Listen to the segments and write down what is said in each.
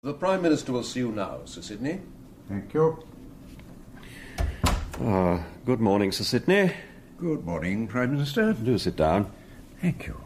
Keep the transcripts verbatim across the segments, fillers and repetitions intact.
The Prime Minister will see you now, Sir Sidney. Thank you. Ah, good morning, Sir Sidney. Good morning, Prime Minister. Do sit down. Thank you.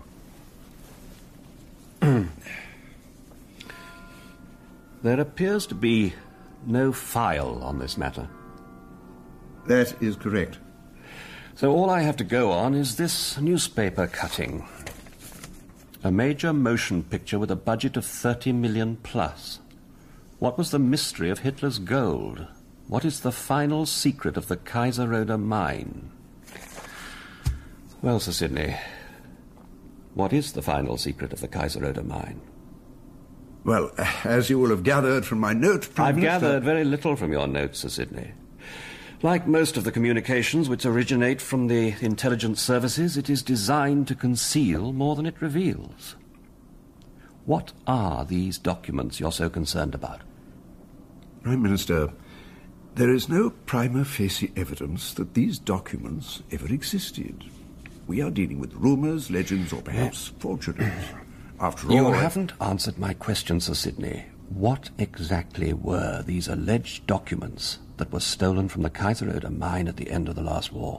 There appears to be no file on this matter. That is correct. So all I have to go on is this newspaper cutting. A major motion picture with a budget of thirty million plus. What was the mystery of Hitler's gold? What is the final secret of the Kaiserode mine? Well, Sir Sidney, what is the final secret of the Kaiserode mine? Well, as you will have gathered from my note, Prime I've Minister... gathered very little from your note, Sir Sidney. Like most of the communications which originate from the intelligence services, it is designed to conceal more than it reveals. What are these documents you're so concerned about? Prime Minister, there is no prima facie evidence that these documents ever existed. We are dealing with rumours, legends, or perhaps forgeries. After all... You haven't answered my question, Sir Sidney. What exactly were these alleged documents that were stolen from the Kaiserode mine at the end of the last war?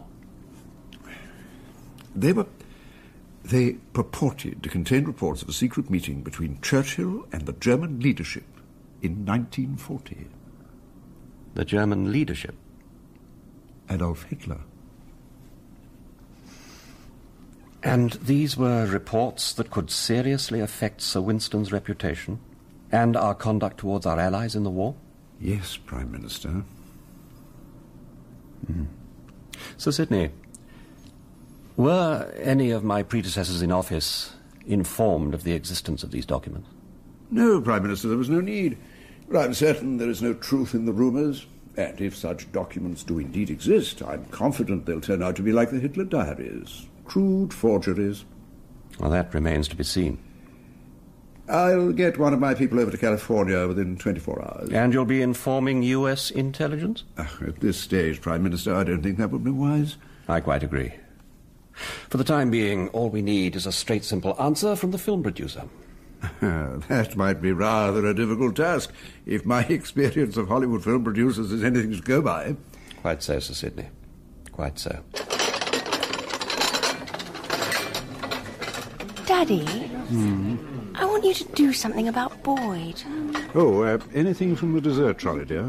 They were... They purported to contain reports of a secret meeting between Churchill and the German leadership in nineteen forty. The German leadership? Adolf Hitler. And these were reports that could seriously affect Sir Winston's reputation and our conduct towards our allies in the war? Yes, Prime Minister. Mm. Sir Sidney, were any of my predecessors in office informed of the existence of these documents? No, Prime Minister, there was no need. But I'm certain there is no truth in the rumours. And if such documents do indeed exist, I'm confident they'll turn out to be like the Hitler diaries. Crude forgeries. Well, that remains to be seen. I'll get one of my people over to California within twenty-four hours. And you'll be informing U S intelligence? Uh, at this stage, Prime Minister, I don't think that would be wise. I quite agree. For the time being, all we need is a straight, simple answer from the film producer. That might be rather a difficult task, if my experience of Hollywood film producers is anything to go by. Quite so, Sir Sidney. Quite so. Daddy, Hmm? I want you to do something about Boyd. Oh, uh, anything from the dessert trolley, dear?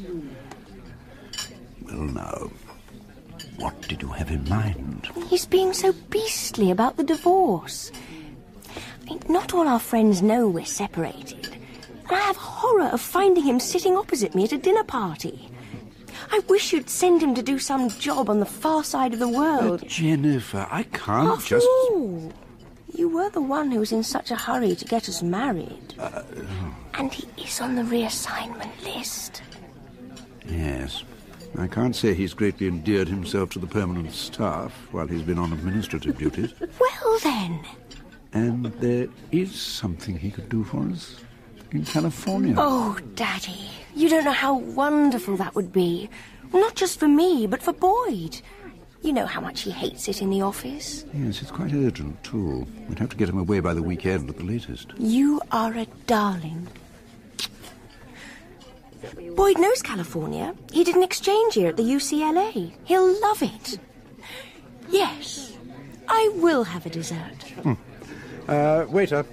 Well, now, what did you have in mind? He's being so beastly about the divorce. I mean, not all our friends know we're separated. And I have horror of finding him sitting opposite me at a dinner party. I wish you'd send him to do some job on the far side of the world. But Jennifer, I can't After just... all, you were the one who was in such a hurry to get us married. Uh, and he is on the reassignment list. Yes. I can't say he's greatly endeared himself to the permanent staff while he's been on administrative duties. Well, then. And there is something he could do for us in California. Oh, Daddy, you don't know how wonderful that would be. Not just for me, but for Boyd. You know how much he hates it in the office. Yes, it's quite urgent, too. We'd have to get him away by the weekend at the latest. You are a darling. Boyd knows California. He did an exchange here at the U C L A. He'll love it. Yes, I will have a dessert. Hmm. Uh, waiter.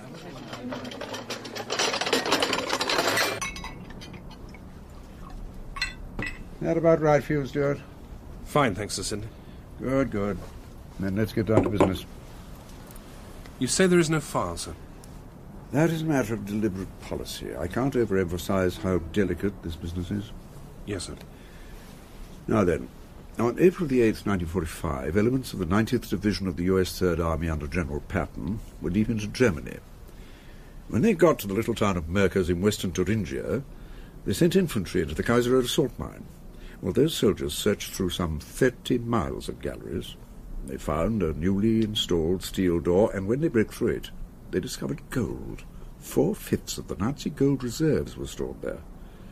That about right for you, Stuart? Fine, thanks, Sir Sidney. Good, good. Then let's get down to business. You say there is no file, sir? That is a matter of deliberate policy. I can't overemphasize how delicate this business is. Yes, sir. Now then, on April the eighth, nineteen forty-five, elements of the ninetieth Division of the U S Third Army under General Patton were deep into Germany. When they got to the little town of Merkers in western Thuringia, they sent infantry into the Kaiserode salt mine. Well, those soldiers searched through some thirty miles of galleries. They found a newly installed steel door, and when they broke through it, they discovered gold. Four-fifths of the Nazi gold reserves were stored there.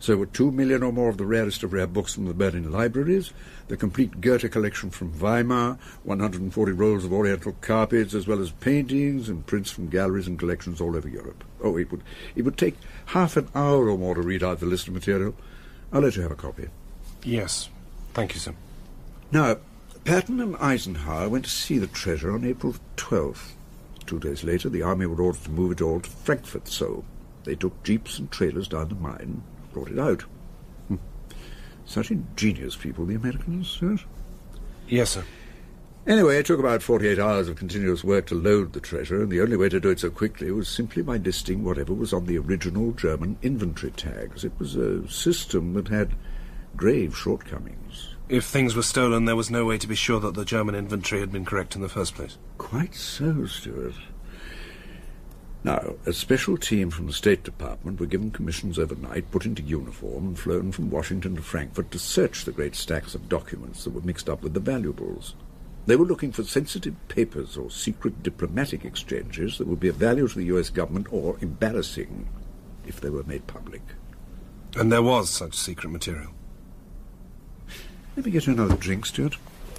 So were two million or more of the rarest of rare books from the Berlin libraries, the complete Goethe collection from Weimar, one hundred forty rolls of oriental carpets, as well as paintings and prints from galleries and collections all over Europe. Oh, it would, it would take half an hour or more to read out the list of material. I'll let you have a copy. Yes. Thank you, sir. Now, Patton and Eisenhower went to see the treasure on April twelfth. Two days later, the army were ordered to move it all to Frankfurt, so they took jeeps and trailers down the mine and brought it out. Hm. Such ingenious people, the Americans, yes? Yes, sir. Anyway, it took about forty-eight hours of continuous work to load the treasure, and the only way to do it so quickly was simply by listing whatever was on the original German inventory tags. It was a system that had grave shortcomings. If things were stolen, there was no way to be sure that the German inventory had been correct in the first place. Quite so, Stuart. Now, a special team from the State Department were given commissions overnight, put into uniform, and flown from Washington to Frankfurt to search the great stacks of documents that were mixed up with the valuables. They were looking for sensitive papers or secret diplomatic exchanges that would be of value to the U S government or embarrassing if they were made public. And there was such secret material. Let me get you another drink, Stuart.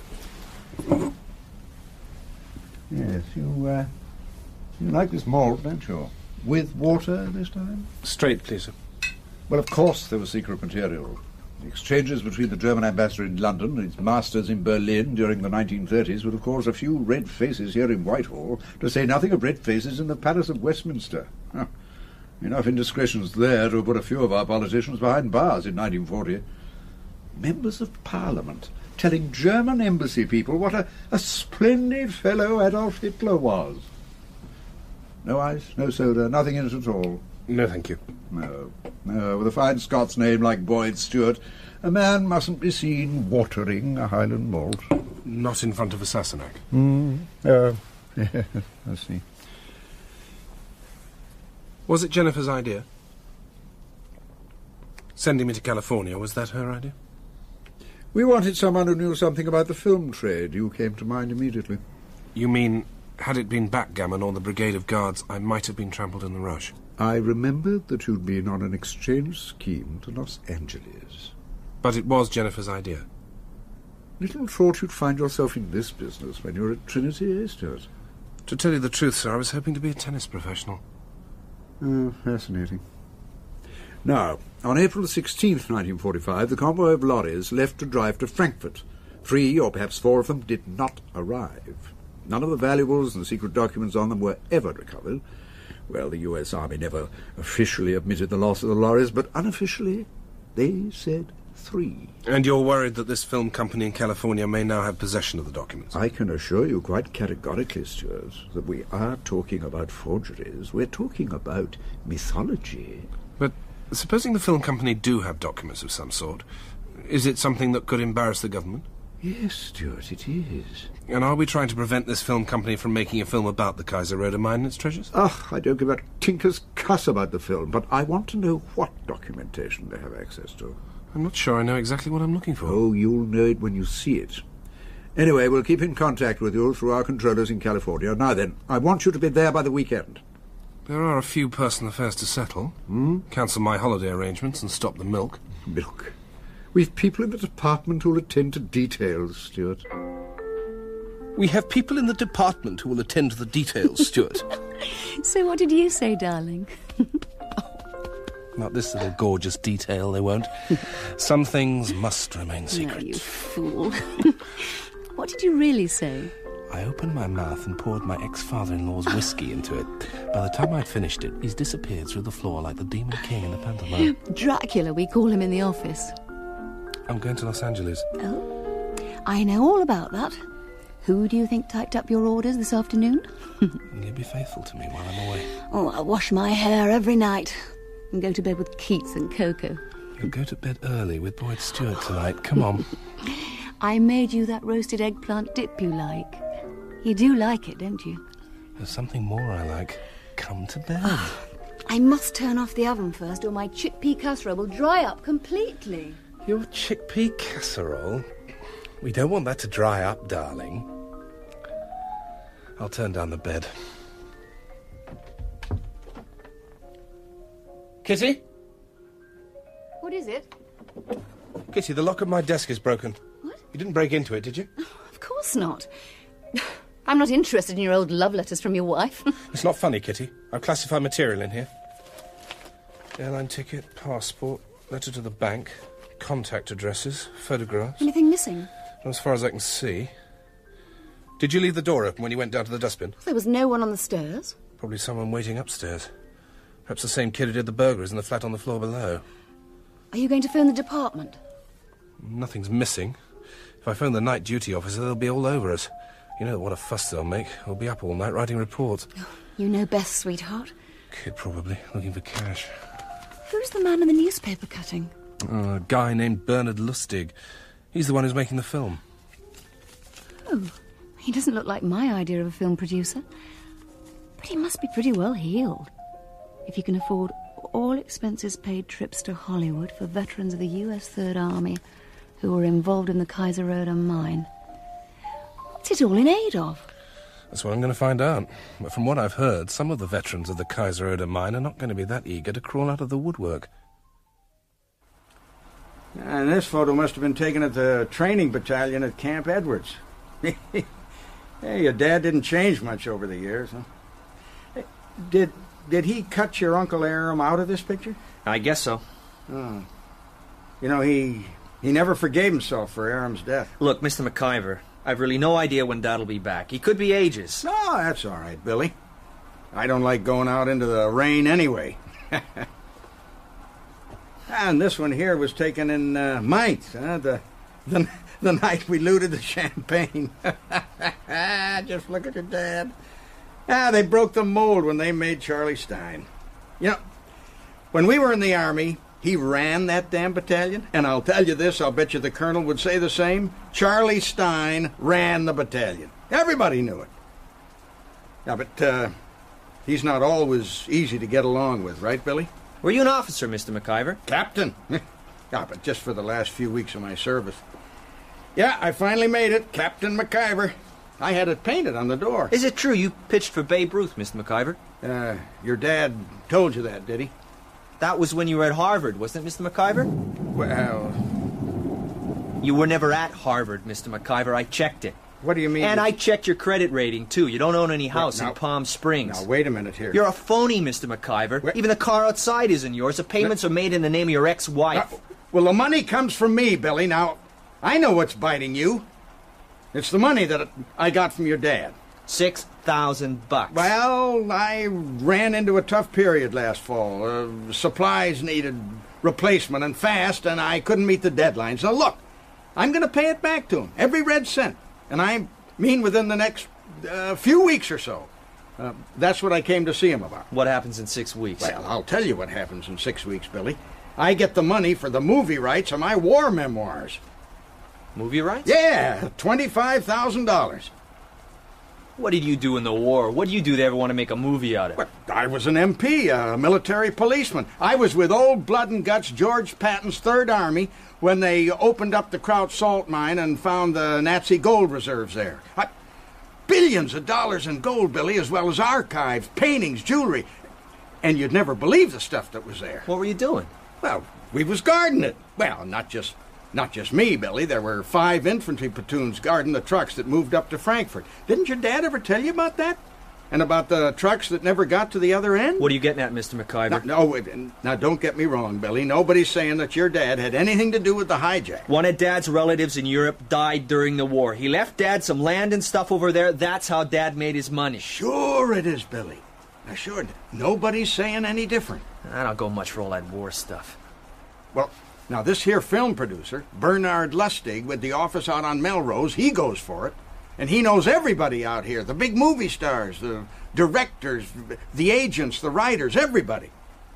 Yes, you, uh, you like this malt, don't you? With water this time? Straight, please, sir. Well, of course there was secret material. The exchanges between the German ambassador in London and its masters in Berlin during the nineteen thirties would have caused a few red faces here in Whitehall, to say nothing of red faces in the Palace of Westminster. Huh. Enough indiscretions there to have put a few of our politicians behind bars in nineteen forty. Members of Parliament telling German embassy people what a, a splendid fellow Adolf Hitler was. No ice, no soda, nothing in it at all. No, thank you. No, no, with a fine Scots name like Boyd Stewart, a man mustn't be seen watering a Highland malt. Not in front of a Sassenach. Mm, uh, yeah, I see. Was it Jennifer's idea? Sending me to California, was that her idea? We wanted someone who knew something about the film trade. You came to mind immediately. You mean, had it been backgammon or the Brigade of Guards, I might have been trampled in the rush? I remembered that you'd been on an exchange scheme to Los Angeles. But it was Jennifer's idea. Little thought you'd find yourself in this business when you were at Trinity, eh, Stuart? To tell you the truth, sir, I was hoping to be a tennis professional. Oh, fascinating. Now, on April sixteenth, nineteen forty-five, the convoy of lorries left to drive to Frankfurt. Three, or perhaps four of them, did not arrive. None of the valuables and the secret documents on them were ever recovered. Well, the U S Army never officially admitted the loss of the lorries, but unofficially they said three. And you're worried that this film company in California may now have possession of the documents? I can assure you quite categorically, Stuart, that we are talking about forgeries. We're talking about mythology. But supposing the film company do have documents of some sort, is it something that could embarrass the government? Yes, Stuart, it is. And are we trying to prevent this film company from making a film about the Kaiser Rhoda mine and its treasures? Ugh, I don't give a tinker's cuss about the film, but I want to know what documentation they have access to. I'm not sure I know exactly what I'm looking for. Oh, you'll know it when you see it. Anyway, we'll keep in contact with you through our controllers in California. Now then, I want you to be there by the weekend. There are a few personal affairs to settle. Hmm? Cancel my holiday arrangements and stop the milk. Milk? We've people in the department who'll attend to details, Stuart. We have people in the department who will attend to the details, Stuart. So what did you say, darling? Not this little gorgeous detail, they won't. Some things must remain secret. No, you fool. What did you really say? I opened my mouth and poured my ex-father-in-law's whiskey into it. By the time I'd finished it, he's disappeared through the floor like the Demon King in the pantomime. Dracula, we call him in the office. I'm going to Los Angeles. Oh, I know all about that. Who do you think typed up your orders this afternoon? Will you be faithful to me while I'm away? Oh, I wash my hair every night and go to bed with Keats and Coco. You'll go to bed early with Boyd Stewart tonight. Come on. I made you that roasted eggplant dip you like. You do like it, don't you? There's something more I like. Come to bed. I must turn off the oven first or my chickpea casserole will dry up completely. Your chickpea casserole? We don't want that to dry up, darling. I'll turn down the bed. Kitty? What What is it? Kitty, the lock of my desk is broken. What? You didn't break into it, did you? Of course not. I'm not interested in your old love letters from your wife. It's not funny, Kitty. I've classified material in here. Airline ticket, passport, letter to the bank, contact addresses, photographs. Anything missing? As far as I can see. Did you leave the door open when you went down to the dustbin? There was no one on the stairs. Probably someone waiting upstairs. Perhaps the same kid who did the burglaries in the flat on the floor below. Are you going to phone the department? Nothing's missing. If I phone the night duty officer, they'll be all over us. You know what a fuss they'll make. We'll be up all night writing reports. Oh, you know best, sweetheart. Kid, probably, looking for cash. Who's the man in the newspaper cutting? Oh, a guy named Bernard Lustig. He's the one who's making the film. Oh, he doesn't look like my idea of a film producer. But he must be pretty well heeled. If he can afford all expenses paid trips to Hollywood for veterans of the U S Third Army who were involved in the Kaiseröder mine. What's it all in aid of? That's what I'm going to find out. But from what I've heard, some of the veterans of the Kaiseröder mine are not going to be that eager to crawl out of the woodwork. And this photo must have been taken at the training battalion at Camp Edwards. Hey, your dad didn't change much over the years, huh? Hey, did did he cut your Uncle Aram out of this picture? I guess so. Oh. You know, he he never forgave himself for Aram's death. Look, Mister McIver, I've really no idea when Dad'll be back. He could be ages. No, that's all right, Billy. I don't like going out into the rain anyway. And this one here was taken in uh, Mainz, huh? the, the the night we looted the champagne. Just look at your dad. Ah, they broke the mold when they made Charlie Stein. You know, when we were in the Army, he ran that damn battalion. And I'll tell you this, I'll bet you the colonel would say the same. Charlie Stein ran the battalion. Everybody knew it. Yeah, but uh, he's not always easy to get along with, right, Billy? Were you an officer, Mister McIver? Captain. Yeah, but just for the last few weeks of my service. Yeah, I finally made it, Captain McIver. I had it painted on the door. Is it true you pitched for Babe Ruth, Mister McIver? Uh, your dad told you that, did he? That was when you were at Harvard, wasn't it, Mister McIver? Well... You were never at Harvard, Mister McIver. I checked it. What do you mean? And I checked your credit rating, too. You don't own any house now, in Palm Springs. Now, wait a minute here. You're a phony, Mister McIver. Wait. Even the car outside isn't yours. The payments are made in the name of your ex-wife. Now, well, the money comes from me, Billy. Now, I know what's biting you. It's the money that I got from your dad. Six thousand bucks. Well, I ran into a tough period last fall. Uh, supplies needed replacement and fast, and I couldn't meet the deadlines. Now, look, I'm going to pay it back to him, every red cent. And I mean within the next uh, few weeks or so. Uh, that's what I came to see him about. What happens in six weeks? Well, I'll tell you what happens in six weeks, Billy. I get the money for the movie rights of my war memoirs. Movie rights? Yeah, twenty-five thousand dollars. What did you do in the war? What did you do to ever want to make a movie out of? Well, I was an M P, a military policeman. I was with old blood and guts George Patton's Third Army when they opened up the Kraut salt mine and found the Nazi gold reserves there. I, billions of dollars in gold, Billy, as well as archives, paintings, jewelry. And you'd never believe the stuff that was there. What were you doing? Well, we was guarding it. Well, not just not just me, Billy. There were five infantry platoons guarding the trucks that moved up to Frankfurt. Didn't your dad ever tell you about that? And about the trucks that never got to the other end? What are you getting at, Mister McIver? No, no, wait, now don't get me wrong, Billy. Nobody's saying that your dad had anything to do with the hijack. One of Dad's relatives in Europe died during the war. He left Dad some land and stuff over there. That's how Dad made his money. Sure it is, Billy. Now, sure, nobody's saying any different. I don't go much for all that war stuff. Well, now this here film producer, Bernard Lustig, with the office out on Melrose, he goes for it. And he knows everybody out here, the big movie stars, the directors, the agents, the writers, everybody.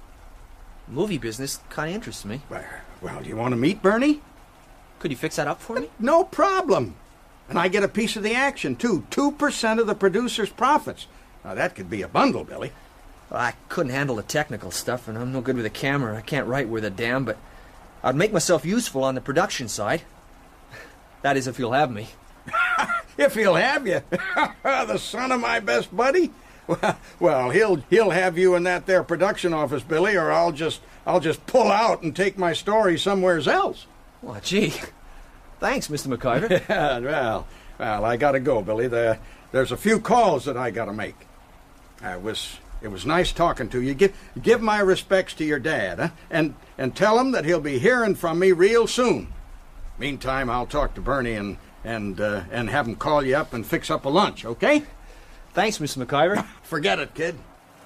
Movie business kind of interests me. Well, well, do you want to meet Bernie? Could you fix that up for me? No problem. And I get a piece of the action, too. Two percent of the producer's profits. Now, that could be a bundle, Billy. Well, I couldn't handle the technical stuff, and I'm no good with a camera. I can't write worth a damn, but I'd make myself useful on the production side. That is, if you'll have me. If he'll have you. The son of my best buddy. Well, well, he'll he'll have you in that there production office, Billy, or I'll just I'll just pull out and take my story somewhere else. Well, gee. Thanks, Mister McIver. Yeah, well, well, I gotta go, Billy. There, there's a few calls that I gotta make. I was it was nice talking to you. Give give my respects to your dad, huh? and and tell him that he'll be hearing from me real soon. Meantime, I'll talk to Bernie and and uh, and have him call you up and fix up a lunch, okay? Thanks, Mister McIver. Forget it, kid.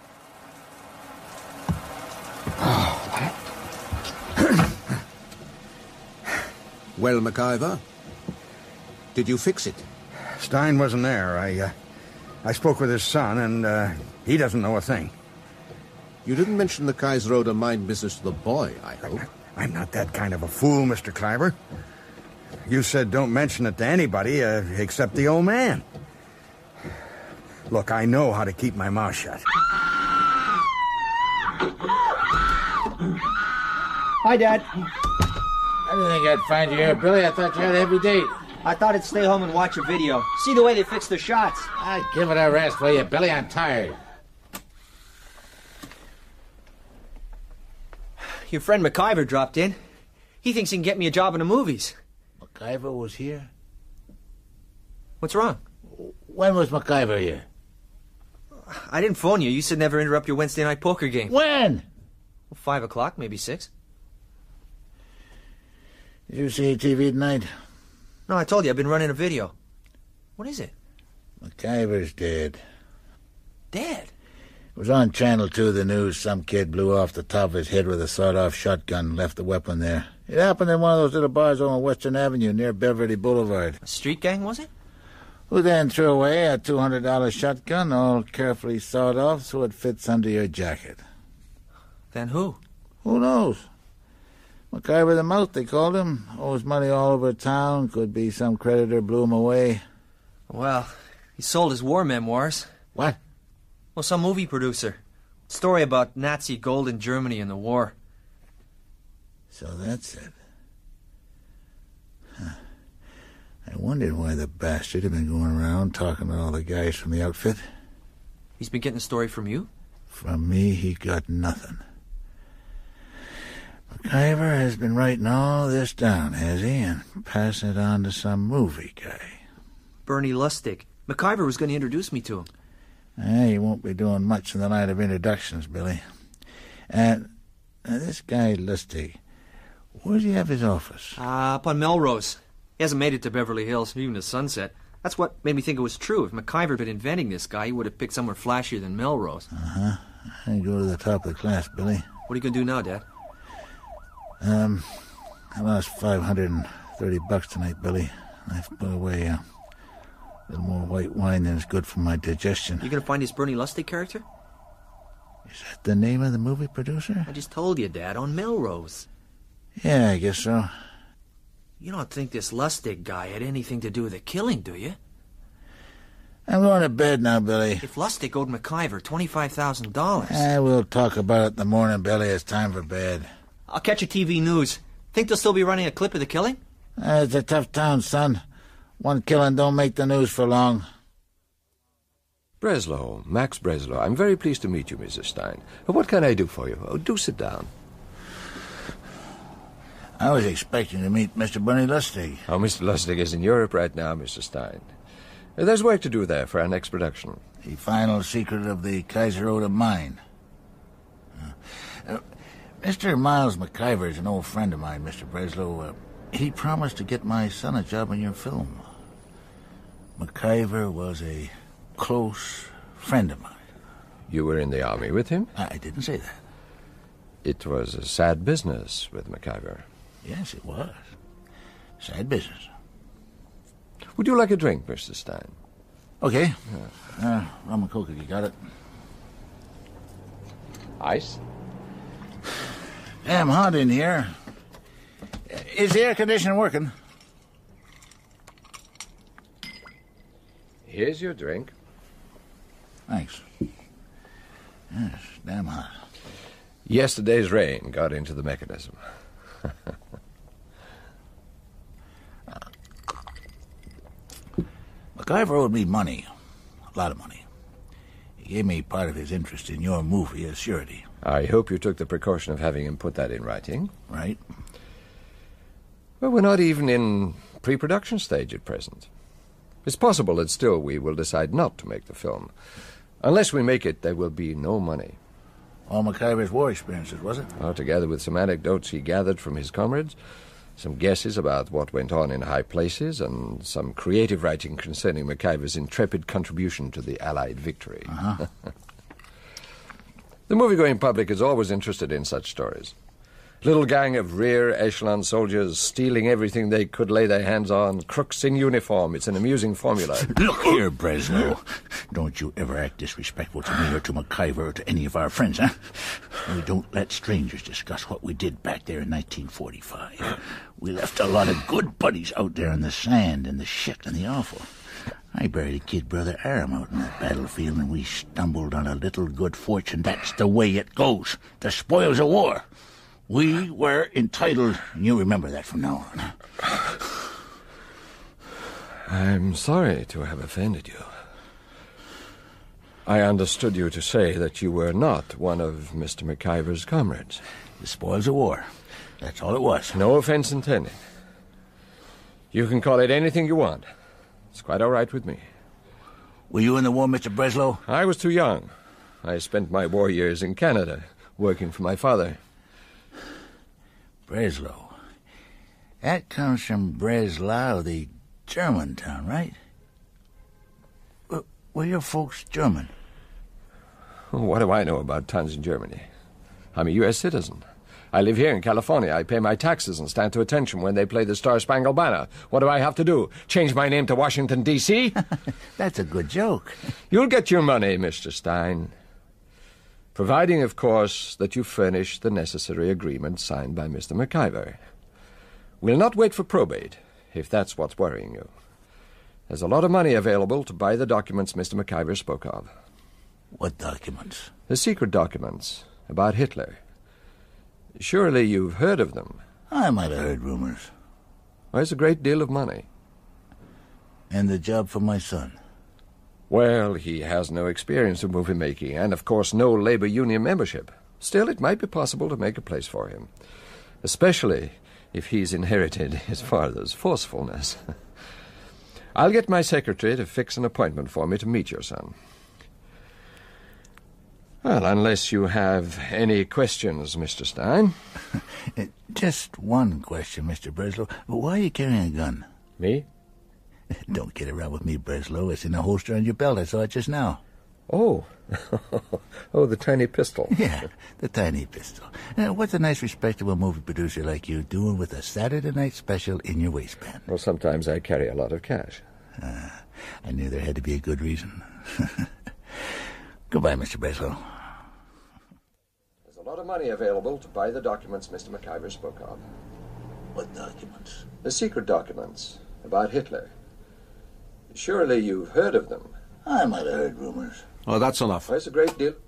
Well, McIver, did you fix it? Stein wasn't there. I uh, I spoke with his son, and uh, he doesn't know a thing. You didn't mention the Kaiserode mine business to the boy, I hope. I'm not that kind of a fool, Mister Cliver. You said don't mention it to anybody uh, except the old man. Look, I know how to keep my mouth shut. Hi, Dad. I didn't think I'd find you here, Billy. I thought you had a heavy date. I thought I'd stay home and watch a video. See the way they fix the shots. I'd give it a rest for you, Billy. I'm tired. Your friend McIver dropped in. He thinks he can get me a job in the movies. McIver was here? What's wrong? When was McIver here? I didn't phone you. You said never interrupt your Wednesday night poker game. When? Well, five o'clock, maybe six. Did you see T V tonight? No, I told you, I've been running a video. What is it? McIver's dead. Dead? It was on Channel two, the news. Some kid blew off the top of his head with a sawed-off shotgun and left the weapon there. It happened in one of those little bars on Western Avenue near Beverly Boulevard. A street gang, was it? Who then threw away a two hundred dollar shotgun, all carefully sawed off so it fits under your jacket. Then who? Who knows? McIver the Mouth, they called him. Owes money all over town. Could be some creditor blew him away. Well, he sold his war memoirs. What? Well, some movie producer. Story about Nazi gold in Germany in the war. So that's it. Huh. I wondered why the bastard had been going around talking to all the guys from the outfit. He's been getting a story from you? From me, he got nothing. McIver has been writing all this down, has he? And passing it on to some movie guy. Bernie Lustig. McIver was going to introduce me to him. Eh, he won't be doing much in the line of introductions, Billy. And uh, this guy Lustig, where does he have his office? Uh, up on Melrose. He hasn't made it to Beverly Hills, even to Sunset. That's what made me think it was true. If McIver had been inventing this guy, he would have picked somewhere flashier than Melrose. Uh-huh. I go to the top of the class, Billy. What are you going to do now, Dad? Um, I lost five hundred thirty bucks tonight, Billy. I've put away a little more white wine than is good for my digestion. You going to find this Bernie Lustig character? Is that the name of the movie producer? I just told you, Dad, on Melrose. Yeah, I guess so. You don't think this Lustig guy had anything to do with the killing, do you? I'm going to bed now, Billy. If Lustig owed McIver twenty-five thousand dollars... I will talk about it in the morning, Billy. It's time for bed. I'll catch a T V news. Think they'll still be running a clip of the killing? Uh, it's a tough town, son. One killing don't make the news for long. Breslow, Max Breslow. I'm very pleased to meet you, Missus Stein. What can I do for you? Oh, do sit down. I was expecting to meet Mister Bernie Lustig. Oh, Mister Lustig is in Europe right now, Mister Stein. There's work to do there for our next production. The final secret of the Kaiserode mine. Uh, Mister Miles McIver is an old friend of mine, Mister Breslow. Uh, he promised to get my son a job in your film. McIver was a close friend of mine. You were in the army with him? I didn't say that. It was a sad business with McIver. Yes, it was. Sad business. Would you like a drink, Mister Stein? Okay. Yeah. Uh, rum and coke, if you got it. Ice? Damn hot in here. Is the air conditioner working? Here's your drink. Thanks. Yes, damn hot. Yesterday's rain got into the mechanism. McIver owed me money. A lot of money. He gave me part of his interest in your movie as surety. I hope you took the precaution of having him put that in writing. Right. Well, we're not even in pre-production stage at present. It's possible that still we will decide not to make the film. Unless we make it, there will be no money. All MacIver's war experiences, was it? Well, together with some anecdotes he gathered from his comrades, some guesses about what went on in high places, and some creative writing concerning MacIver's intrepid contribution to the Allied victory. Uh-huh. The movie-going public is always interested in such stories. Little gang of rear echelon soldiers stealing everything they could lay their hands on, crooks in uniform. It's an amusing formula. Look here, Breslow. Don't you ever act disrespectful to me or to MacIver or to any of our friends, huh? We don't let strangers discuss what we did back there in nineteen forty-five. We left a lot of good buddies out there in the sand and the shit and the awful. I buried a kid brother Aram out in that battlefield, and we stumbled on a little good fortune. That's the way it goes. The spoils of war. We were entitled, and you remember that from now on. I'm sorry to have offended you. I understood you to say that you were not one of Mister MacIver's comrades. The spoils of war. That's all it was. No offense intended. You can call it anything you want. It's quite all right with me. Were you in the war, Mister Breslow? I was too young. I spent my war years in Canada, working for my father. Breslau. That comes from Breslau, the German town, right? W- were your folks German? What do I know about towns in Germany? I'm a U S citizen. I live here in California. I pay my taxes and stand to attention when they play the Star-Spangled Banner. What do I have to do? Change my name to Washington, D C? That's a good joke. You'll get your money, Mister Stein. Providing, of course, that you furnish the necessary agreement signed by Mister MacIver. We'll not wait for probate, if that's what's worrying you. There's a lot of money available to buy the documents Mister MacIver spoke of. What documents? The secret documents about Hitler. Surely you've heard of them. I might have heard rumors. Well, it's a great deal of money. And the job for my son? Well, he has no experience of movie-making, and of course no labor union membership. Still, it might be possible to make a place for him, especially if he's inherited his father's forcefulness. I'll get my secretary to fix an appointment for me to meet your son. Well, unless you have any questions, Mister Stein. Just one question, Mister Breslow. Why are you carrying a gun? Me? Don't kid around with me, Breslow. It's in the holster on your belt. I saw it just now. Oh. Oh, the tiny pistol. Yeah, the tiny pistol. Uh, what's a nice, respectable movie producer like you doing with a Saturday night special in your waistband? Well, sometimes I carry a lot of cash. Uh, I knew there had to be a good reason. Goodbye, Mister Breslow. There's a lot of money available to buy the documents Mister MacIver spoke of. What documents? The secret documents about Hitler. Surely you've heard of them. I might have heard rumors. Oh, that's enough. Well, it's a great deal.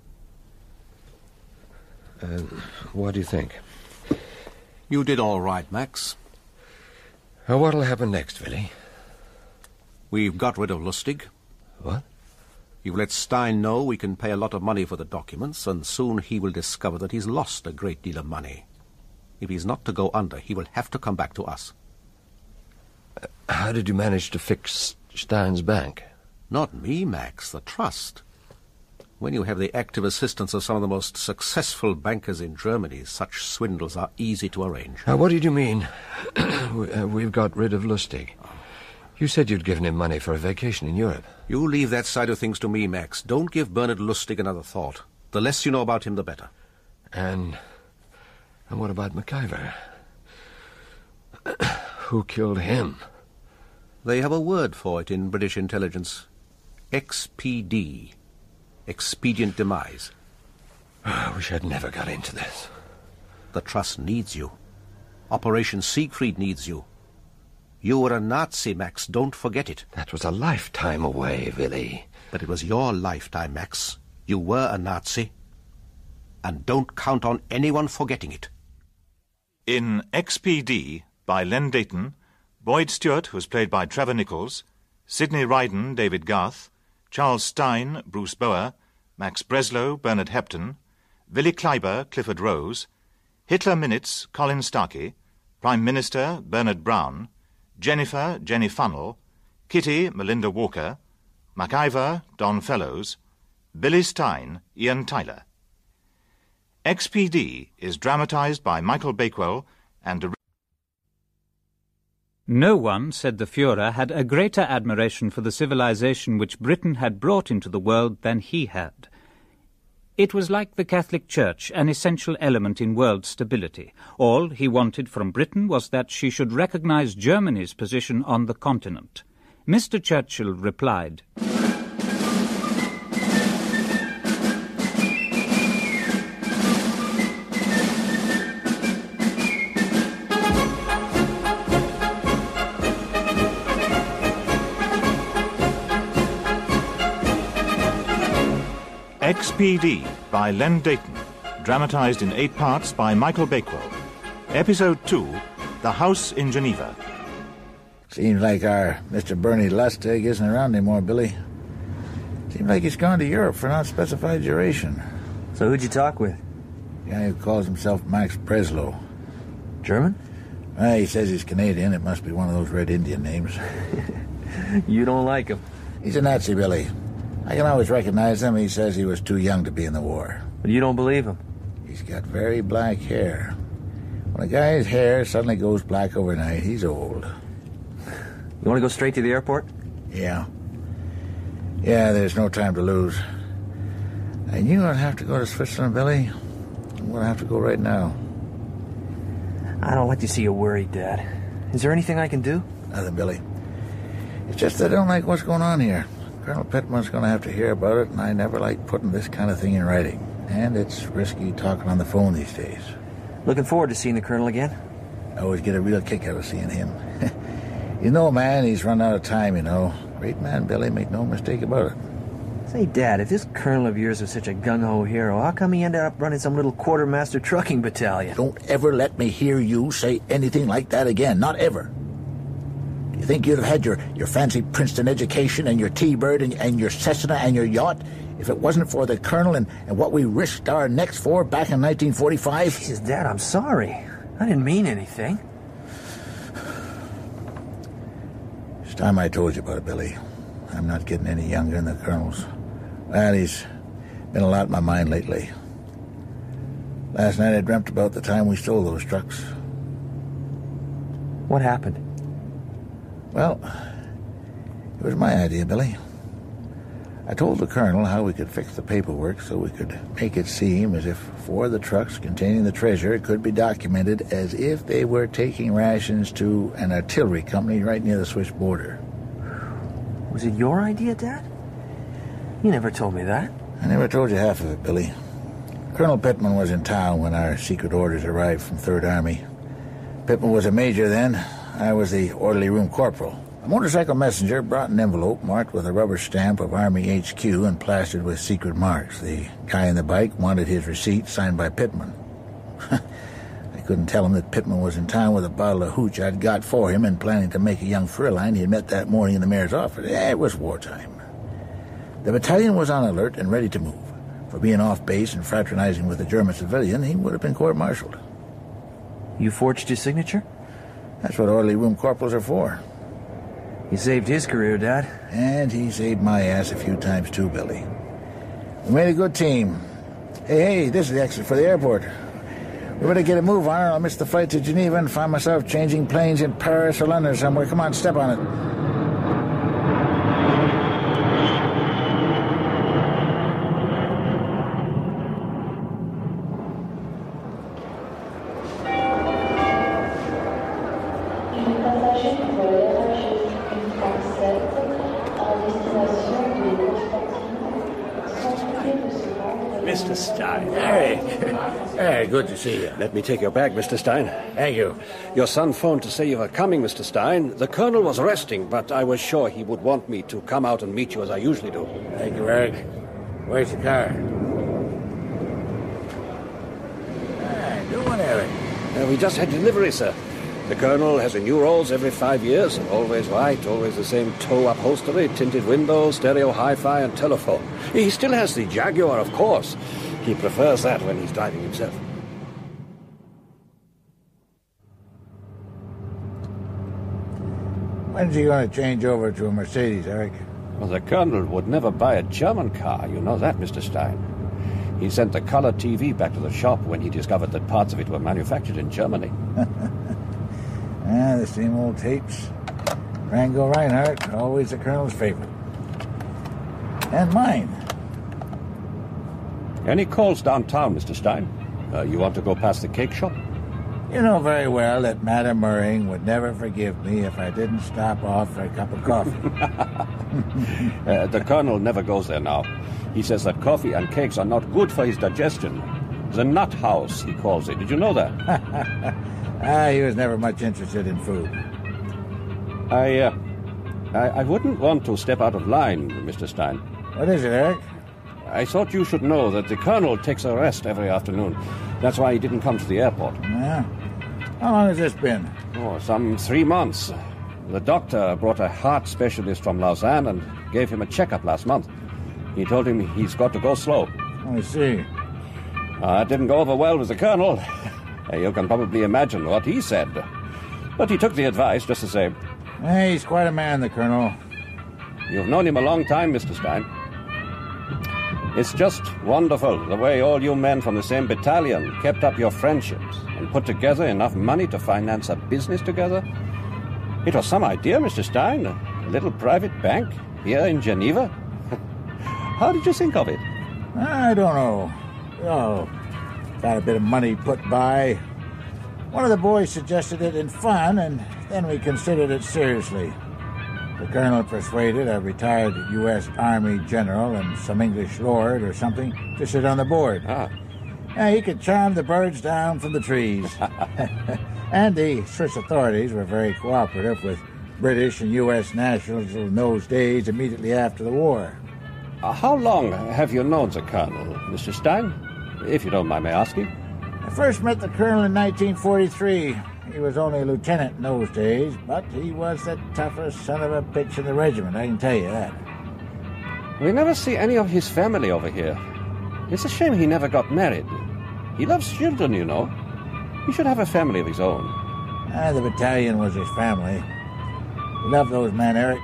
Uh, what do you think? You did all right, Max. Uh, what'll happen next, Willie? We've got rid of Lustig. What? You've let Stein know we can pay a lot of money for the documents, and soon he will discover that he's lost a great deal of money. If he's not to go under, he will have to come back to us. Uh, how did you manage to fix Stein's bank? Not me, Max, the trust. When you have the active assistance of some of the most successful bankers in Germany, such swindles are easy to arrange. Uh, what did you mean? we, uh, we've got rid of Lustig. You said you'd given him money for a vacation in Europe. You leave that side of things to me, Max. Don't give Bernard Lustig another thought. The less you know about him, the better. And... and what about MacIver? Who killed him? They have a word for it in British intelligence. X P D. Expedient demise. I wish I'd never got into this. The Trust needs you. Operation Siegfried needs you. You were a Nazi, Max. Don't forget it. That was a lifetime away, Willie. But it was your lifetime, Max. You were a Nazi. And don't count on anyone forgetting it. In X P D, by Len Dayton, Boyd Stewart, who was played by Trevor Nichols, Sidney Ryden, David Garth, Charles Stein, Bruce Bower, Max Breslow, Bernard Hepton, Willy Kleiber, Clifford Rose, Hitler Minutes, Colin Starkey, Prime Minister, Bernard Brown, Jennifer, Jenny Funnell, Kitty, Melinda Walker, MacIver, Don Fellows, Billy Stein, Ian Tyler. X P D is dramatized by Michael Bakewell and... No one, said the Führer, had a greater admiration for the civilization which Britain had brought into the world than he had. It was like the Catholic Church, an essential element in world stability. All he wanted from Britain was that she should recognize Germany's position on the continent. Mister Churchill replied, X P D by Len Dayton, dramatized in eight parts by Michael Bakewell. Episode two, The House in Geneva. Seems like our Mister Bernie Lustig isn't around anymore, Billy. Seems like he's gone to Europe for an unspecified duration. So who'd you talk with? The guy who calls himself Max Breslow. German? Well, he says he's Canadian. It must be one of those Red Indian names. You don't like him. He's a Nazi, Billy. I can always recognize him. He says he was too young to be in the war. But you don't believe him? He's got very black hair. When a guy's hair suddenly goes black overnight, he's old. You want to go straight to the airport? Yeah. Yeah, there's no time to lose. I knew I'd have to go to Switzerland, Billy. I'm going to have to go right now. I don't like to see you worried, Dad. Is there anything I can do? Nothing, Billy. It's just I don't like what's going on here. Colonel Pittman's going to have to hear about it, and I never like putting this kind of thing in writing. And it's risky talking on the phone these days. Looking forward to seeing the Colonel again? I always get a real kick out of seeing him. You know, man, he's run out of time, you know. Great man, Billy, make no mistake about it. Say, Dad, if this Colonel of yours was such a gung-ho hero, how come he ended up running some little quartermaster trucking battalion? Don't ever let me hear you say anything like that again. Not ever. Do you think you'd have had your, your fancy Princeton education and your T-Bird and, and your Cessna and your yacht if it wasn't for the Colonel and, and what we risked our necks for back in nineteen forty-five? Jesus, Dad, I'm sorry. I didn't mean anything. It's time I told you about it, Billy. I'm not getting any younger than the Colonel's. Well, he's been a lot in my mind lately. Last night I dreamt about the time we stole those trucks. What happened? Well, it was my idea, Billy. I told the Colonel how we could fix the paperwork so we could make it seem as if four of the trucks containing the treasure could be documented as if they were taking rations to an artillery company right near the Swiss border. Was it your idea, Dad? You never told me that. I never told you half of it, Billy. Colonel Pittman was in town when our secret orders arrived from Third Army. Pittman was a major then. I was the orderly room corporal. A motorcycle messenger brought an envelope marked with a rubber stamp of Army H Q and plastered with secret marks. The guy on the bike wanted his receipt signed by Pittman. I couldn't tell him that Pittman was in town with a bottle of hooch I'd got for him and planning to make a young Fräulein he had met that morning in the mayor's office. Eh, it was wartime. The battalion was on alert and ready to move. For being off base and fraternizing with a German civilian, he would have been court-martialed. You forged his signature? That's what orderly room corporals are for. You saved his career, Dad. And he saved my ass a few times too, Billy. We made a good team. Hey, hey, this is the exit for the airport. We better get a move on or I'll miss the flight to Geneva and find myself changing planes in Paris or London somewhere. Come on, step on it. Mister Stein. Hey. Hey, good to see you. Let me take your bag, Mister Stein. Thank you. Your son phoned to say you were coming, Mister Stein. The Colonel was resting, but I was sure he would want me to come out and meet you as I usually do. Thank you, Eric. Where's the car? Ah, doing, Eric. Uh, we just had delivery, sir. The Colonel has renewed rolls every five years. Always white, always the same toe upholstery, tinted windows, stereo hi-fi, and telephone. He still has the Jaguar, of course. He prefers that when he's driving himself. When's he going to change over to a Mercedes, Eric? Well, the Colonel would never buy a German car. You know that, Mister Stein. He sent the color T V back to the shop when he discovered that parts of it were manufactured in Germany. Ah, the same old tapes. Rango Reinhardt, always the Colonel's favorite. And mine. Any calls downtown, Mister Stein? Uh, you want to go past the cake shop? You know very well that Madame Murring would never forgive me if I didn't stop off for a cup of coffee. uh, the Colonel never goes there now. He says that coffee and cakes are not good for his digestion. The nut house, he calls it. Did you know that? Ah, he was never much interested in food. I, uh, I, I wouldn't want to step out of line, Mister Stein. What is it, Eric? I thought you should know that the Colonel takes a rest every afternoon. That's why he didn't come to the airport. Yeah? How long has this been? Oh, some three months. The doctor brought a heart specialist from Lausanne and gave him a checkup last month. He told him he's got to go slow. I see. Uh, it didn't go over well with the Colonel. You can probably imagine what he said. But he took the advice just the same. Hey, he's quite a man, the Colonel. You've known him a long time, Mister Stein. It's just wonderful the way all you men from the same battalion kept up your friendships and put together enough money to finance a business together. It was some idea, Mister Stein. A little private bank here in Geneva. How did you think of it? I don't know. Oh, got a bit of money put by. One of the boys suggested it in fun, and then we considered it seriously. The Colonel persuaded a retired U S Army general and some English lord or something to sit on the board. Ah. Yeah, he could charm the birds down from the trees. And the Swiss authorities were very cooperative with British and U S nationals in those days immediately after the war. Uh, how long have you known the Colonel, Mister Stein? If you don't mind me asking. I first met the Colonel in nineteen forty-three. He was only a lieutenant in those days, but he was the toughest son of a bitch in the regiment, I can tell you that. We never see any of his family over here. It's a shame he never got married. He loves children, you know. He should have a family of his own. Ah, the battalion was his family. He loved those men, Eric.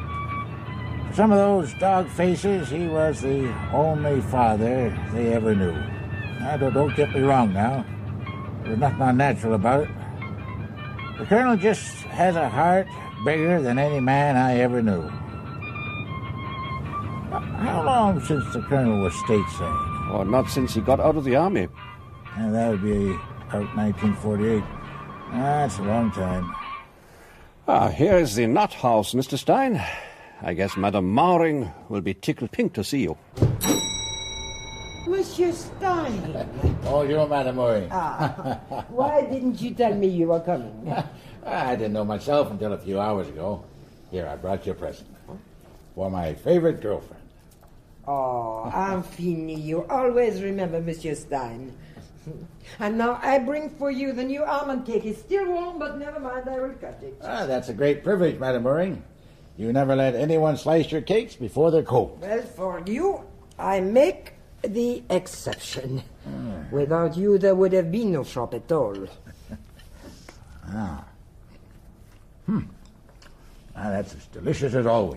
For some of those dog faces, he was the only father they ever knew. Now, don't, don't get me wrong now. There was nothing unnatural about it. The Colonel just has a heart bigger than any man I ever knew. How long since the Colonel was stateside? Oh, not since he got out of the army. And that would be about nineteen forty-eight. That's a long time. Ah, here is the nut house, Mister Stein. I guess Madame Mauring will be tickled pink to see you. Monsieur Stein. Oh, you're Madame Mauring. Ah, why didn't you tell me you were coming? I didn't know myself until a few hours ago. Here, I brought you a present. For my favorite girlfriend. Oh, Infini, you always remember Monsieur Stein. And now I bring for you the new almond cake. It's still warm, but never mind, I will cut it. Ah, that's a great privilege, Madame Mauring. You never let anyone slice your cakes before they're cold. Well, for you, I make the exception. Mm. Without you, there would have been no shop at all. Ah. Hmm. Ah, that's as delicious as always.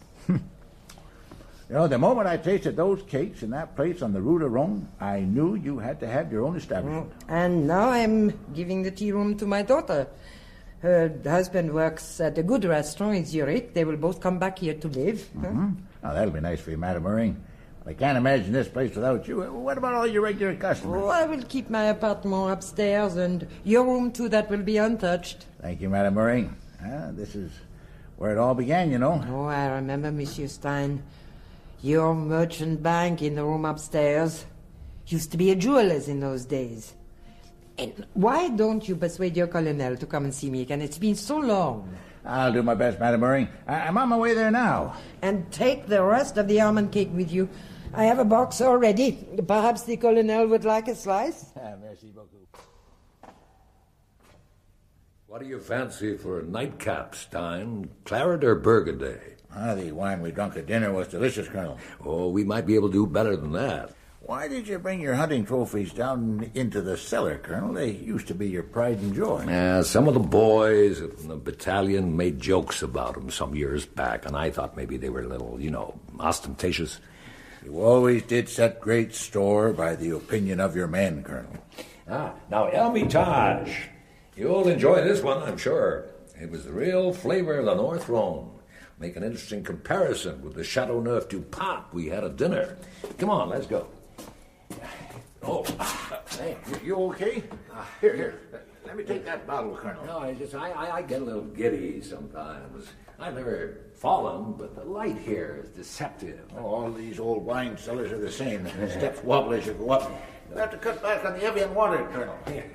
You know, the moment I tasted those cakes in that place on the Rue de Rome, I knew you had to have your own establishment. Mm. And now I'm giving the tea room to my daughter. Her husband works at a good restaurant in Zurich. They will both come back here to live. Mm-hmm. Huh? Oh, that'll be nice for you, Madame Mauring. I can't imagine this place without you. What about all your regular customers? Oh, I will keep my apartment upstairs, and your room, too, that will be untouched. Thank you, Madame Mauring. Ah, this is where it all began, you know. Oh, I remember, Monsieur Stein. Your merchant bank in the room upstairs used to be a jeweler's in those days. And why don't you persuade your colonel to come and see me again? It's been so long. I'll do my best, Madame Mauring. I- I'm on my way there now. And take the rest of the almond cake with you. I have a box already. Perhaps the colonel would like a slice? Ah, merci beaucoup. What do you fancy for a nightcap, Stein? Claret or Burgundy? Ah, the wine we drunk at dinner was delicious, Colonel. Oh, we might be able to do better than that. Why did you bring your hunting trophies down into the cellar, Colonel? They used to be your pride and joy. Yeah, some of the boys in the battalion made jokes about them some years back, and I thought maybe they were a little, you know, ostentatious. You always did set great store by the opinion of your men, Colonel. Ah, now, Hermitage. You'll enjoy this one, I'm sure. It was the real flavor of the North Rhone. Make an interesting comparison with the Chateauneuf du Pape we had at dinner. Come on, let's go. Oh, hey, you okay? Uh, here, here. Let me take that bottle, Colonel. No, I just, I, I, I get a little giddy sometimes. I've never fallen, but the light here is deceptive. Oh, all these old wine cellars are the same. The steps wobble as you go up. You'll have to cut back on the Evian water, Colonel.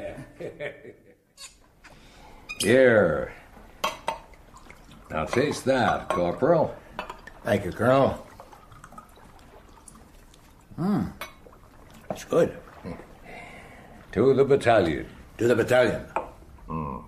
Here. Now taste that, Corporal. Thank you, Colonel. Hmm. It's good. To the battalion. To the battalion. Hmm.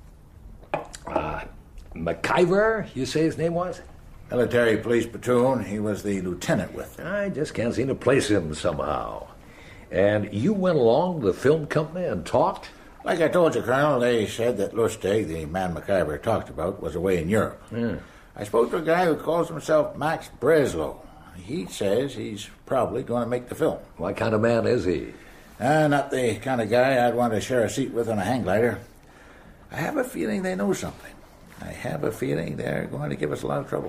Uh, McIver, you say his name was? Military police platoon. He was the lieutenant with them. I just can't seem to place him somehow. And you went along to the film company and talked? Like I told you, Colonel, they said that Lustig, the man McIver talked about, was away in Europe. Yeah. I spoke to a guy who calls himself Max Breslow. He says he's probably going to make the film. What kind of man is he? Uh, not the kind of guy I'd want to share a seat with on a hang glider. I have a feeling they know something. I have a feeling they're going to give us a lot of trouble.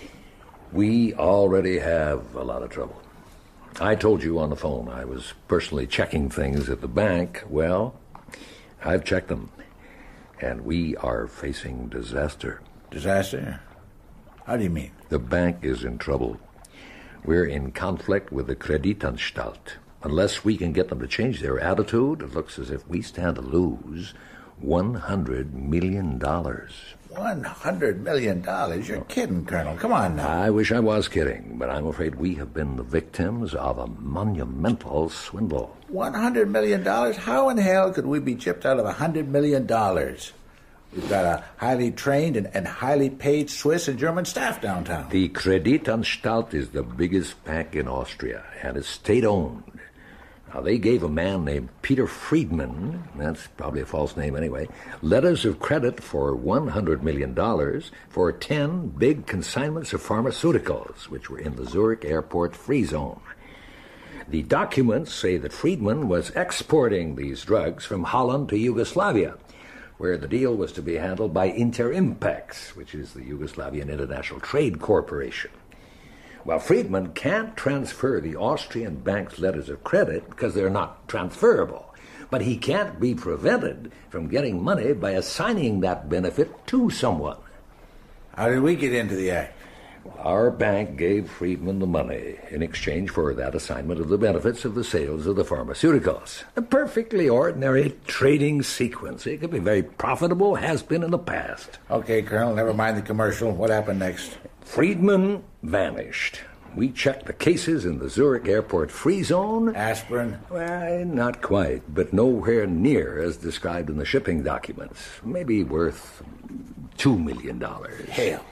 We already have a lot of trouble. I told you on the phone I was personally checking things at the bank. Well, I've checked them, and we are facing disaster. Disaster? How do you mean? The bank is in trouble. We're in conflict with the Kreditanstalt. Unless we can get them to change their attitude, it looks as if we stand to lose one hundred million dollars. One hundred million dollars? You're kidding, Colonel. Come on now. I wish I was kidding, but I'm afraid we have been the victims of a monumental swindle. One hundred million dollars? How in hell could we be chipped out of a hundred million dollars? We've got a highly trained and, and highly paid Swiss and German staff downtown. The Kreditanstalt is the biggest bank in Austria, and it's state-owned. Now, they gave a man named Peter Friedman, that's probably a false name anyway, letters of credit for one hundred million dollars for ten big consignments of pharmaceuticals, which were in the Zurich airport free zone. The documents say that Friedman was exporting these drugs from Holland to Yugoslavia, where the deal was to be handled by Interimpex, which is the Yugoslavian International Trade Corporation. Well, Friedman can't transfer the Austrian bank's letters of credit because they're not transferable. But he can't be prevented from getting money by assigning that benefit to someone. How did we get into the act? Our bank gave Friedman the money in exchange for that assignment of the benefits of the sales of the pharmaceuticals. A perfectly ordinary trading sequence. It could be very profitable, has been in the past. Okay, Colonel, never mind the commercial. What happened next? Friedman vanished. We checked the cases in the Zurich airport free zone. Aspirin? Well, not quite, but nowhere near as described in the shipping documents. Maybe worth two million dollars. Hell.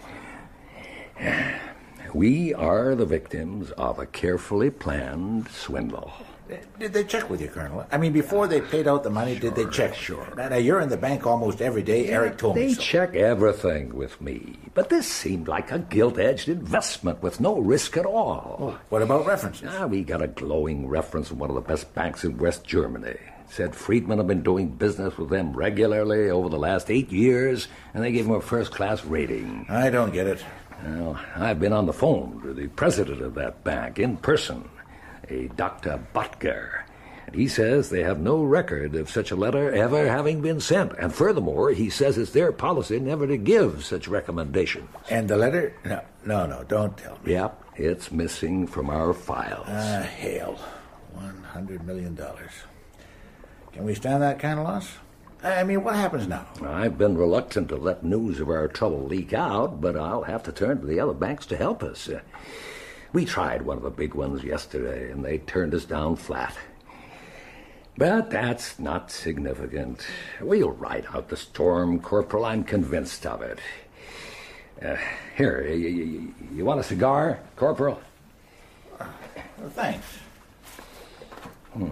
We are the victims of a carefully planned swindle. Did they check with you, Colonel? I mean, before they paid out the money, sure, did they check? Sure. Now, now, you're in the bank almost every day. Yeah, Eric told they me so. They check everything with me. But this seemed like a gilt-edged investment with no risk at all. Oh, what about references? Ah, we got a glowing reference from one of the best banks in West Germany. Said Friedman had been doing business with them regularly over the last eight years, and they gave him a first-class rating. I don't get it. Well, I've been on the phone to the president of that bank in person, a Doctor Butker. And he says they have no record of such a letter ever having been sent. And furthermore, he says it's their policy never to give such recommendations. And the letter? No, no, no, don't tell me. Yep, it's missing from our files. Ah, hell. One hundred million dollars. Can we stand that kind of loss? I mean, what happens now? I've been reluctant to let news of our trouble leak out, but I'll have to turn to the other banks to help us. Uh, we tried one of the big ones yesterday, and they turned us down flat. But that's not significant. We'll ride out the storm, Corporal. I'm convinced of it. Uh, here, you, you, you want a cigar, Corporal? Uh, well, thanks. Hmm.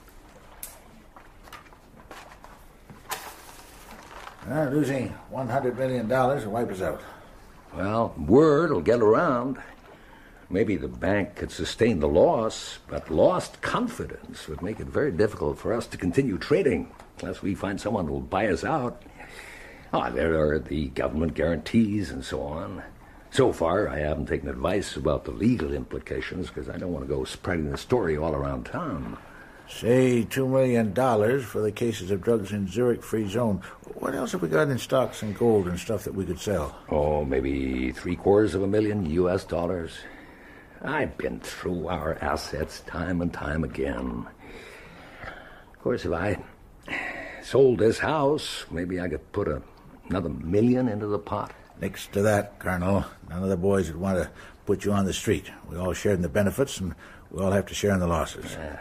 Uh, losing one hundred million dollars will wipe us out. Well, word will get around. Maybe the bank could sustain the loss, but lost confidence would make it very difficult for us to continue trading unless we find someone who will buy us out. Oh, there are the government guarantees and so on. So far, I haven't taken advice about the legal implications because I don't want to go spreading the story all around town. Say two million dollars for the cases of drugs in Zurich Free Zone. What else have we got in stocks and gold and stuff that we could sell? Oh, maybe three quarters of a million U S dollars. I've been through our assets time and time again. Of course, if I sold this house, maybe I could put a, another million into the pot. Next to that, Colonel, none of the boys would want to put you on the street. We all share in the benefits, and we all have to share in the losses. Yeah.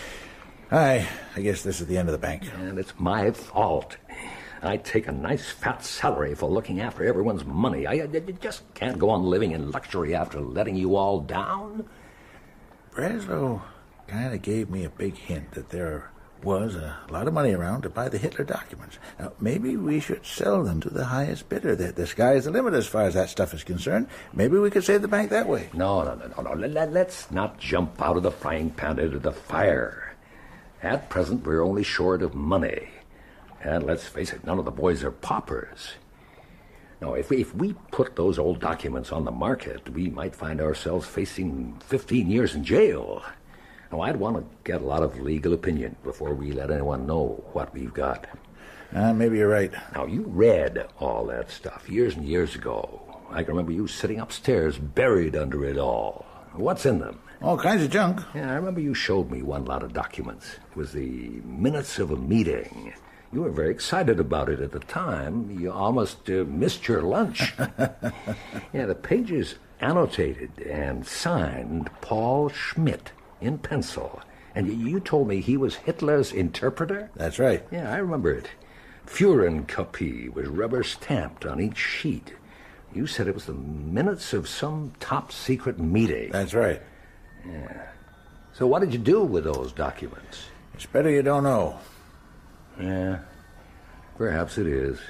I, I guess this is the end of the bank. And it's my fault. I take a nice fat salary for looking after everyone's money. I, I, I just can't go on living in luxury after letting you all down. Breslow kind of gave me a big hint that there was a lot of money around to buy the Hitler documents. Now, maybe we should sell them to the highest bidder. The, the sky is the limit as far as that stuff is concerned. Maybe we could save the bank that way. No, no, no, no, no. Let, let's not jump out of the frying pan into the fire. At present, we're only short of money. And let's face it, none of the boys are paupers. Now, if we, if we put those old documents on the market, we might find ourselves facing fifteen years in jail. Now, I'd want to get a lot of legal opinion before we let anyone know what we've got. Uh, maybe you're right. Now, you read all that stuff years and years ago. I can remember you sitting upstairs, buried under it all. What's in them? All kinds of junk. Yeah, I remember you showed me one lot of documents. It was the minutes of a meeting. You were very excited about it at the time. You almost uh, missed your lunch. Yeah, the pages annotated and signed Paul Schmidt in pencil. And you told me he was Hitler's interpreter? That's right. Yeah, I remember it. Führenkopie was rubber stamped on each sheet. You said it was the minutes of some top-secret meeting. That's right. Yeah. So what did you do with those documents? It's better you don't know. Yeah, perhaps it is.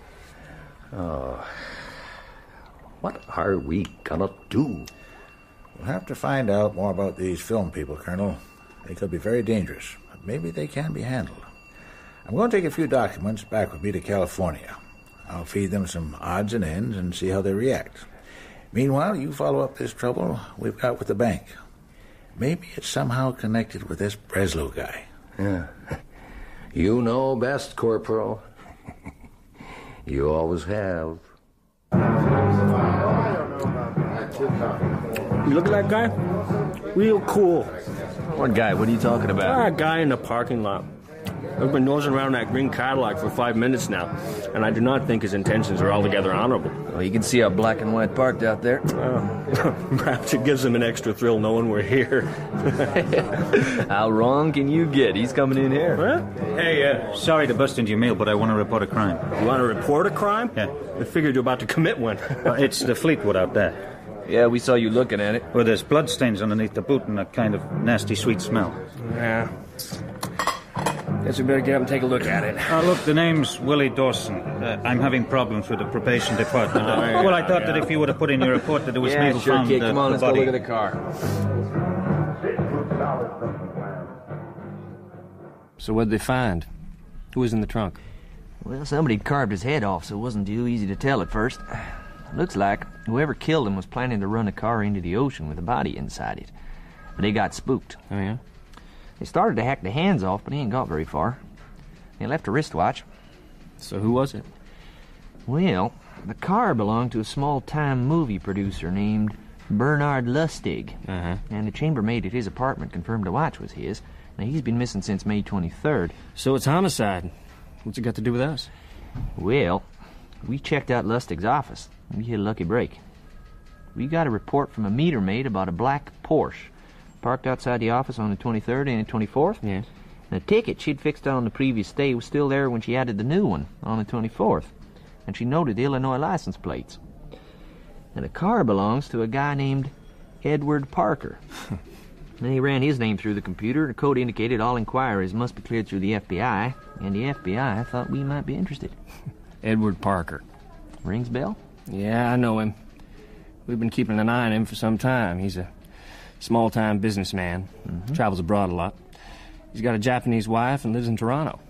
Oh, what are we gonna do? We'll have to find out more about these film people, Colonel. They could be very dangerous, but maybe they can be handled. I'm going to take a few documents back with me to California. I'll feed them some odds and ends and see how they react. Meanwhile, you follow up this trouble we've got with the bank. Maybe it's somehow connected with this Breslow guy. Yeah. You know best, Corporal. You always have. You look at that guy? Real cool. What guy? What are you talking about? Ah, a guy in the parking lot. I've been nosing around that green Cadillac for five minutes now, and I do not think his intentions are altogether honorable. Well, you can see how black and white parked out there. Uh, perhaps it gives him an extra thrill knowing we're here. How wrong can you get? He's coming in here. Huh? Hey, uh, sorry to bust into your mail, but I want to report a crime. You want to report a crime? Yeah. I figured you're about to commit one. uh, it's the Fleetwood out there. Yeah, we saw you looking at it. Well, there's bloodstains underneath the boot and a kind of nasty sweet smell. Yeah. Guess we better get up and take a look at it. Uh, look, the name's Willie Dawson. Uh, I'm having problems with the probation department. Uh, yeah, well, I thought yeah. that if you would have put in your report that it was yeah, me who sure, found kid. the, Come on, the let's body. go look at the car. So what'd they find? Who was in the trunk? Well, somebody carved his head off, so it wasn't too easy to tell at first. Looks like whoever killed him was planning to run the car into the ocean with the body inside it. But they got spooked. Oh, yeah? They started to hack the hands off, but he ain't got very far. They left a wristwatch. So who was it? Well, the car belonged to a small-time movie producer named Bernard Lustig. Uh-huh. And the chambermaid at his apartment confirmed the watch was his. Now, he's been missing since May twenty-third. So it's homicide. What's it got to do with us? Well, we checked out Lustig's office. We hit a lucky break. We got a report from a meter maid about a black Porsche parked outside the office on the twenty-third and the twenty-fourth. Yeah. The ticket she'd fixed on the previous day was still there when she added the new one on the twenty-fourth, and she noted the Illinois license plates. And the car belongs to a guy named Edward Parker. Then he ran his name through the computer, and the code indicated all inquiries must be cleared through the F B I, and the F B I thought we might be interested. Edward Parker. Rings bell? Yeah, I know him. We've been keeping an eye on him for some time. He's a small-time businessman, mm-hmm. travels abroad a lot. He's got a Japanese wife and lives in Toronto.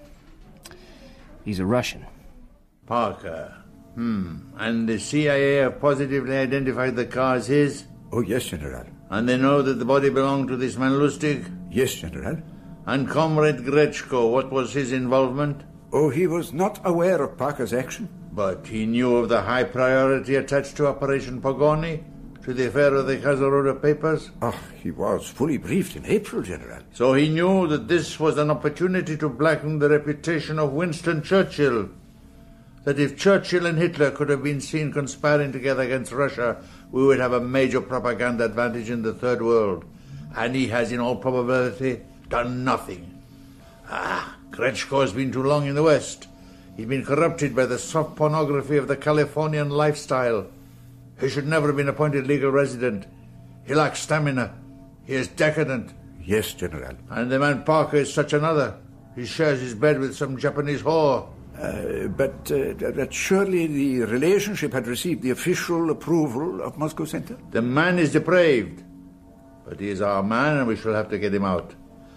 He's a Russian. Parker. Hmm. And the C I A have positively identified the car as his? Oh, yes, General. And they know that the body belonged to this man Lustig? Yes, General. And Comrade Grechko, what was his involvement? Oh, he was not aware of Parker's action. But he knew of the high priority attached to Operation Pogoni? To the affair of the Kaiseroda papers? Ah, oh, he was fully briefed in April, General. So he knew that this was an opportunity to blacken the reputation of Winston Churchill. That if Churchill and Hitler could have been seen conspiring together against Russia, we would have a major propaganda advantage in the Third World. And he has, in all probability, done nothing. Ah, Grechko has been too long in the West. He's been corrupted by the soft pornography of the Californian lifestyle. He should never have been appointed legal resident. He lacks stamina. He is decadent. Yes, General. And the man Parker is such another. He shares his bed with some Japanese whore. Uh, but uh, that surely the relationship had received the official approval of Moscow Center? The man is depraved. But he is our man, and we shall have to get him out.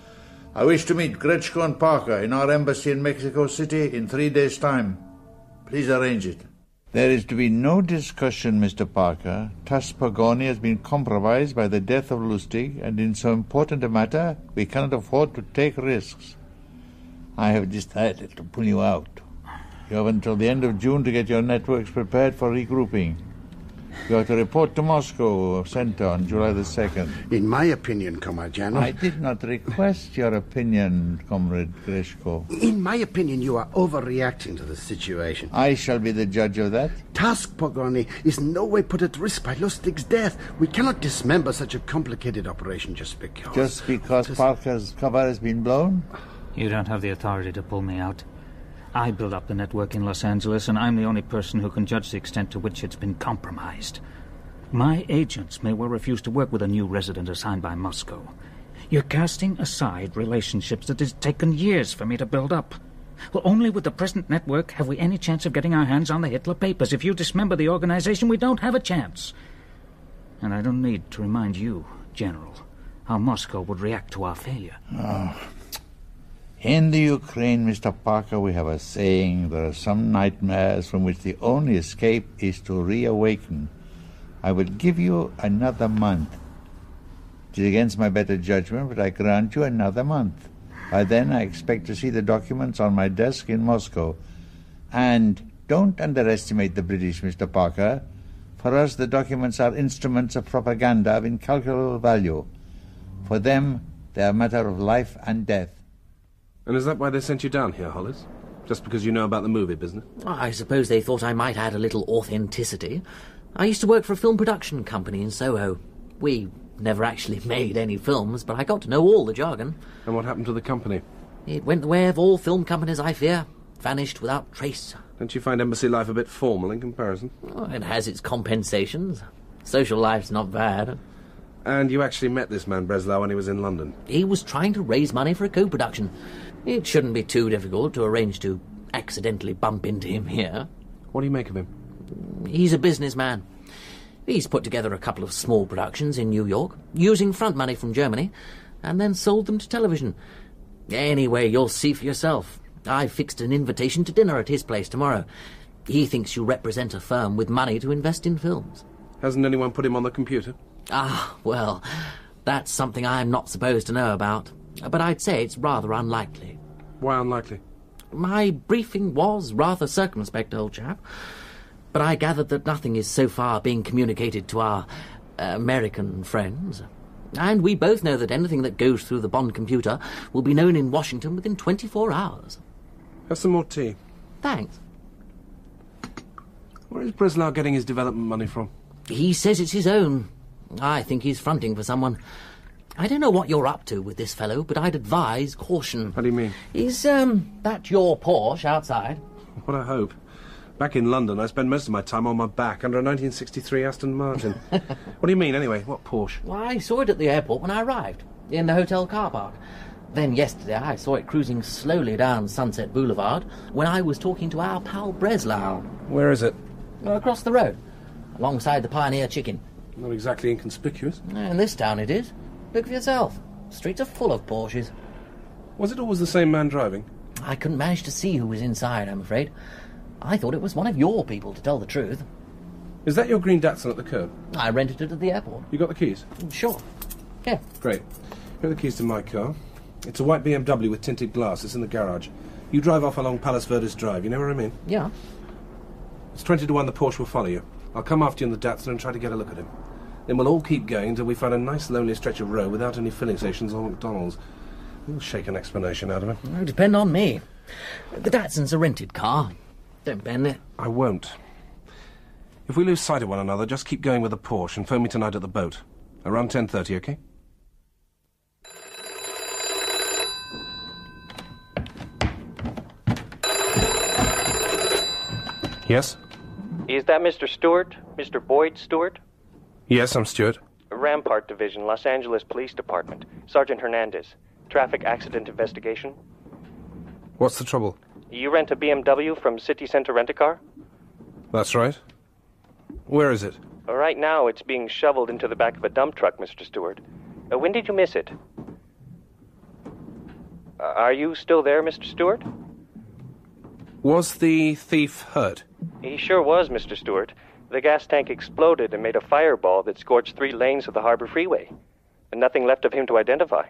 I wish to meet Grechko and Parker in our embassy in Mexico City in three days' time. Please arrange it. There is to be no discussion, Mister Parker. Task Pogoni has been compromised by the death of Lustig, and in so important a matter, we cannot afford to take risks. I have decided to pull you out. You have until the end of June to get your networks prepared for regrouping. You are to report to Moscow Center on July the second. In my opinion, Comrade General... I did not request your opinion, Comrade Grechko. In my opinion, you are overreacting to the situation. I shall be the judge of that. Task Pogoni is in no way put at risk by Lustig's death. We cannot dismember such a complicated operation just because... Just because just... Parker's cover has been blown? You don't have the authority to pull me out. I built up the network in Los Angeles, and I'm the only person who can judge the extent to which it's been compromised. My agents may well refuse to work with a new resident assigned by Moscow. You're casting aside relationships that has taken years for me to build up. Well, only with the present network have we any chance of getting our hands on the Hitler papers. If you dismember the organization, we don't have a chance. And I don't need to remind you, General, how Moscow would react to our failure. Oh. In the Ukraine, Mister Parker, we have a saying, there are some nightmares from which the only escape is to reawaken. I will give you another month. It is against my better judgment, but I grant you another month. By then, I expect to see the documents on my desk in Moscow. And don't underestimate the British, Mister Parker. For us, the documents are instruments of propaganda of incalculable value. For them, they are a matter of life and death. And is that why they sent you down here, Hollis? Just because you know about the movie business? I suppose they thought I might add a little authenticity. I used to work for a film production company in Soho. We never actually made any films, but I got to know all the jargon. And what happened to the company? It went the way of all film companies, I fear. Vanished without trace. Don't you find embassy life a bit formal in comparison? Oh, it has its compensations. Social life's not bad. And you actually met this man Breslau when he was in London? He was trying to raise money for a co-production. It shouldn't be too difficult to arrange to accidentally bump into him here. What do you make of him? He's a businessman. He's put together a couple of small productions in New York, using front money from Germany, and then sold them to television. Anyway, you'll see for yourself. I fixed an invitation to dinner at his place tomorrow. He thinks you represent a firm with money to invest in films. Hasn't anyone put him on the computer? Ah, well, that's something I'm not supposed to know about. But I'd say it's rather unlikely. Why unlikely? My briefing was rather circumspect, old chap. But I gathered that nothing is so far being communicated to our uh, American friends. And we both know that anything that goes through the Bond computer will be known in Washington within twenty-four hours. Have some more tea. Thanks. Where is Breslau getting his development money from? He says it's his own. I think he's fronting for someone. I don't know what you're up to with this fellow, but I'd advise caution. What do you mean? Is, um, that your Porsche outside? What I hope. Back in London, I spend most of my time on my back under a nineteen sixty-three Aston Martin. What do you mean, anyway? What Porsche? Well, I saw it at the airport when I arrived, in the hotel car park. Then yesterday I saw it cruising slowly down Sunset Boulevard when I was talking to our pal Breslau. Where is it? Across the road, alongside the Pioneer Chicken. Not exactly inconspicuous. In this town it is. Look for yourself. Streets are full of Porsches. Was it always the same man driving? I couldn't manage to see who was inside, I'm afraid. I thought it was one of your people, to tell the truth. Is that your green Datsun at the curb? I rented it at the airport. You got the keys? Sure. Here. Great. Here are the keys to my car. It's a white B M W with tinted glass. It's in the garage. You drive off along Palos Verdes Drive. You know where I mean? Yeah. It's twenty to one the Porsche will follow you. I'll come after you in the Datsun and try to get a look at him. Then we'll all keep going until we find a nice lonely stretch of road without any filling stations or McDonald's. We'll shake an explanation out of him. It'll depend on me. The Datsun's a rented car. Don't bend it. I won't. If we lose sight of one another, just keep going with the Porsche and phone me tonight at the boat. Around ten thirty, OK? Yes? Is that Mister Stewart? Mister Boyd Stewart? Yes, I'm Stewart. Rampart Division, Los Angeles Police Department. Sergeant Hernandez. Traffic accident investigation. What's the trouble? You rent a B M W from City Center Rent-A-Car? That's right. Where is it? Right now, it's being shoveled into the back of a dump truck, Mister Stewart. Uh, when did you miss it? Uh, are you still there, Mister Stewart? Was the thief hurt? He sure was, Mister Stewart. The gas tank exploded and made a fireball that scorched three lanes of the Harbor Freeway. And nothing left of him to identify.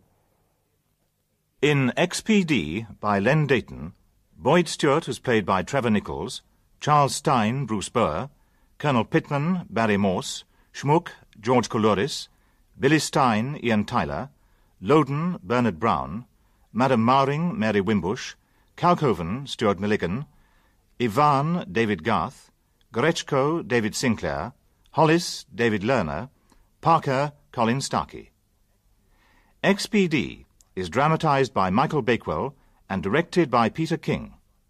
In X P D by Len Dayton, Boyd Stewart was played by Trevor Nichols, Charles Stein, Bruce Boer, Colonel Pittman, Barry Morse, Schmuck, George Coulouris, Billy Stein, Ian Tyler, Loden, Bernard Brown, Madame Mowring, Mary Wimbush, Kalkoven, Stuart Milligan, Ivan, David Garth, Gretschko, David Sinclair, Hollis, David Lerner, Parker, Colin Starkey. X P D is dramatized by Michael Bakewell and directed by Peter King.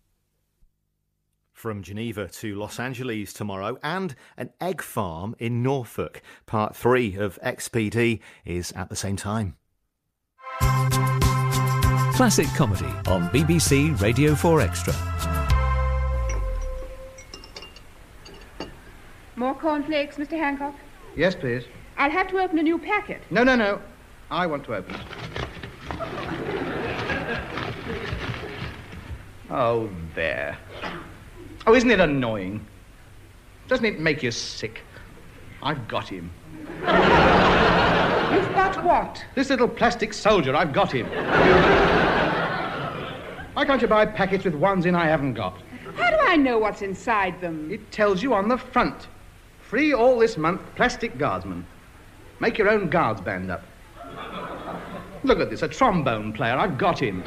From Geneva to Los Angeles tomorrow, and an egg farm in Norfolk. Part three of X P D is at the same time. Classic comedy on B B C Radio four Extra. More cornflakes, Mister Hancock? Yes, please. I'll have to open a new packet. No, no, no. I want to open it. Oh, there. Oh, isn't it annoying? Doesn't it make you sick? I've got him. You've got what? This little plastic soldier, I've got him. Why can't you buy packets with ones in I haven't got? How do I know what's inside them? It tells you on the front. Free all this month, plastic guardsman. Make your own guards band up. Look at this, a trombone player. I've got him.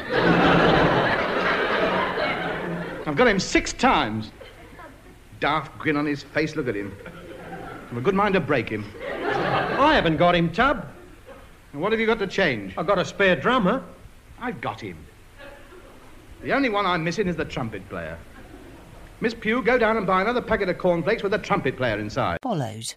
I've got him six times. Daft grin on his face, look at him. I've a good mind to break him. I haven't got him, Tub. And what have you got to change? I've got a spare drummer. I've got him. The only one I'm missing is the trumpet player. Miss Pugh, go down and buy another packet of cornflakes with a trumpet player inside. Follows.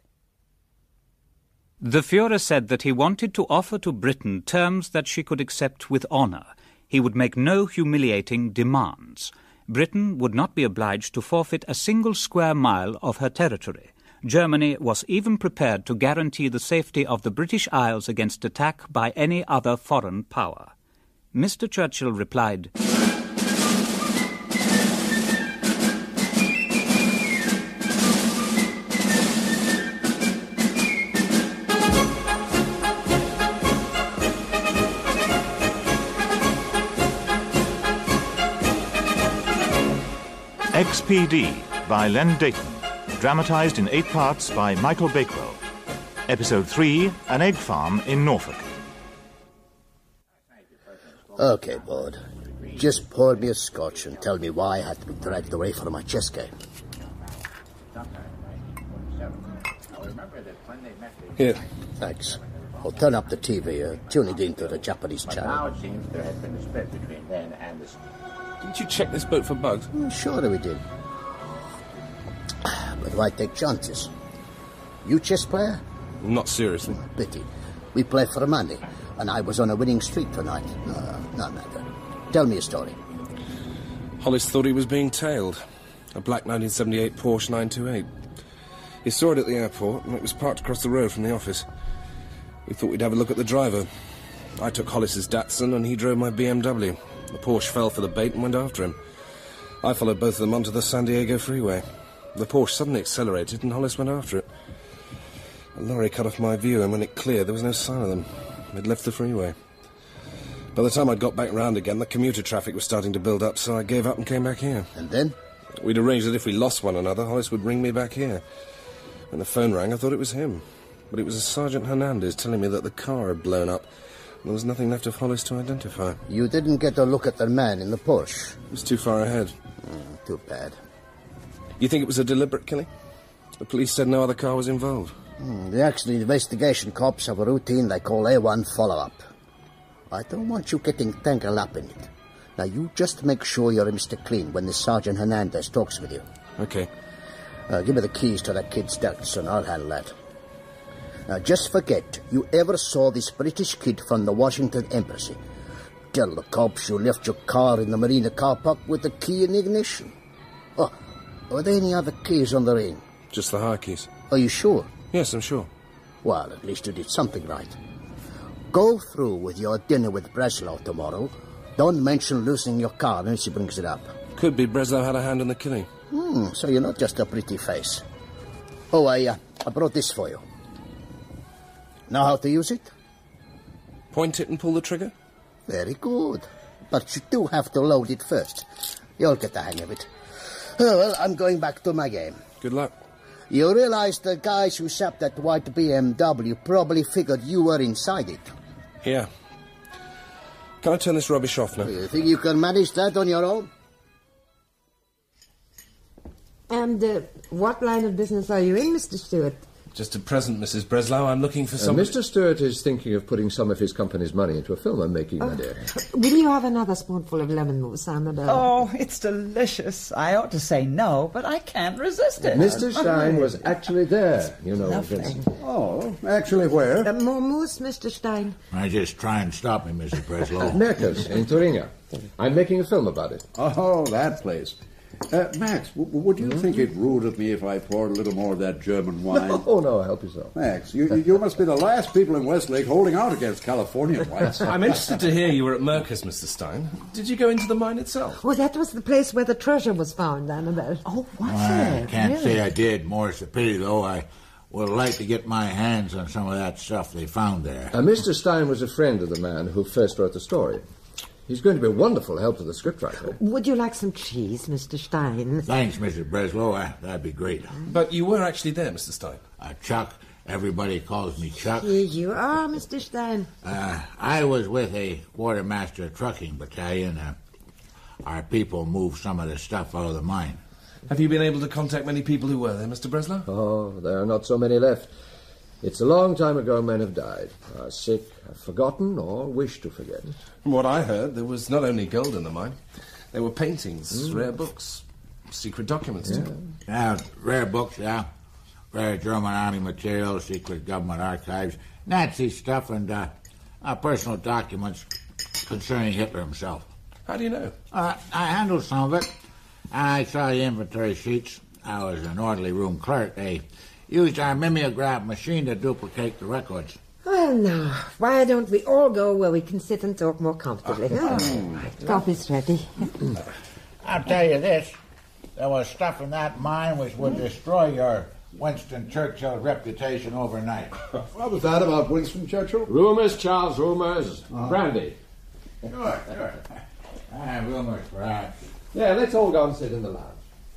The Führer said that he wanted to offer to Britain terms that she could accept with honour. He would make no humiliating demands. Britain would not be obliged to forfeit a single square mile of her territory. Germany was even prepared to guarantee the safety of the British Isles against attack by any other foreign power. Mister Churchill replied, X P D by Len Dayton, dramatised in eight parts by Michael Bakewell. Episode three, An Egg Farm in Norfolk. OK, Bud. Just pour me a scotch and tell me why I had to be dragged away from my chess game. Here. Thanks. Oh, turn up the T V. Uh, tune it into the Japanese But channel. now it seems there has been a split between them and the... Didn't you check this boat for bugs? Mm, sure we did. But why take chances? You chess player? Not seriously. Pity. We play for money, and I was on a winning streak tonight. Uh, no matter. Tell me a story. Hollis thought he was being tailed. A black nineteen seventy-eight Porsche nine twenty-eight. He saw it at the airport, and it was parked across the road from the office. We thought we'd have a look at the driver. I took Hollis's Datsun, and he drove my B M W. The Porsche fell for the bait and went after him. I followed both of them onto the San Diego freeway. The Porsche suddenly accelerated, and Hollis went after it. A lorry cut off my view, and when it cleared, there was no sign of them. They'd left the freeway. By the time I'd got back round again, the commuter traffic was starting to build up, so I gave up and came back here. And then? We'd arranged that if we lost one another, Hollis would ring me back here. When the phone rang, I thought it was him. But it was a Sergeant Hernandez telling me that the car had blown up. And there was nothing left of Hollis to identify. You didn't get a look at the man in the Porsche? It was too far ahead. Mm, too bad. You think it was a deliberate killing? The police said no other car was involved. Mm, the accident investigation cops have a routine they call A one follow-up. I don't want you getting tangled up in it. Now, you just make sure you're Mister Clean when the Sergeant Hernandez talks with you. Okay. Uh, give me the keys to that kid's Datsun. I'll handle that. Now, just forget you ever saw this British kid from the Washington Embassy. Tell the cops you left your car in the Marina car park with the key in the ignition. Oh, are there any other keys on the ring? Just the high keys. Are you sure? Yes, I'm sure. Well, at least you did something right. Go through with your dinner with Breslau tomorrow. Don't mention losing your car unless she brings it up. Could be Breslau had a hand in the killing. Hmm, so you're not just a pretty face. Oh, I, uh, I brought this for you. Know how to use it? Point it and pull the trigger? Very good. But you do have to load it first. You'll get the hang of it. Oh, well, I'm going back to my game. Good luck. You realize the guys who sapped that white B M W probably figured you were inside it. Yeah. Can I turn this rubbish off now? You think you can manage that on your own? And uh, what line of business are you in, Mister Stewart? Just at present, Missus Breslau, I'm looking for Uh, some... Mister Stewart is thinking of putting some of his company's money into a film I'm making, my dear. Will you have another spoonful of lemon mousse, Annabelle? Oh, it's delicious. I ought to say no, but I can't resist it. Mister Stein was actually there, you know, Lovely. Vincent. Oh, actually where? Uh, more mousse, Mister Stein. I just try and stop me, Missus Breslau. Mercus, in Thuringia. I'm making a film about it. Oh, that place. Uh, Max, w- would you think it rude of me if I poured a little more of that German wine? Oh, no, help yourself. Max, you, you must be the last people in Westlake holding out against Californian whites. I'm interested to hear you were at Mercus, Mister Stein. Did you go into the mine itself? Well, that was the place where the treasure was found, Annabelle. Oh, was I can't say I did. More's the pity, though. I would like to get my hands on some of that stuff they found there. Uh, Mister Stein was a friend of the man who first wrote the story. He's going to be a wonderful help to the scriptwriter. Would you like some cheese, Mister Stein? Thanks, Missus Breslau. Uh, that'd be great. But you were actually there, Mister Stein. Uh, Chuck. Everybody calls me Chuck. Here you are, Mister Stein. Uh, I was with a quartermaster trucking battalion. Uh, our people moved some of the stuff out of the mine. Have you been able to contact many people who were there, Mister Breslau? Oh, there are not so many left. It's a long time ago men have died, are sick, have forgotten, or wish to forget. From what I heard, there was not only gold in the mine. There were paintings, Mm. rare books, secret documents, Yeah. too. Yeah, rare books, yeah. Rare German army material, secret government archives, Nazi stuff, and uh, uh, personal documents concerning Hitler himself. How do you know? Uh, I handled some of it. I saw the inventory sheets. I was an orderly room clerk. They used our mimeograph machine to duplicate the records. Well, now, why don't we all go where we can sit and talk more comfortably? Huh? Right, coffee's ready. I'll tell you this. There was stuff in that mine which would destroy your Winston Churchill's reputation overnight. What was that about Winston Churchill? Rumours, Charles, rumours. Brandy. Sure, sure. Ah, rumors, perhaps. Yeah, let's all go and sit in the lounge.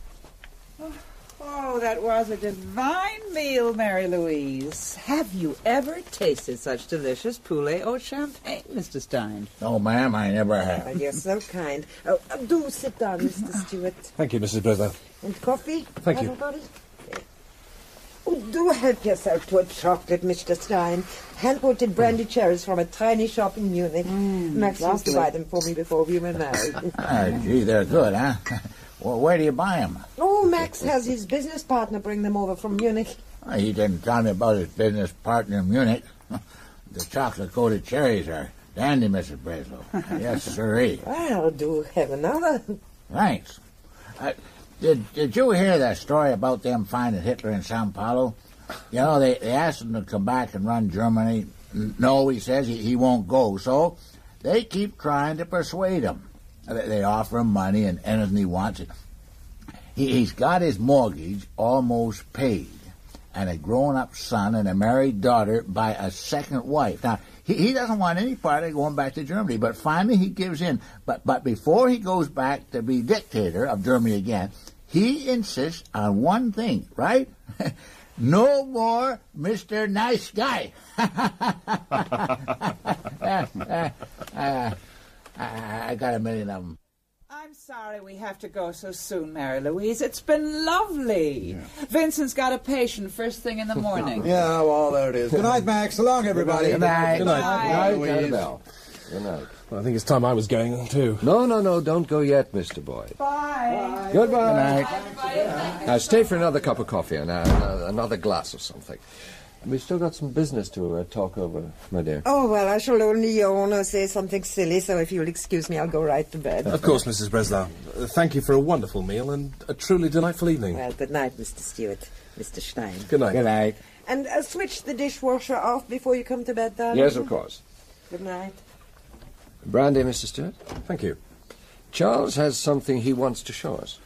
Oh, that was a divine meal, Mary Louise. Have you ever tasted such delicious poulet au champagne, Mister Stein? No, ma'am, I never have. Well, you're so kind. Oh, uh, do sit down, Mister Stewart. Thank you, Missus Breslau. And coffee? Thank you. Everybody? Oh, Oh, do help yourself to a chocolate, Mister Stein. Hand-watered brandy cherries from a tiny shop in Munich. Mm, Max used to lovely. buy them for me before we were married. Ah, gee, they're good, huh? Well, where do you buy them? Oh, Max has his business partner bring them over from Munich. Oh, he didn't tell me about his business partner in Munich. The chocolate-coated cherries are dandy, Missus Breslow. Yes, sirree. Well, do have another. Thanks. Uh, did, did you hear that story about them finding Hitler in Sao Paulo? You know, they, they asked him to come back and run Germany. No, he says he, he won't go, so they keep trying to persuade him. They, they offer him money and anything he wants. He, he's got his mortgage almost paid, and a grown-up son and a married daughter by a second wife. Now, he, he doesn't want any part of going back to Germany, but finally he gives in. But, but before he goes back to be dictator of Germany again, he insists on one thing, right? No more Mister Nice Guy. uh, uh, uh, I got a million of them. I'm sorry we have to go so soon, Mary Louise. It's been lovely. Yeah. Vincent's got a patient first thing in the morning. Yeah, well, there it is. Good night, Max. So long, everybody. Good night. Good Good night. night, Good night, Annabelle. Good night. Well, I think it's time I was going, too. No, no, no, don't go yet, Mister Boyd. Bye. Goodbye. Good night. Now, stay for another cup of coffee and uh, another glass or something. We've still got some business to uh, talk over, my dear. Oh, well, I shall only yawn or say something silly, so if you'll excuse me, I'll go right to bed. Of course, Missus Breslau. Uh, thank you for a wonderful meal and a truly delightful evening. Well, good night, Mister Stewart. Mister Stein. Good night. Good night. And uh, switch the dishwasher off before you come to bed, darling. Yes, of course. Good night. Brandy, Mister Stewart? Thank you. Charles has something he wants to show us.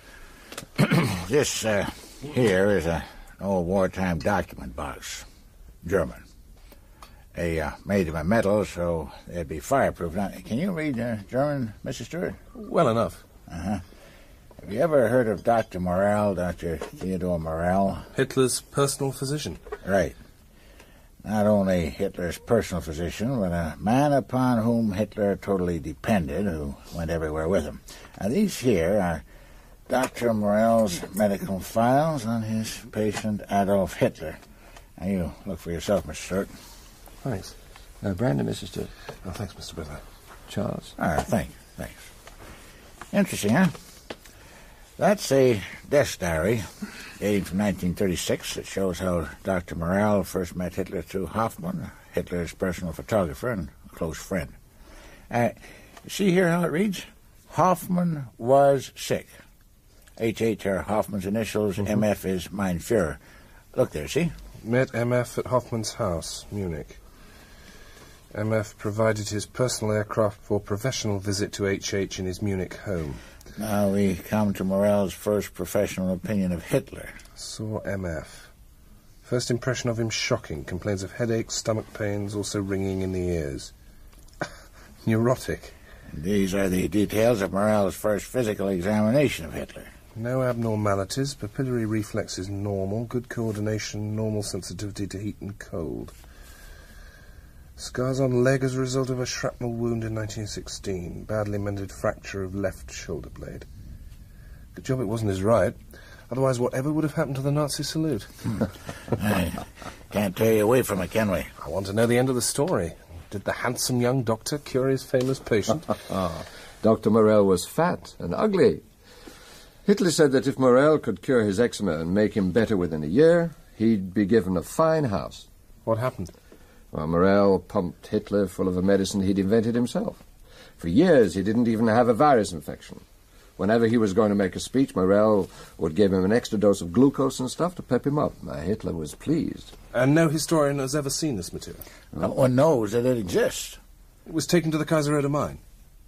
This uh, here is a, an old wartime document box. German. They uh, made them of metal so they'd be fireproof. Now, can you read uh, German, Missus Stewart? Well enough. Uh-huh. Have you ever heard of Doctor Morell, Doctor Theodore Morell? Hitler's personal physician. Right. Not only Hitler's personal physician, but a man upon whom Hitler totally depended, who went everywhere with him. Now, these here are Doctor Morell's medical files on his patient Adolf Hitler. Now, you look for yourself, Mister Stewart. Thanks. Uh, Brandon, Mister Stewart. Oh, thanks, Mister Breslau. Charles. Ah, thanks, thanks. Interesting, huh? That's a desk diary dating from nineteen thirty-six. It shows how Doctor Morell first met Hitler through Hoffman, Hitler's personal photographer and close friend. Uh, see here how it reads? Hoffman was sick. H H are Hoffman's initials, mm-hmm. M F is Mein Führer. Look there, see? Met M F at Hoffman's house, Munich. M F provided his personal aircraft for professional visit to H H in his Munich home. Now we come to Morell's first professional opinion of Hitler. Saw M F. First impression of him shocking. Complains of headaches, stomach pains, also ringing in the ears. Neurotic. These are the details of Morell's first physical examination of Hitler. No abnormalities. Papillary reflex is normal. Good coordination. Normal sensitivity to heat and cold. Scars on leg as a result of a shrapnel wound in nineteen sixteen. Badly mended fracture of left shoulder blade. Good job it wasn't his right. Otherwise, whatever would have happened to the Nazi salute? I can't tear you away from it, can we? I want to know the end of the story. Did the handsome young doctor cure his famous patient? Doctor Morell was fat and ugly. Hitler said that if Morell could cure his eczema and make him better within a year, he'd be given a fine house. What happened? Well, Morell pumped Hitler full of a medicine he'd invented himself. For years, he didn't even have a virus infection. Whenever he was going to make a speech, Morell would give him an extra dose of glucose and stuff to pep him up. Now, Hitler was pleased. And no historian has ever seen this material? No one knows that it exists. It was taken to the Kaiserode mine.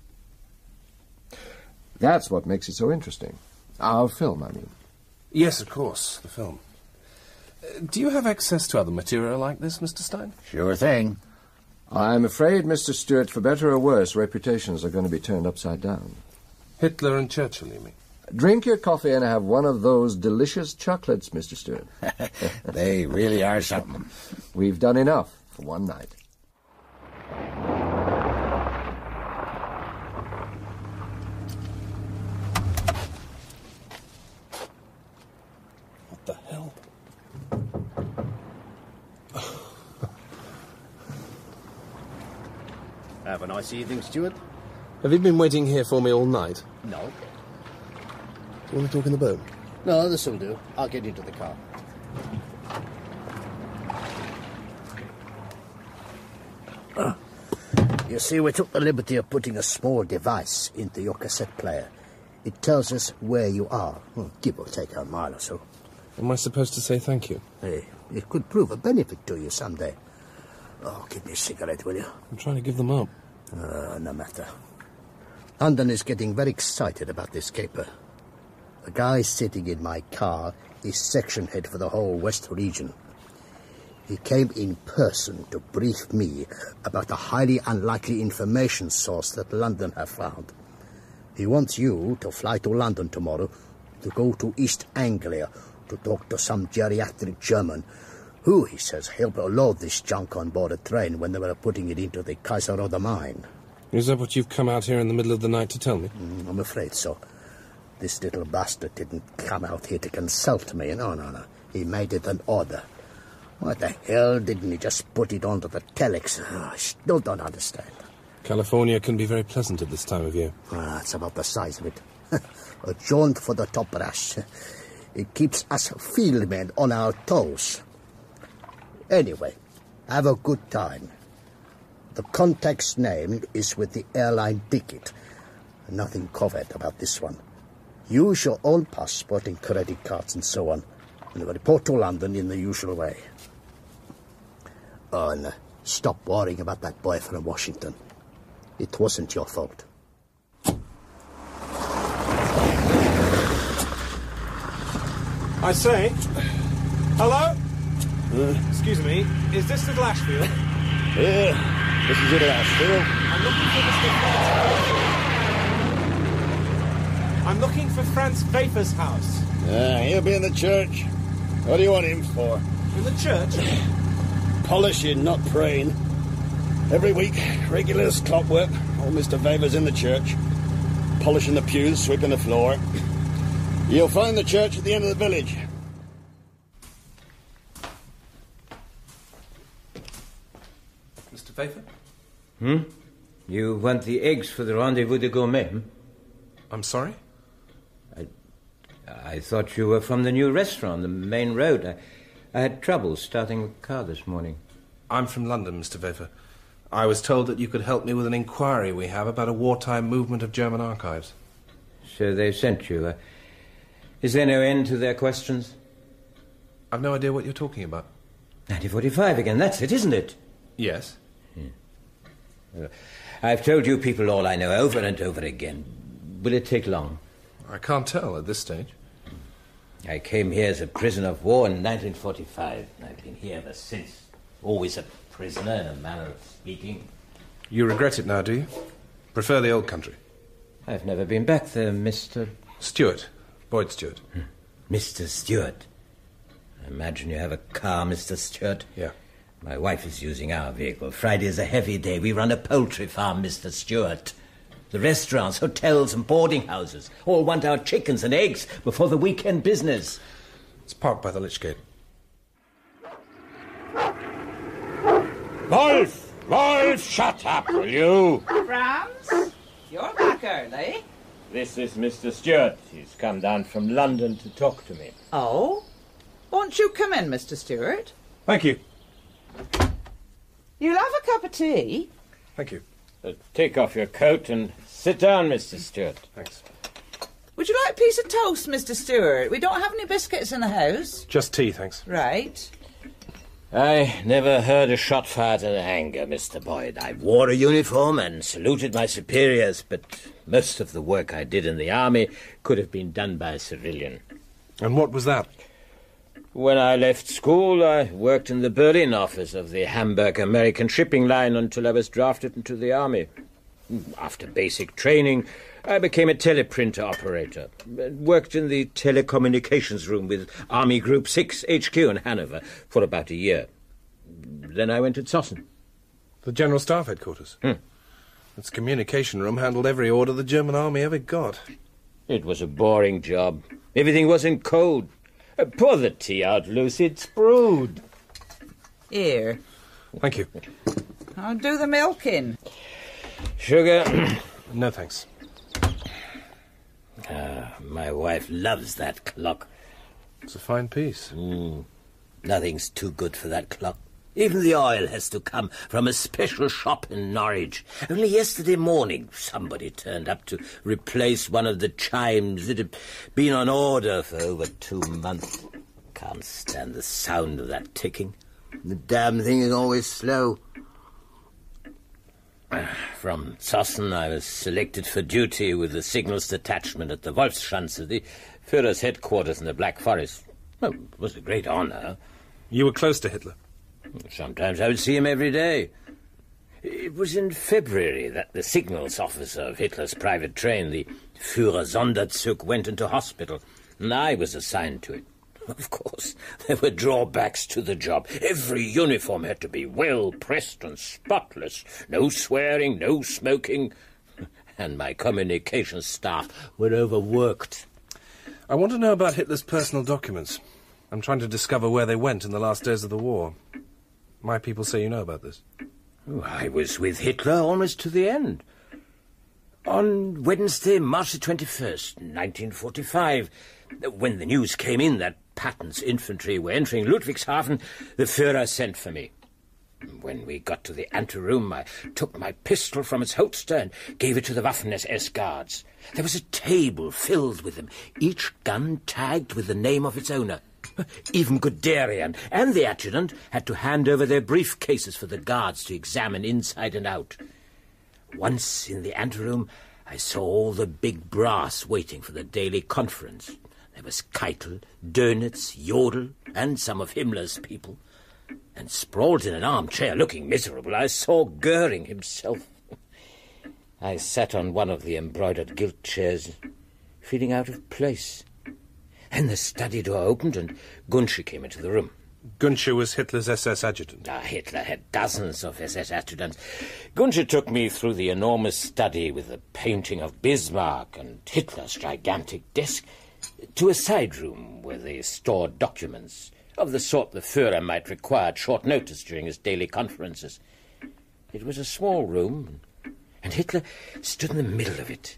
That's what makes it so interesting. Our film, I mean. Yes, of course, the film. Uh, do you have access to other material like this, Mister Stein? Sure thing. I'm afraid, Mister Stewart, for better or worse, reputations are going to be turned upside down. Hitler and Churchill, you mean? Drink your coffee and have one of those delicious chocolates, Mister Stewart. They really are something. We've done enough for one night. What the hell? Have a nice evening, Stuart. Have you been waiting here for me all night? No. Do you want to talk in the boat? No, this'll do. I'll get into the car. Uh, you see, we took the liberty of putting a small device into your cassette player. It tells us where you are, well, give or take a mile or so. Am I supposed to say thank you? Hey, it could prove a benefit to you someday. Oh, give me a cigarette, will you? I'm trying to give them up. Uh, no matter. London is getting very excited about this caper. The guy sitting in my car is section head for the whole West region. He came in person to brief me about a highly unlikely information source that London have found. He wants you to fly to London tomorrow to go to East Anglia to talk to some geriatric German who, he says, helped load this junk on board a train when they were putting it into the Kaiserode mine. Is that what you've come out here in the middle of the night to tell me? Mm, I'm afraid so. This little bastard didn't come out here to consult me. No, no, no. He made it an order. What the hell didn't he just put it onto the telex? Oh, I still don't understand. California can be very pleasant at this time of year. Ah, it's about the size of it. A jaunt for the top brass. It keeps us field men on our toes. Anyway, have a good time. The contact's name is with the airline ticket. Nothing covert about this one. Use your own passport and credit cards and so on, and report to London in the usual way. Oh, and uh, stop worrying about that boy from Washington. It wasn't your fault. I say, hello? Uh, Excuse me, is this little Ashfield? Yeah, this is it, Ashfield. I'm looking for Mister I'm looking for Franz Vafer's house. Yeah, he'll be in the church. What do you want him for? In the church? Polishing, not praying. Every week, regular as clockwork, old Mister Vafer's in the church. Polishing the pews, sweeping the floor. You'll find the church at the end of the village. Mister Vafer? Hmm? You want the eggs for the Rendezvous de Gourmet, hmm? I'm sorry? I, I thought you were from the new restaurant, the main road. I, I had trouble starting the car this morning. I'm from London, Mister Vafer. I was told that you could help me with an inquiry we have about a wartime movement of German archives. So they sent you. Uh, is there no end to their questions? I've no idea what you're talking about. nineteen forty-five again, that's it, isn't it? Yes. Hmm. Well, I've told you people all I know over and over again. Will it take long? I can't tell at this stage. I came here as a prisoner of war in nineteen forty-five. I've been here ever since. Always a prisoner in a manner of speaking. You regret it now, do you? Prefer the old country? I've never been back there, Mister Stewart. Boyd Stewart. Hmm. Mister Stewart. I imagine you have a car, Mister Stewart. Yeah. My wife is using our vehicle. Friday's a heavy day. We run a poultry farm, Mister Stewart. The restaurants, hotels and boarding houses all want our chickens and eggs before the weekend business. It's parked by the Lich Gate. Wolf! Wolf, shut up, will you? Franz, you're back early. This is Mister Stewart. He's come down from London to talk to me. Oh? Won't you come in, Mister Stewart? Thank you. You'll have a cup of tea? Thank you. Uh, take off your coat and sit down, Mister Stewart. Thanks. Would you like a piece of toast, Mister Stewart? We don't have any biscuits in the house. Just tea, thanks. Right. I never heard a shot fired in anger, Mister Boyd. I wore a uniform and saluted my superiors, but most of the work I did in the army could have been done by a civilian. And what was that? When I left school, I worked in the Berlin office of the Hamburg American Shipping Line until I was drafted into the army. After basic training, I became a teleprinter operator. Worked in the telecommunications room with Army Group six H Q in Hanover for about a year. Then I went to Zossen. The General Staff Headquarters? Hmm. Its communication room handled every order the German army ever got. It was a boring job. Everything was in code. Uh, pour the tea out, Lucy. It's brewed. Here. Thank you. I'll do the milking. Sugar? No, thanks. Ah, my wife loves that clock. It's a fine piece. Mm. Nothing's too good for that clock. Even the oil has to come from a special shop in Norwich. Only yesterday morning somebody turned up to replace one of the chimes that had been on order for over two months. Can't stand the sound of that ticking. The damn thing is always slow. From Zossen I was selected for duty with the signals detachment at the Wolfschanze, the Führer's headquarters in the Black Forest. Well, it was a great honor. You were close to Hitler? Sometimes I would see him every day. It was in February that the signals officer of Hitler's private train, the Führer Sonderzug, went into hospital, and I was assigned to it. Of course, there were drawbacks to the job. Every uniform had to be well pressed and spotless. No swearing, no smoking. And my communications staff were overworked. I want to know about Hitler's personal documents. I'm trying to discover where they went in the last days of the war. My people say you know about this. Oh, I was with Hitler almost to the end. On Wednesday, March the twenty-first, nineteen forty-five, when the news came in that Patton's infantry were entering Ludwigshafen, the Führer sent for me. When we got to the anteroom, I took my pistol from its holster and gave it to the Waffen-S S guards. There was a table filled with them, each gun tagged with the name of its owner. Even Guderian and the adjutant had to hand over their briefcases for the guards to examine inside and out. Once in the anteroom, I saw all the big brass waiting for the daily conference. There was Keitel, Dönitz, Jodl, and some of Himmler's people. And sprawled in an armchair, looking miserable, I saw Goering himself. I sat on one of the embroidered gilt chairs, feeling out of place. Then the study door opened and Gunsche came into the room. Gunsche was Hitler's S S adjutant. Ah, Hitler had dozens of S S adjutants. Gunsche took me through the enormous study with the painting of Bismarck and Hitler's gigantic desk to a side room where they stored documents of the sort the Führer might require at short notice during his daily conferences. It was a small room, and Hitler stood in the middle of it.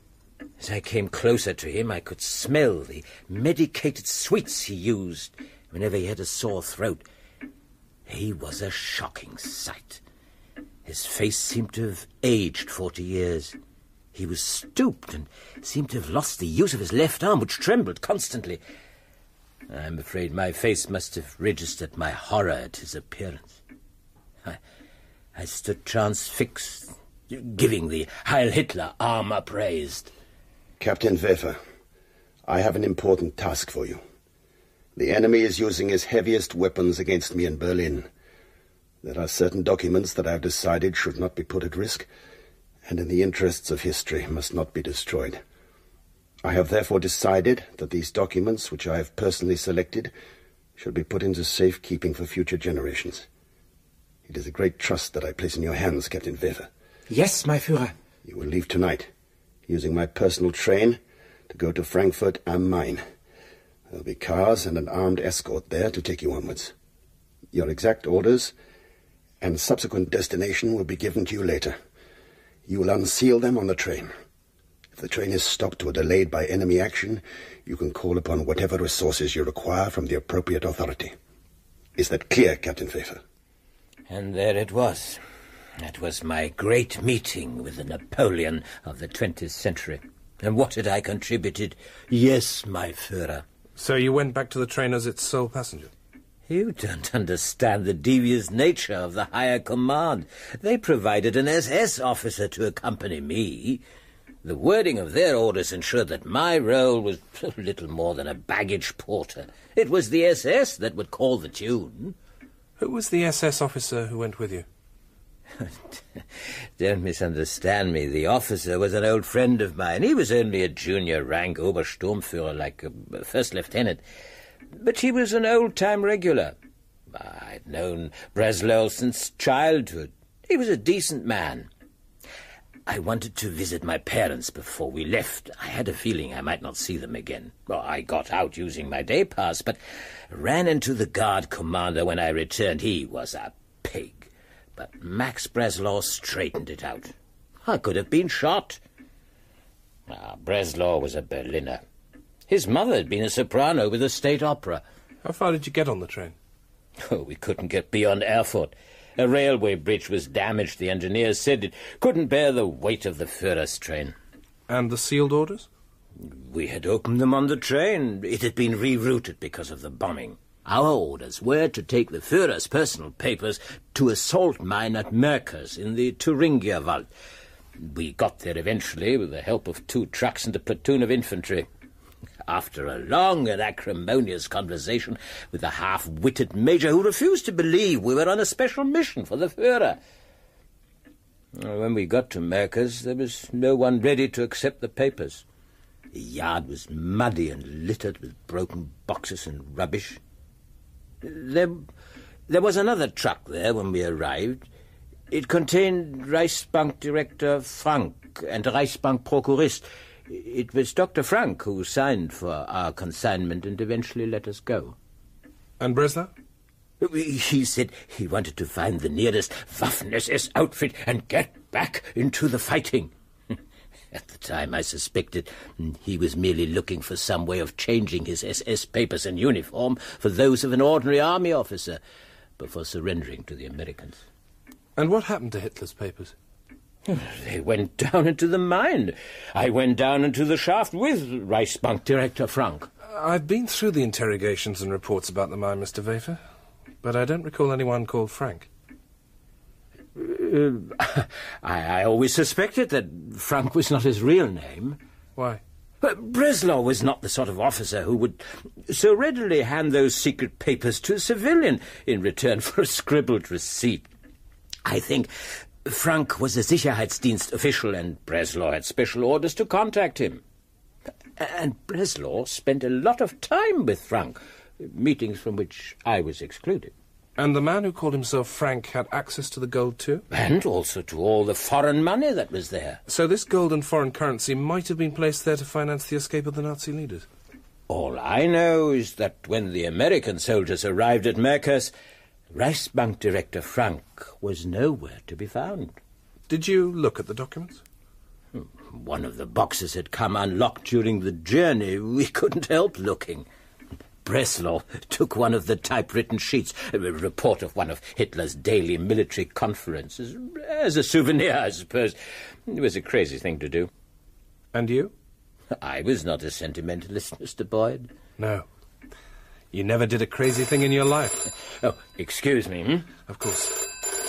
As I came closer to him, I could smell the medicated sweets he used whenever he had a sore throat. He was a shocking sight. His face seemed to have aged forty years. He was stooped and seemed to have lost the use of his left arm, which trembled constantly. I'm afraid my face must have registered my horror at his appearance. I, I stood transfixed, giving the Heil Hitler arm upraised. Captain Wefer, I have an important task for you. The enemy is using his heaviest weapons against me in Berlin. There are certain documents that I have decided should not be put at risk, and in the interests of history must not be destroyed. I have therefore decided that these documents, which I have personally selected, should be put into safekeeping for future generations. It is a great trust that I place in your hands, Captain Wefer. Yes, my Führer. You will leave tonight, using my personal train, to go to Frankfurt am Main. There will be cars and an armed escort there to take you onwards. Your exact orders and subsequent destination will be given to you later. You will unseal them on the train. If the train is stopped or delayed by enemy action, you can call upon whatever resources you require from the appropriate authority. Is that clear, Captain Wefer? And there it was. That was my great meeting with the Napoleon of the twentieth century. And what had I contributed? Yes, my Führer. So you went back to the train as its sole passenger? You don't understand the devious nature of the higher command. They provided an S S officer to accompany me. The wording of their orders ensured that my role was little more than a baggage porter. It was the S S that would call the tune. Who was the S S officer who went with you? Don't misunderstand me. The officer was an old friend of mine. He was only a junior rank Obersturmführer, like a first lieutenant. But he was an old-time regular. I'd known Breslau since childhood. He was a decent man. I wanted to visit my parents before we left. I had a feeling I might not see them again. Well, I got out using my day pass, but ran into the guard commander when I returned. He was a pig. But Max Breslau straightened it out. I could have been shot. Ah, Breslau was a Berliner. His mother had been a soprano with the State Opera. How far did you get on the train? Oh, we couldn't get beyond Erfurt. A railway bridge was damaged. The engineers said it couldn't bear the weight of the Führer's train. And the sealed orders? We had opened them on the train. It had been rerouted because of the bombing. Our orders were to take the Führer's personal papers to a salt mine at Merkers in the Thuringia Wald. We got there eventually with the help of two trucks and a platoon of infantry. After a long and acrimonious conversation with a half-witted major who refused to believe we were on a special mission for the Führer. When we got to Merkers, there was no one ready to accept the papers. The yard was muddy and littered with broken boxes and rubbish. There, there was another truck there when we arrived. It contained Reichsbank Director Frank and Reichsbank Prokurist. It was Doctor Frank who signed for our consignment and eventually let us go. And Breslau? He said he wanted to find the nearest Waffen-S S outfit and get back into the fighting. At the time, I suspected he was merely looking for some way of changing his S S papers and uniform for those of an ordinary army officer before surrendering to the Americans. And what happened to Hitler's papers? They went down into the mine. I went down into the shaft with Reichsbank Director Frank. I've been through the interrogations and reports about the mine, Mister Wefer, but I don't recall anyone called Frank. Uh, I, I always suspected that Frank was not his real name. Why? But Breslau was not the sort of officer who would so readily hand those secret papers to a civilian in return for a scribbled receipt. I think Frank was a Sicherheitsdienst official and Breslau had special orders to contact him. And Breslau spent a lot of time with Frank, meetings from which I was excluded. And the man who called himself Frank had access to the gold too? And also to all the foreign money that was there. So this gold and foreign currency might have been placed there to finance the escape of the Nazi leaders? All I know is that when the American soldiers arrived at Merkers, Reichsbank Director Frank was nowhere to be found. Did you look at the documents? One of the boxes had come unlocked during the journey. We couldn't help looking. Breslau took one of the typewritten sheets, a report of one of Hitler's daily military conferences, as a souvenir, I suppose. It was a crazy thing to do. And you? I was not a sentimentalist, Mister Boyd. No. You never did a crazy thing in your life. Oh, excuse me, hmm? Of course.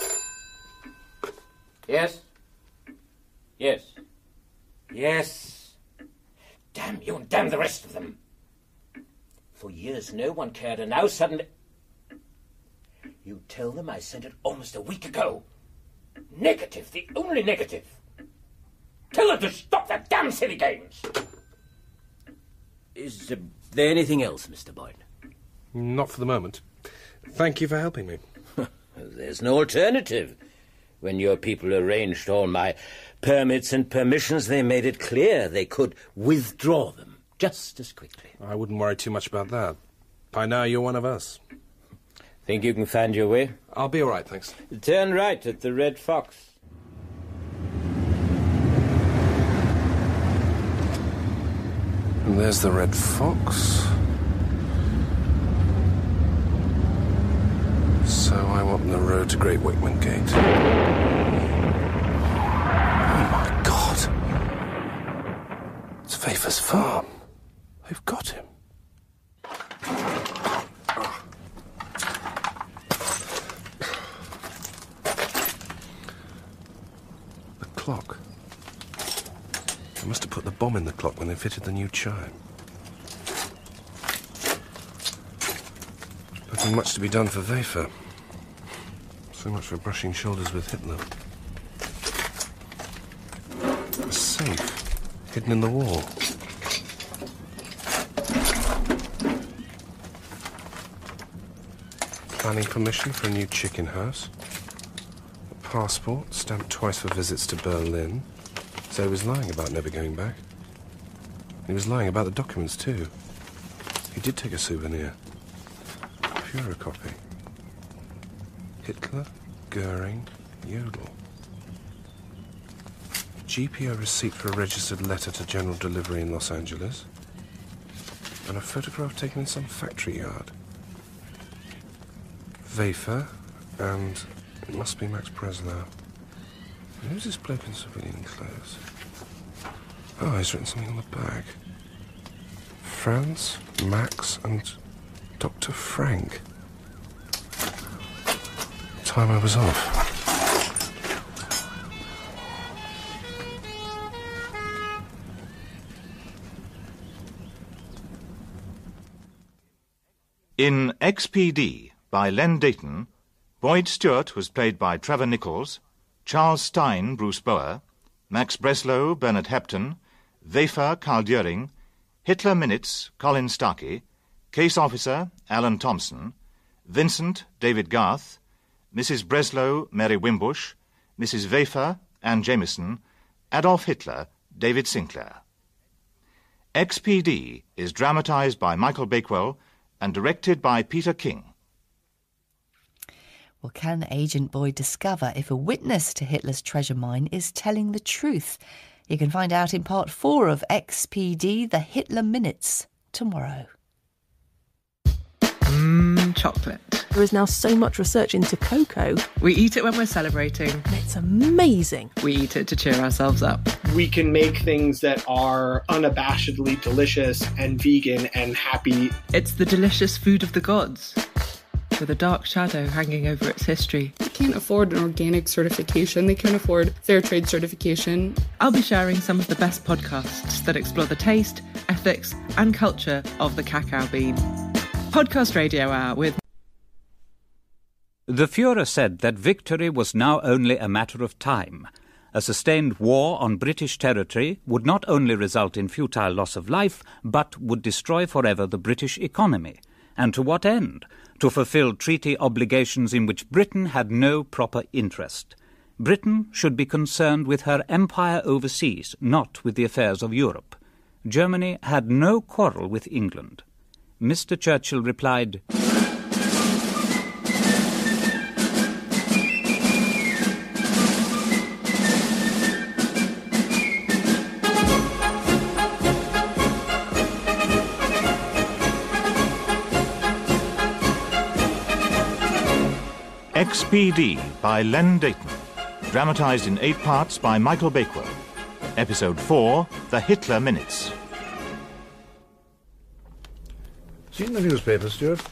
Yes? Yes. Yes. Damn you and damn the rest of them. For years no one cared, and now suddenly... You tell them I sent it almost a week ago. Negative, the only negative. Tell them to stop their damn silly games. Is uh, there anything else, Mister Boyd? Not for the moment. Thank you for helping me. There's no alternative. When your people arranged all my permits and permissions, they made it clear they could withdraw them just as quickly. I wouldn't worry too much about that. By now, you're one of us. Think you can find your way? I'll be all right, thanks. Turn right at the Red Fox. And there's the Red Fox. So I'm up the road to Great Wakeman Gate. Oh, my God. It's Wefer's farm. They've got him. The clock. They must have put the bomb in the clock when they fitted the new chime. Nothing much to be done for Wefer. So much for brushing shoulders with Hitler. A safe hidden in the wall. Planning permission for a new chicken house. A passport stamped twice for visits to Berlin. So he was lying about never going back. He was lying about the documents too. He did take a souvenir. Führer copy. Hitler, Goering, Jodl. G P O receipt for a registered letter to general delivery in Los Angeles. And a photograph taken in some factory yard. Vafer, and it must be Max Breslau. And who's this bloke in civilian clothes? Oh, he's written something on the back. Franz, Max, and Doctor Frank. Time I was off. In X P D by Len Dayton, Boyd Stewart was played by Trevor Nichols, Charles Stein, Bruce Bower, Max Breslau, Bernard Hepton, Vafer, Carl During, Hitler Minutes, Colin Starkey, Case Officer, Alan Thompson, Vincent, David Garth, Missus Breslau, Mary Wimbush, Missus Vafer, Anne Jameson, Adolf Hitler, David Sinclair. X P D is dramatised by Michael Bakewell and directed by Peter King. Well, can Agent Boyd discover if a witness to Hitler's treasure mine is telling the truth? You can find out in part four of X P D, The Hitler Minutes, tomorrow. Mmm, chocolate. There is now so much research into cocoa. We eat it when we're celebrating. And it's amazing. We eat it to cheer ourselves up. We can make things that are unabashedly delicious and vegan and happy. It's the delicious food of the gods, with a dark shadow hanging over its history. They can't afford an organic certification. They can't afford fair trade certification. I'll be sharing some of the best podcasts that explore the taste, ethics, and culture of the cacao bean. Podcast Radio Hour with... The Führer said that victory was now only a matter of time. A sustained war on British territory would not only result in futile loss of life, but would destroy forever the British economy. And to what end? To fulfill treaty obligations in which Britain had no proper interest. Britain should be concerned with her empire overseas, not with the affairs of Europe. Germany had no quarrel with England. Mister Churchill replied, X P D by Len Dayton, dramatised in eight parts by Michael Bakewell. Episode four, The Hitler Minutes. Seen the newspaper, Stuart?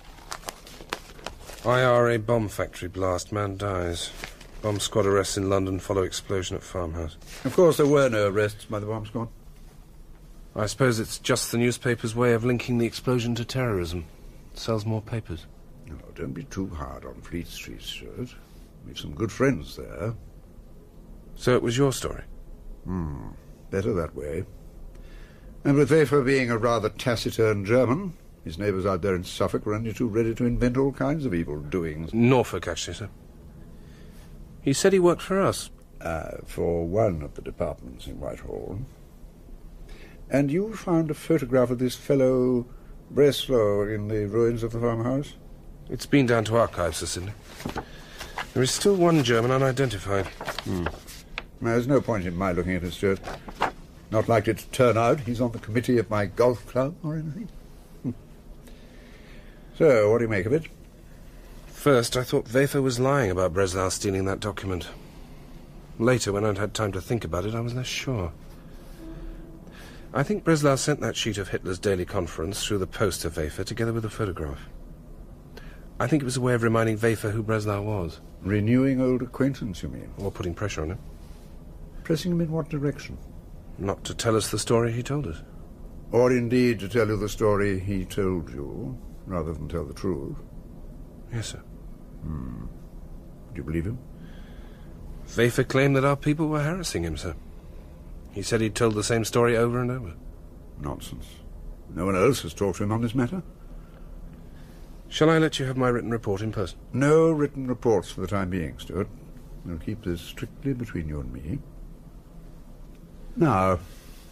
I R A bomb factory blast. Man dies. Bomb squad arrests in London follow explosion at farmhouse. Of course, there were no arrests by the bomb squad. I suppose it's just the newspaper's way of linking the explosion to terrorism. It sells more papers. No, don't be too hard on Fleet Street, Stuart. We've some good friends there. So it was your story? Hmm. Better that way. And with Vafer being a rather taciturn German, his neighbours out there in Suffolk were only too ready to invent all kinds of evil doings. Norfolk, actually, sir. He said he worked for us. Uh, for one of the departments in Whitehall. And you found a photograph of this fellow Breslau in the ruins of the farmhouse? It's been down to archives, Sir Sidney. There is still one German unidentified. Hmm. There's no point in my looking at it, Stuart. Not likely to turn out he's on the committee of my golf club or anything. Hmm. So, what do you make of it? First, I thought Vafer was lying about Breslau stealing that document. Later, when I'd had time to think about it, I was less sure. I think Breslau sent that sheet of Hitler's daily conference through the post to Vafer, together with a photograph. I think it was a way of reminding Vafer who Breslau was. Renewing old acquaintance, you mean? Or putting pressure on him. Pressing him in what direction? Not to tell us the story he told us. Or indeed to tell you the story he told you, rather than tell the truth. Yes, sir. Hmm. Do you believe him? Vafer claimed that our people were harassing him, sir. He said he'd told the same story over and over. Nonsense. No one else has talked to him on this matter? Shall I let you have my written report in person? No written reports for the time being, Stuart. We'll keep this strictly between you and me. Now,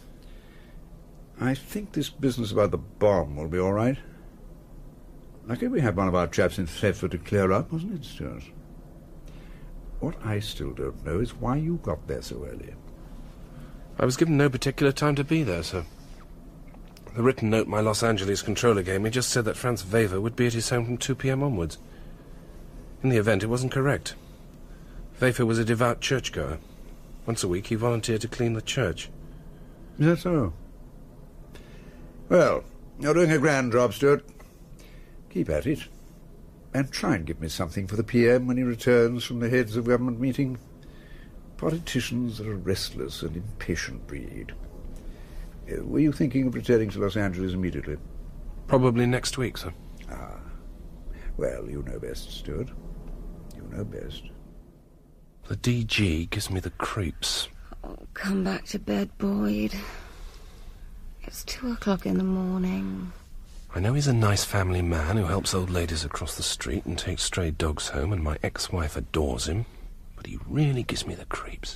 I think this business about the bomb will be all right. Lucky we had one of our chaps in Thetford to clear up, wasn't it, Stuart? What I still don't know is why you got there so early. I was given no particular time to be there, sir. The written note my Los Angeles controller gave me just said that Franz Weber would be at his home from two p m onwards. In the event, it wasn't correct. Weber was a devout churchgoer. Once a week, he volunteered to clean the church. Is that so? Well, you're doing a grand job, Stuart. Keep at it. And try and give me something for the P M when he returns from the heads of government meeting. Politicians are a restless and impatient breed. Uh, were you thinking of returning to Los Angeles immediately? Probably next week, sir. Ah. Well, you know best, Stuart. You know best. The D G gives me the creeps. Oh, come back to bed, Boyd. It's two o'clock in the morning. I know he's a nice family man who helps old ladies across the street and takes stray dogs home, and my ex-wife adores him, but he really gives me the creeps.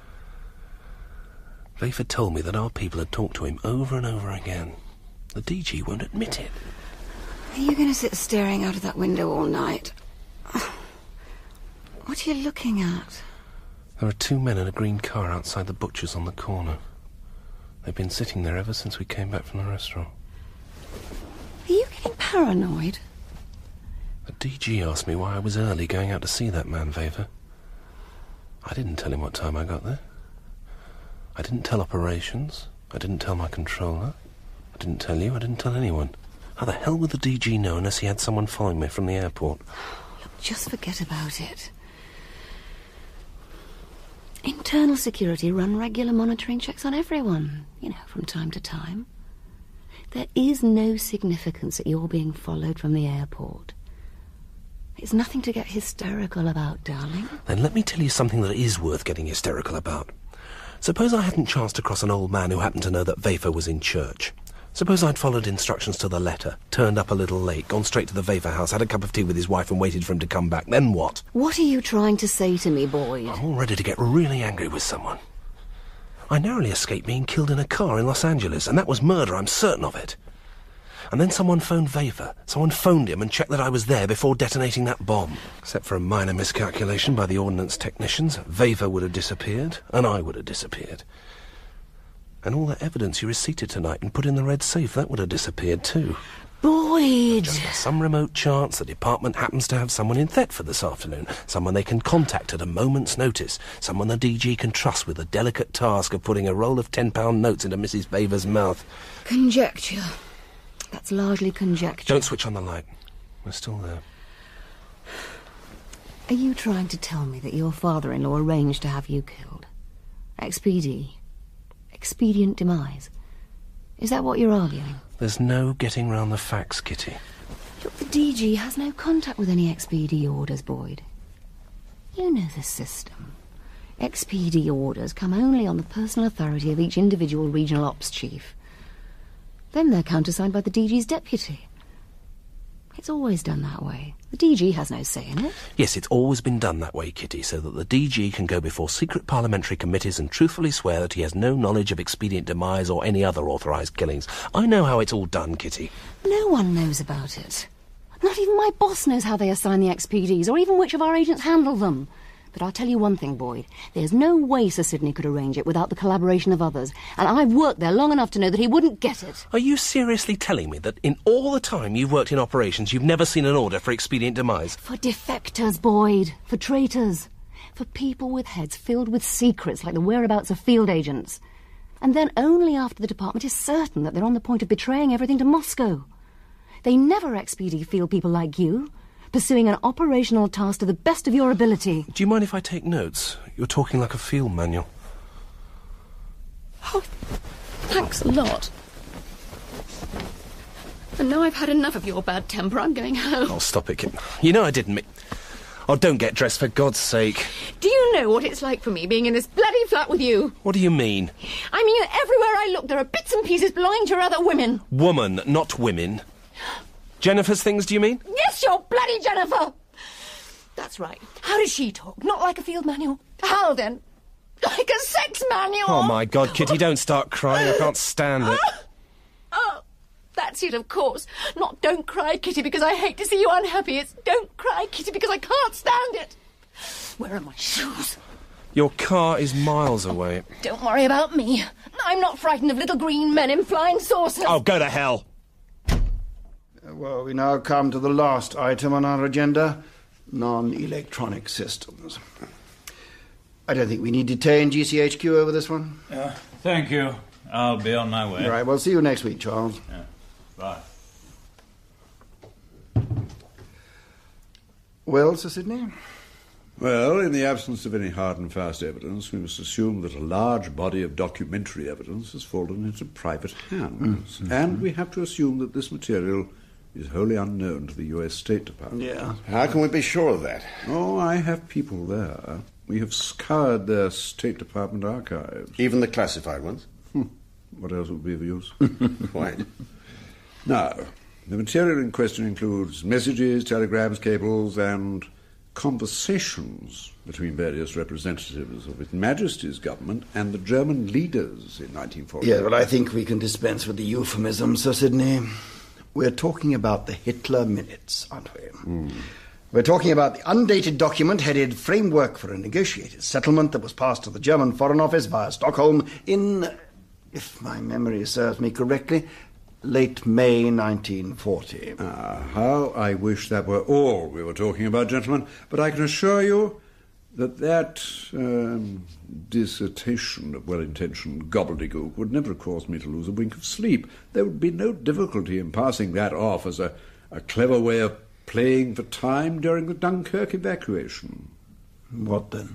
Weber told me that our people had talked to him over and over again. The D G won't admit it. Are you going to sit staring out of that window all night? What are you looking at? There are two men in a green car outside the butcher's on the corner. They've been sitting there ever since we came back from the restaurant. Are you getting paranoid? The D G asked me why I was early going out to see that man, Weber. I didn't tell him what time I got there. I didn't tell operations. I didn't tell my controller. I didn't tell you. I didn't tell anyone. How the hell would the D G know unless he had someone following me from the airport? Look, just forget about it. Internal security run regular monitoring checks on everyone, you know, from time to time. There is no significance that you're being followed from the airport. It's nothing to get hysterical about, darling. Then let me tell you something that is worth getting hysterical about. Suppose I hadn't chanced across an old man who happened to know that Weber was in church. Suppose I'd followed instructions to the letter, turned up a little late, gone straight to the Weber house, had a cup of tea with his wife and waited for him to come back. Then what? What are you trying to say to me, Boyd? I'm all ready to get really angry with someone. I narrowly escaped being killed in a car in Los Angeles, and that was murder, I'm certain of it. And then someone phoned Weber. Someone phoned him and checked that I was there before detonating that bomb. Except for a minor miscalculation by the ordnance technicians, Weber would have disappeared, and I would have disappeared. And all that evidence you receipted tonight and put in the red safe, that would have disappeared too. Boyd! Just by some remote chance, the department happens to have someone in Thetford this afternoon, someone they can contact at a moment's notice, someone the D G can trust with the delicate task of putting a roll of ten-pound notes into Missus Weber's mouth. Conjecture. That's largely conjecture. Don't switch on the light. We're still there. Are you trying to tell me that your father-in-law arranged to have you killed? X P D? Expedient demise? Is that what you're arguing? There's no getting round the facts, Kitty. Look, the D G has no contact with any X P D orders, Boyd. You know the system. X P D orders come only on the personal authority of each individual regional ops chief. Then they're countersigned by the D G's deputy. It's always done that way. The D G has no say in it. Yes, it's always been done that way, Kitty, so that the D G can go before secret parliamentary committees and truthfully swear that he has no knowledge of expedient demise or any other authorised killings. I know how it's all done, Kitty. No one knows about it. Not even my boss knows how they assign the X P Ds, or even which of our agents handle them. But I'll tell you one thing, Boyd. There's no way Sir Sidney could arrange it without the collaboration of others, and I've worked there long enough to know that he wouldn't get it. Are you seriously telling me that in all the time you've worked in operations, you've never seen an order for expedient demise? For defectors, Boyd. For traitors. For people with heads filled with secrets like the whereabouts of field agents. And then only after the department is certain that they're on the point of betraying everything to Moscow. They never X P D field people like you, pursuing an operational task to the best of your ability. Do you mind if I take notes? You're talking like a field manual. Oh, thanks a lot. And now I've had enough of your bad temper, I'm going home. Oh, stop it, Kit. You know I didn't mean... Oh, don't get dressed, for God's sake. Do you know what it's like for me being in this bloody flat with you? What do you mean? I mean that everywhere I look there are bits and pieces belonging to other women. Woman, not women. Jennifer's things, do you mean? Yes, you're bloody Jennifer! That's right. How does she talk? Not like a field manual. How, then? Like a sex manual! Oh, my God, Kitty, don't start crying. I can't stand it. Oh, that's it, of course. Not don't cry, Kitty, because I hate to see you unhappy. It's don't cry, Kitty, because I can't stand it. Where are my shoes? Your car is miles away. Don't worry about me. I'm not frightened of little green men in flying saucers. Oh, go to hell. Well, we now come to the last item on our agenda, non-electronic systems. I don't think we need to detain G C H Q over this one. Yeah, thank you. I'll be on my way. All right, well, see you next week, Charles. Yeah. Bye. Well, Sir Sidney? Well, in the absence of any hard and fast evidence, we must assume that a large body of documentary evidence has fallen into private hands. Mm-hmm. And we have to assume that this material is wholly unknown to the U S State Department. Yeah. How can we be sure of that? Oh, I have people there. We have scoured their State Department archives. Even the classified ones? Hmm. What else would be of use? Quite. Now, the material in question includes messages, telegrams, cables, and conversations between various representatives of His Majesty's government and the German leaders in nineteen forty. Yeah, well, I think we can dispense with the euphemism, Sir Sidney. We're talking about the Hitler Minutes, aren't we? Mm. We're talking about the undated document headed Framework for a Negotiated Settlement that was passed to the German Foreign Office via Stockholm in, if my memory serves me correctly, late May nineteen forty. Ah, how I wish that were all we were talking about, gentlemen. But I can assure you that that um, dissertation of well-intentioned gobbledygook would never have caused me to lose a wink of sleep. There would be no difficulty in passing that off as a, a clever way of playing for time during the Dunkirk evacuation. What then?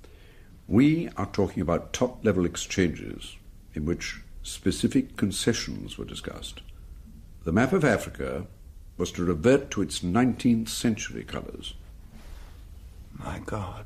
We are talking about top-level exchanges in which specific concessions were discussed. The map of Africa was to revert to its nineteenth century colours. My God.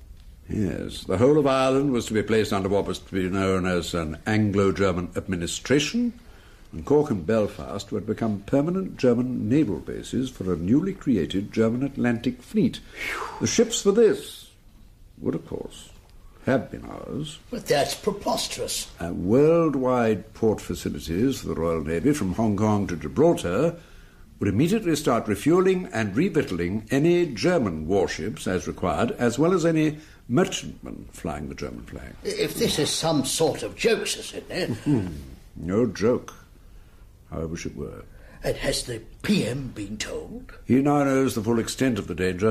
Yes, the whole of Ireland was to be placed under what was to be known as an Anglo-German administration, and Cork and Belfast were to become permanent German naval bases for a newly created German Atlantic fleet. The ships for this would, of course, have been ours. But that's preposterous. And worldwide port facilities for the Royal Navy from Hong Kong to Gibraltar would immediately start refuelling and revictualling any German warships as required, as well as any merchantmen flying the German flag. If this is some sort of joke, Sir Sidney... No joke. I wish it were. And has the P M been told? He now knows the full extent of the danger.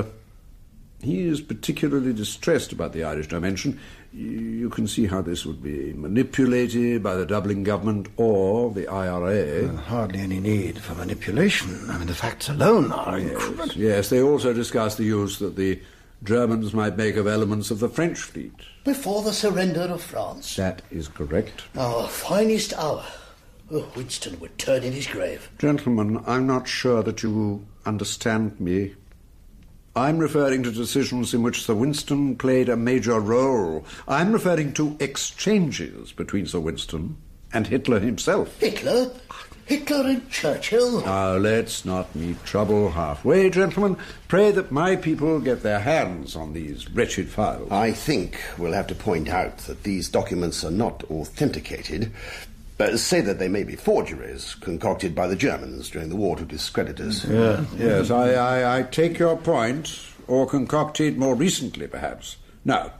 He is particularly distressed about the Irish dimension. You can see how this would be manipulated by the Dublin government or the I R A. Uh, hardly any need for manipulation. I mean, the facts alone are yes, incredible. Yes, they also discuss the use that the Germans might make of elements of the French fleet. Before the surrender of France? That is correct. Our finest hour. Oh, Winston would turn in his grave. Gentlemen, I'm not sure that you understand me. I'm referring to decisions in which Sir Winston played a major role. I'm referring to exchanges between Sir Winston and Hitler himself. Hitler? Hitler and Churchill? Now, let's not meet trouble halfway, gentlemen. Pray that my people get their hands on these wretched files. I think we'll have to point out that these documents are not authenticated. Uh, say that they may be forgeries concocted by the Germans during the war to discredit us. Yeah, yes, I, I, I take your point, or concocted more recently, perhaps. Now,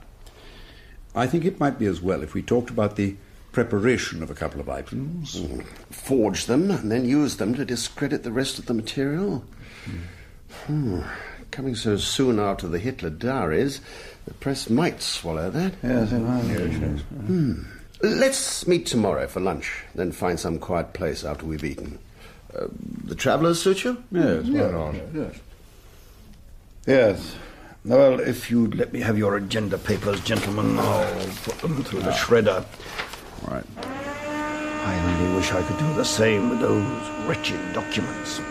I think it might be as well if we talked about the preparation of a couple of items. Mm. Forge them and then use them to discredit the rest of the material. Mm. Hmm. Coming so soon after the Hitler diaries, the press might swallow that. Yes, it might. Yes. Hmm. Let's meet tomorrow for lunch, then find some quiet place after we've eaten. Uh, the travellers suit you? Yes, why Yeah. not? Yes. Yes. Well, if you'd let me have your agenda papers, gentlemen, I'll put them through the shredder. All right. I only wish I could do the same with those wretched documents.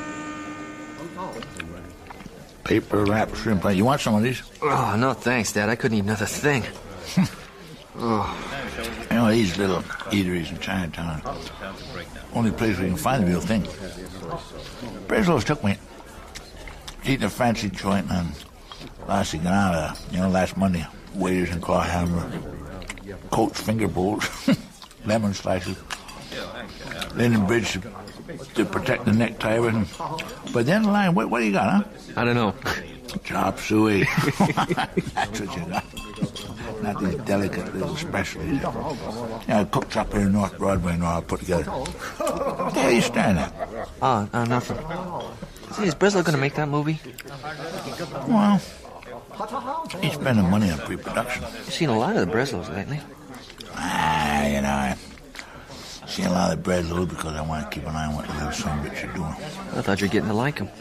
Paper wrap shrimp. You want some of these? Oh, no thanks, Dad. I couldn't eat another thing. Oh. You know, these little eateries in Chinatown, only place we can find the real thing. Breslow's took me eating a fancy joint on La Ciganada, you know, last Monday. Waiters and claw hammer, coach finger bowls, lemon slices, linen bridge to, to protect the necktie, everything. But then the line, what, what do you got, huh? I don't know. Chop suey. That's what you got. Not these delicate little specialties. Yeah, cooks up here in North Broadway and all put together. What the hell are you staring at? Oh, uh, nothing. See, is Breslow going to make that movie? Well, he's spending money on pre-production. I've seen a lot of the Breslows lately. Ah, you know, I see a lot of Breslow because I want to keep an eye on what the little son of a bitch are doing. I thought you were getting to like him.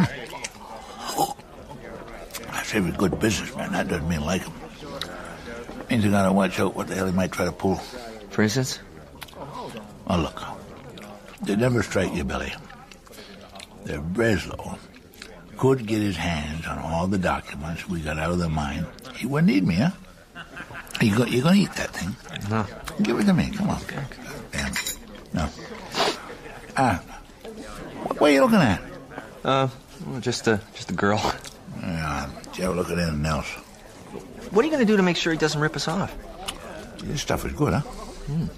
I say he's a good businessman. That doesn't mean like him. Means you gotta watch out what the hell he might try to pull. For instance? Oh, look. Did never strike you, Billy, that Breslow could get his hands on all the documents we got out of the mine, he wouldn't need me, huh? You go, you gonna eat that thing? No. Give it to me. Come on. Damn. No. Ah. What, what are you looking at? Uh, just a just a girl. Yeah. Did you ever look at anything else? What are you going to do to make sure he doesn't rip us off? This stuff is good, huh? Mm.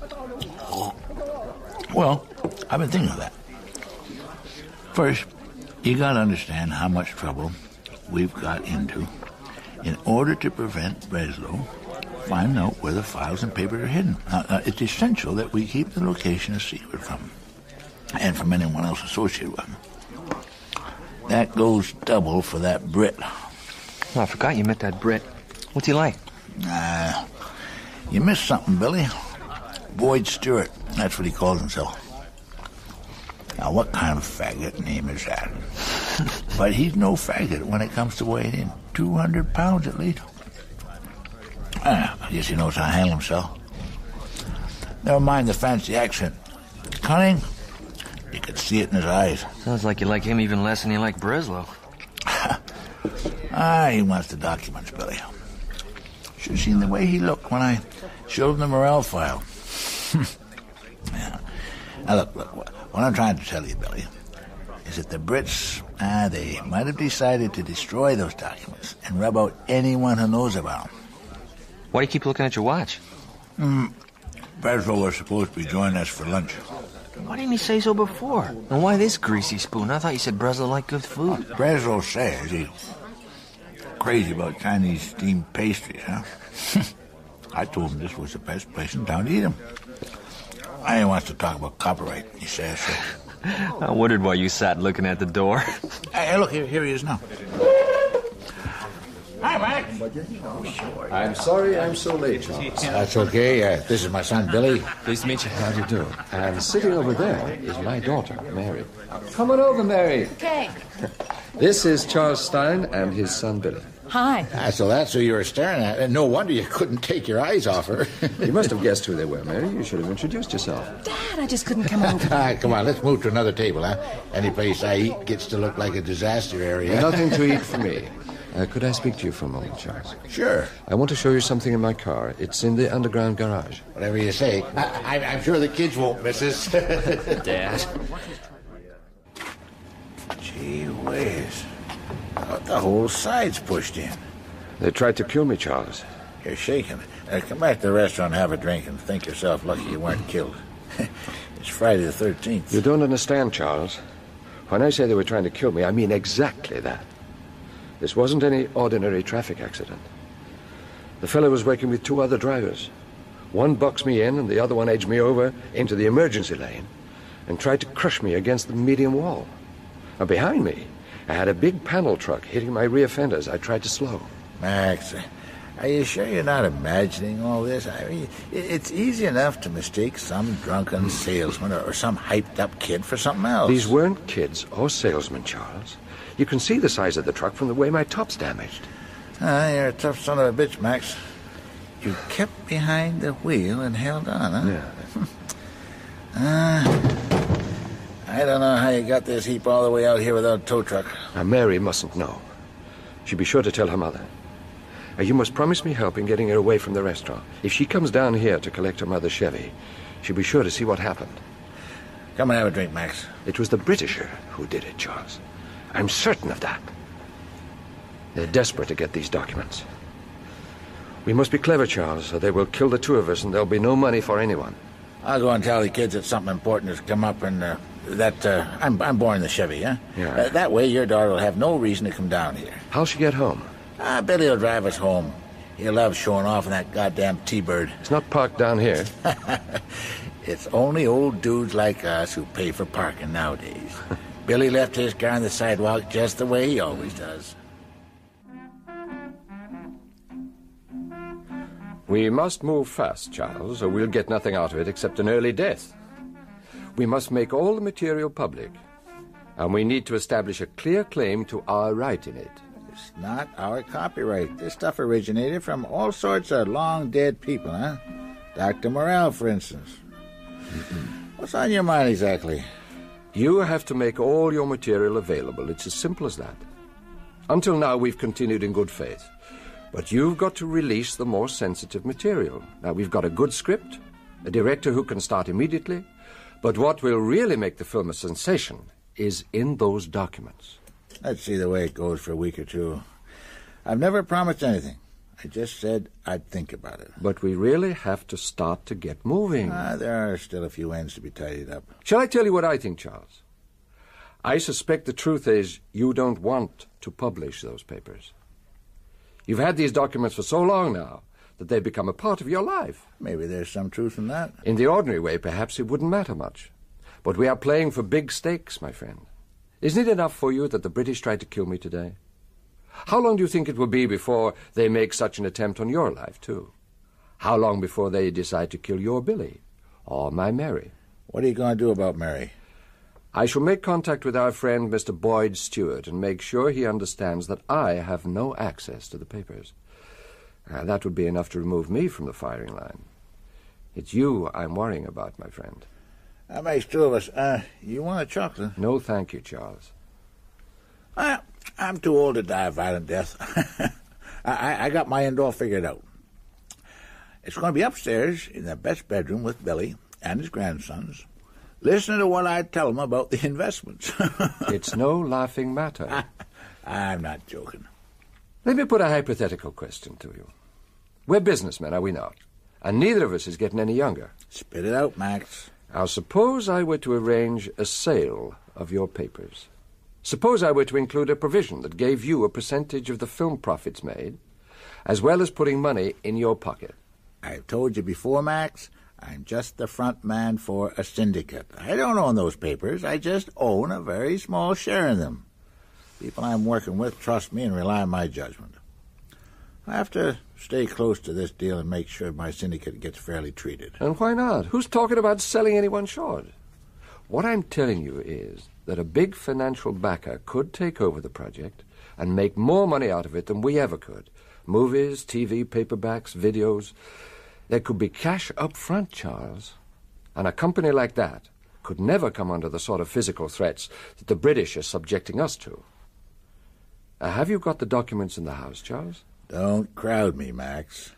Well, I've been thinking of that. First, you got to understand how much trouble we've got into in order to prevent Breslow finding out where the files and papers are hidden. Now, now, it's essential that we keep the location a secret from him and from anyone else associated with him. That goes double for that Brit. Oh, I forgot you met that Brit. What's he like? Nah, you missed something, Billy. Boyd Stewart, that's what he calls himself. Now, what kind of faggot name is that? But he's no faggot when it comes to weighing in. two hundred pounds at least. Ah, I guess he knows how to handle himself. Never mind the fancy accent. Cunning, you could see it in his eyes. Sounds like you like him even less than you like Breslow. Ah, he wants the documents, Billy. Should have seen the way he looked when I showed him the Morrell file. Yeah. Now, look, look, what I'm trying to tell you, Billy, is that the Brits, ah, they might have decided to destroy those documents and rub out anyone who knows about them. Why do you keep looking at your watch? Mm, Breslow was supposed to be joining us for lunch. Why didn't you say so before? And why this greasy spoon? I thought you said Breslow liked good food. Breslow says he's crazy about Chinese steamed pastries, huh? I told him this was the best place in town to eat them. I wants to talk about copyright, he says so. I wondered why you sat looking at the door. Hey, look, here, here he is now. Hi, Mac. I'm sorry I'm so late, Charles. That's okay. Uh, this is my son, Billy. Pleased to meet you. How do you do? And sitting over there is my daughter, Mary. Come on over, Mary. Okay. This is Charles Stein and his son, Billy. Hi. Ah, so that's who you were staring at. And no wonder you couldn't take your eyes off her. You must have guessed who they were, Mary. You should have introduced yourself. Dad, I just couldn't come over. Ah, come on, let's move to another table, huh? Any place I eat gets to look like a disaster area. Nothing to eat for me. Uh, could I speak to you for a moment, Charles? Sure. I want to show you something in my car. It's in the underground garage. Whatever you say. I, I, I'm sure the kids won't miss us. Dad. Gee whiz. Got the whole side's pushed in. They tried to kill me, Charles. You're shaking. Uh, come back to the restaurant and have a drink and think yourself lucky you weren't killed. It's Friday the thirteenth. You don't understand, Charles. When I say they were trying to kill me, I mean exactly that. This wasn't any ordinary traffic accident. The fellow was working with two other drivers. One boxed me in and the other one edged me over into the emergency lane and tried to crush me against the median wall. Now, behind me, I had a big panel truck hitting my rear fenders. I tried to slow. Max, are you sure you're not imagining all this? I mean, it's easy enough to mistake some drunken salesman or, or some hyped-up kid for something else. These weren't kids or salesmen, Charles. You can see the size of the truck from the way my top's damaged. Ah, you're a tough son of a bitch, Max. You kept behind the wheel and held on, huh? Yeah. uh, I don't know how you got this heap all the way out here without a tow truck. Now, Mary mustn't know. She'll be sure to tell her mother. Now, you must promise me help in getting her away from the restaurant. If she comes down here to collect her mother's Chevy, she'll be sure to see what happened. Come and have a drink, Max. It was the Britisher who did it, Charles. I'm certain of that. They're desperate to get these documents. We must be clever, Charles, or they will kill the two of us and there'll be no money for anyone. I'll go and tell the kids that something important has come up and uh, that uh, I'm, I'm born in the Chevy, huh? Yeah. Uh, that way your daughter will have no reason to come down here. How'll she get home? Ah, Billy will drive us home. He loves showing off in that goddamn T-Bird. It's not parked down here. It's only old dudes like us who pay for parking nowadays. Billy left his car on the sidewalk just the way he always does. We must move fast, Charles, or we'll get nothing out of it except an early death. We must make all the material public, and we need to establish a clear claim to our right in it. It's not our copyright. This stuff originated from all sorts of long-dead people, huh? Doctor Morrell, for instance. What's on your mind exactly? You have to make all your material available. It's as simple as that. Until now, we've continued in good faith. But you've got to release the more sensitive material. Now, we've got a good script, a director who can start immediately, but what will really make the film a sensation is in those documents. Let's see the way it goes for a week or two. I've never promised anything. I just said I'd think about it. But we really have to start to get moving. Ah, there are still a few ends to be tidied up. Shall I tell you what I think, Charles? I suspect the truth is you don't want to publish those papers. You've had these documents for so long now that they've become a part of your life. Maybe there's some truth in that. In the ordinary way, perhaps it wouldn't matter much. But we are playing for big stakes, my friend. Isn't it enough for you that the British tried to kill me today? How long do you think it will be before they make such an attempt on your life, too? How long before they decide to kill your Billy or my Mary? What are you going to do about Mary? I shall make contact with our friend Mister Boyd Stewart and make sure he understands that I have no access to the papers. Uh, that would be enough to remove me from the firing line. It's you I'm worrying about, my friend. That makes two of us. Uh, you want a chocolate? No, thank you, Charles. Uh, I'm too old to die a violent death. I, I got my end all figured out. It's going to be upstairs in the best bedroom with Billy and his grandsons, listening to what I tell them about the investments. It's no laughing matter. I'm not joking. Let me put a hypothetical question to you. We're businessmen, are we not? And neither of us is getting any younger. Spit it out, Max. Now, suppose I were to arrange a sale of your papers. Suppose I were to include a provision that gave you a percentage of the film profits made, as well as putting money in your pocket. I've told you before, Max, I'm just the front man for a syndicate. I don't own those papers. I just own a very small share in them. People I'm working with trust me and rely on my judgment. I have to stay close to this deal and make sure my syndicate gets fairly treated. And why not? Who's talking about selling anyone short? What I'm telling you is that a big financial backer could take over the project and make more money out of it than we ever could. Movies, T V, paperbacks, videos. There could be cash up front, Charles. And a company like that could never come under the sort of physical threats that the British are subjecting us to. Uh, have you got the documents in the house, Charles? Don't crowd me, Max.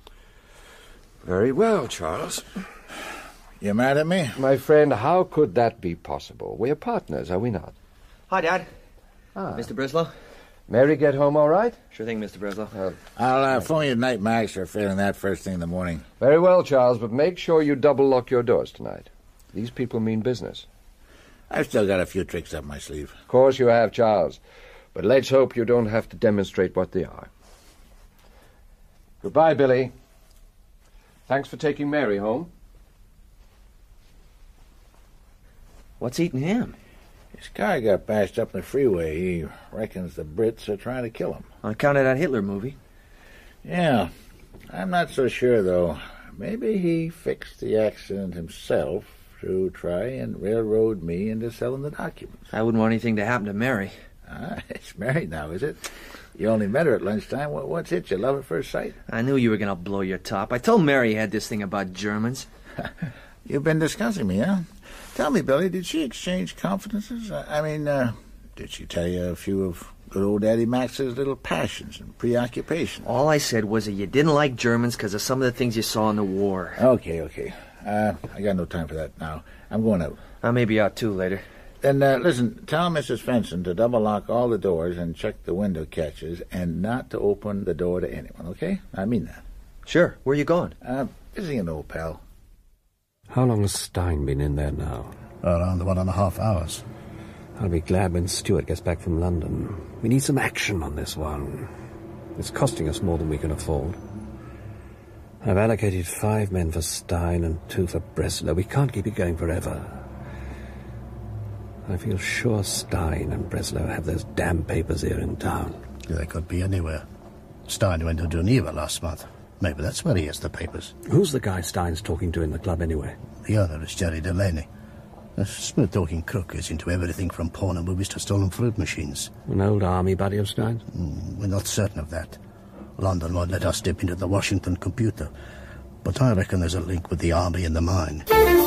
Very well, Charles. You mad at me? My friend, how could that be possible? We're partners, are we not? Hi, Dad. Ah. Mister Breslow? Mary get home all right? Sure thing, Mister Breslow. Uh, I'll uh, phone you tonight, Max, or failing that first thing in the morning. Very well, Charles, but make sure you double-lock your doors tonight. These people mean business. I've still got a few tricks up my sleeve. Of course you have, Charles. But let's hope you don't have to demonstrate what they are. Goodbye, Billy. Thanks for taking Mary home. What's eating him? His car got bashed up in the freeway. He reckons the Brits are trying to kill him. On account of that Hitler movie? Yeah. I'm not so sure, though. Maybe he fixed the accident himself to try and railroad me into selling the documents. I wouldn't want anything to happen to Mary. Ah, it's married now, is it? You only met her at lunchtime. What, what's it? You love at first sight? I knew you were going to blow your top. I told Mary you had this thing about Germans. You've been discussing me, huh? Tell me, Billy, did she exchange confidences? I mean, uh, did she tell you a few of good old Daddy Max's little passions and preoccupations? All I said was that you didn't like Germans because of some of the things you saw in the war. Okay, okay. Uh, I got no time for that now. I'm going out. I may be out, too, later. Then, uh, listen, tell Missus Fenson to double-lock all the doors and check the window catches and not to open the door to anyone, okay? I mean that. Sure. Where you going? Uh, visiting an old pal. How long has Stein been in there now? Around one and a half hours. I'll be glad when Stuart gets back from London. We need some action on this one. It's costing us more than we can afford. I've allocated five men for Stein and two for Breslau. We can't keep it going forever. I feel sure Stein and Breslau have those damn papers here in town. They could be anywhere. Stein went to Geneva last month. Maybe that's where he has the papers. Who's the guy Stein's talking to in the club anyway? The other is Jerry Delaney. A smooth-talking crook is into everything from porno movies to stolen fruit machines. An old army buddy of Stein's? Mm, we're not certain of that. London won't let us dip into the Washington computer. But I reckon there's a link with the army and the mine.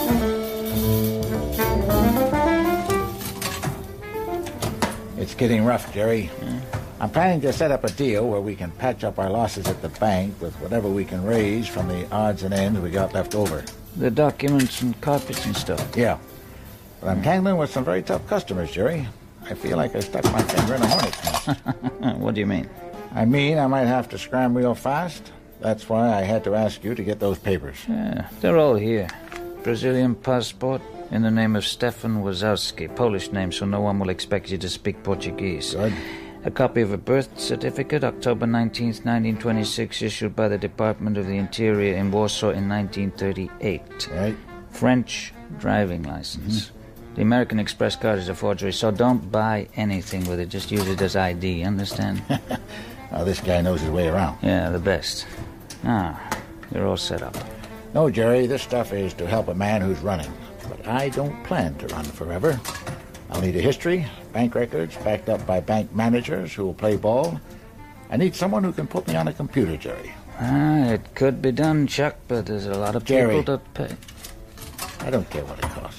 It's getting rough, Jerry. Mm. I'm planning to set up a deal where we can patch up our losses at the bank with whatever we can raise from the odds and ends we got left over. The documents and carpets and stuff? Yeah. But I'm tangling with some very tough customers, Jerry. I feel like I stuck my finger in a hornet's nest. What do you mean? I mean I might have to scram real fast. That's why I had to ask you to get those papers. Yeah, they're all here. Brazilian passport in the name of Stefan Wazowski. Polish name, so no one will expect you to speak Portuguese. Good. A copy of a birth certificate, October nineteenth, nineteen twenty-six, issued by the Department of the Interior in Warsaw in nineteen thirty-eight. Right. French driving license. Mm-hmm. The American Express card is a forgery, so don't buy anything with it. Just use it as I D, understand? Oh, this guy knows his way around. Yeah, the best. Ah, you're all set up. No, Jerry, this stuff is to help a man who's running. But I don't plan to run forever. I'll need a history, bank records, backed up by bank managers who will play ball. I need someone who can put me on a computer, Jerry. Ah, it could be done, Chuck, but there's a lot of Jerry, people to pay. I don't care what it costs.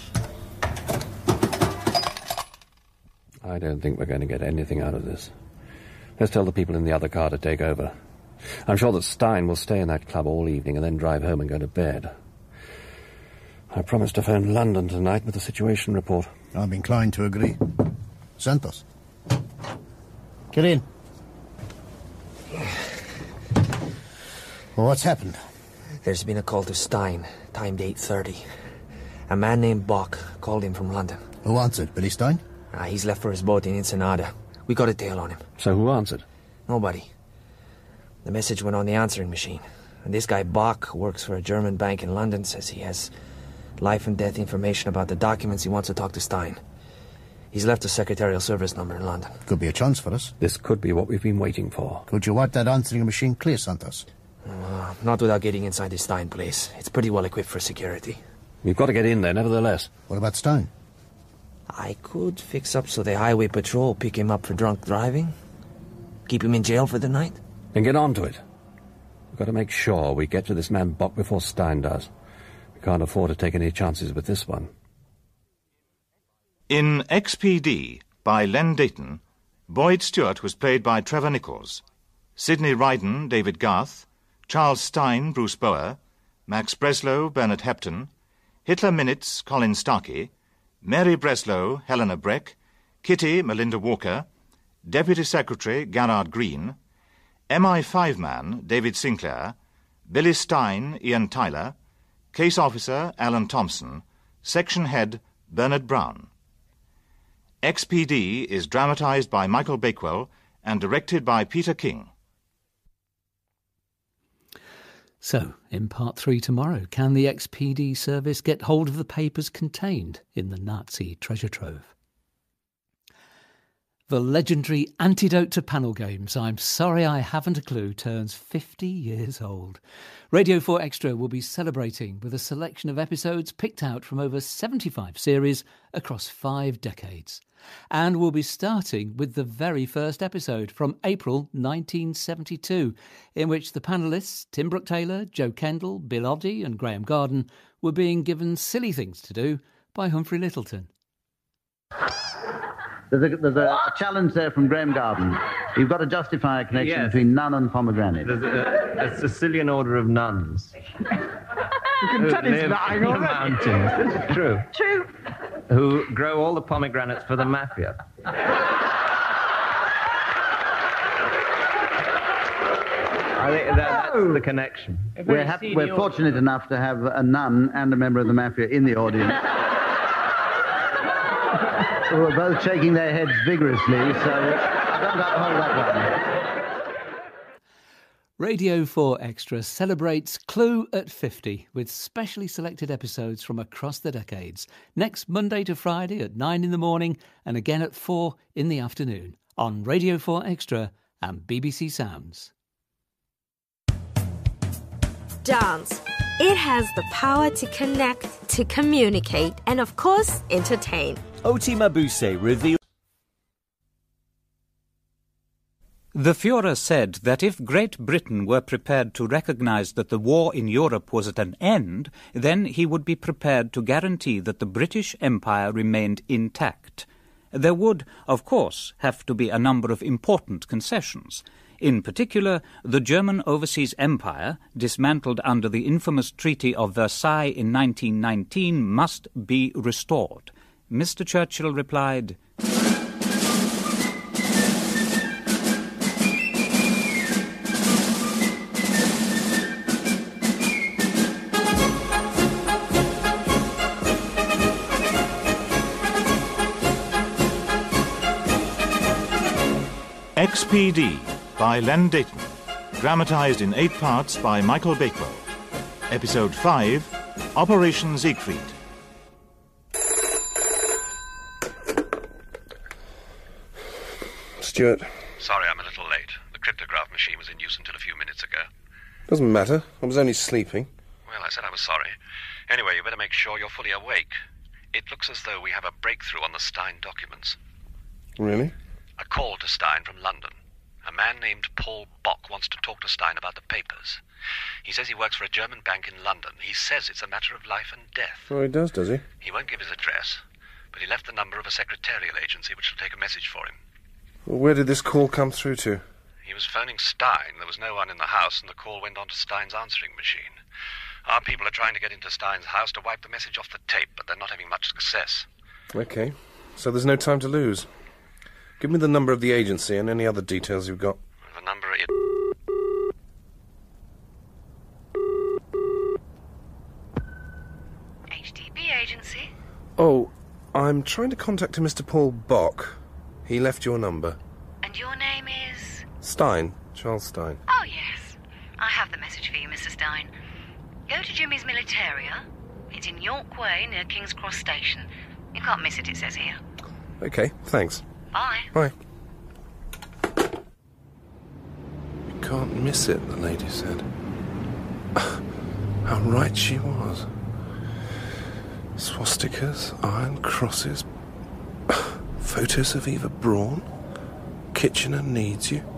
I don't think we're going to get anything out of this. Let's tell the people in the other car to take over. I'm sure that Stein will stay in that club all evening and then drive home and go to bed. I promised to phone London tonight with a situation report. I'm inclined to agree. Santos. Get in. Well, what's happened? There's been a call to Stein, timed eight thirty. A man named Bach called him from London. Who answered? Billy Stein? Ah, he's left for his boat in Ensenada. We got a tail on him. So who answered? Nobody. The message went on the answering machine. And this guy Bach, who works for a German bank in London, says he has life and death information about the documents. He wants to talk to Stein. He's left a secretarial service number in London. Could be a chance for us. This could be what we've been waiting for. Could you wipe that answering machine clear, Santos? Uh, not without getting inside the Stein place. It's pretty well equipped for security. We've got to get in there, nevertheless. What about Stein? I could fix up so the highway patrol pick him up for drunk driving. Keep him in jail for the night. Then get on to it. We've got to make sure we get to this man Bach before Stein does. We can't afford to take any chances with this one. In X P D, by Len Dayton, Boyd Stewart was played by Trevor Nichols, Sidney Ryden, David Garth, Charles Stein, Bruce Bower, Max Breslau, Bernard Hepton, Hitler Minutes, Colin Starkey, Mary Breslau, Helena Breck, Kitty, Melinda Walker, Deputy Secretary, Garrard Green, M I five man, David Sinclair, Billy Stein, Ian Tyler, Case Officer, Alan Thompson, Section Head, Bernard Brown. X P D is dramatized by Michael Bakewell and directed by Peter King. So, in part three tomorrow, can the X P D service get hold of the papers contained in the Nazi treasure trove? The legendary Antidote to Panel Games, I'm Sorry I Haven't a Clue, turns fifty years old. Radio four Extra will be celebrating with a selection of episodes picked out from over seventy-five series across five decades. And we'll be starting with the very first episode from April nineteen seventy-two, in which the panellists Tim Brooke-Taylor, Joe Kendall, Bill Oddie and Graham Garden were being given silly things to do by Humphrey Lyttelton. There's a, there's a, a challenge there from Graham Garden. You've got to justify a connection Yes. between nun and pomegranate. There's a, a Sicilian order of nuns. You can tell he's lying in the already. mountains. This is true. True. Who grow all the pomegranates for the mafia. I think that, that's the connection. We're, hap- we're fortunate enough to have a nun and a member of the mafia in the audience. who are both shaking their heads vigorously, so I don't have to hold that one. Radio four Extra celebrates Clue at fifty with specially selected episodes from across the decades. Next Monday to Friday at nine in the morning and again at four in the afternoon on Radio four Extra and B B C Sounds. Dance. It has the power to connect, to communicate, and of course, entertain. Oti Mabuse revealed... The Führer said that if Great Britain were prepared to recognise that the war in Europe was at an end, then he would be prepared to guarantee that the British Empire remained intact. There would, of course, have to be a number of important concessions. In particular, the German Overseas Empire, dismantled under the infamous Treaty of Versailles in nineteen nineteen, must be restored. Mister Churchill replied, X P D by Len Dayton. Dramatised in eight parts by Michael Bakewell. Episode five, Operation Siegfried. Stuart. Sorry I'm a little late. The cryptograph machine was in use until a few minutes ago. Doesn't matter. I was only sleeping. Well, I said I was sorry. Anyway, you better make sure you're fully awake. It looks as though we have a breakthrough on the Stein documents. Really? A call to Stein from London. A man named Paul Bock wants to talk to Stein about the papers. He says he works for a German bank in London. He says it's a matter of life and death. Oh, he does, does he? He won't give his address, but he left the number of a secretarial agency which will take a message for him. Well, where did this call come through to? He was phoning Stein. There was no one in the house, and the call went on to Stein's answering machine. Our people are trying to get into Stein's house to wipe the message off the tape, but they're not having much success. Okay, so there's no time to lose. Give me the number of the agency and any other details you've got. The number is... H D B agency? Oh, I'm trying to contact a Mister Paul Bock. He left your number. And your name is? Stein. Charles Stein. Oh, yes. I have the message for you, Mister Stein. Go to Jimmy's Militaria. It's in York Way, near King's Cross Station. You can't miss it, it says here. Okay, thanks. Bye. Bye. You can't miss it, the lady said. How right she was. Swastikas, iron crosses, photos of Eva Braun. Kitchener needs you.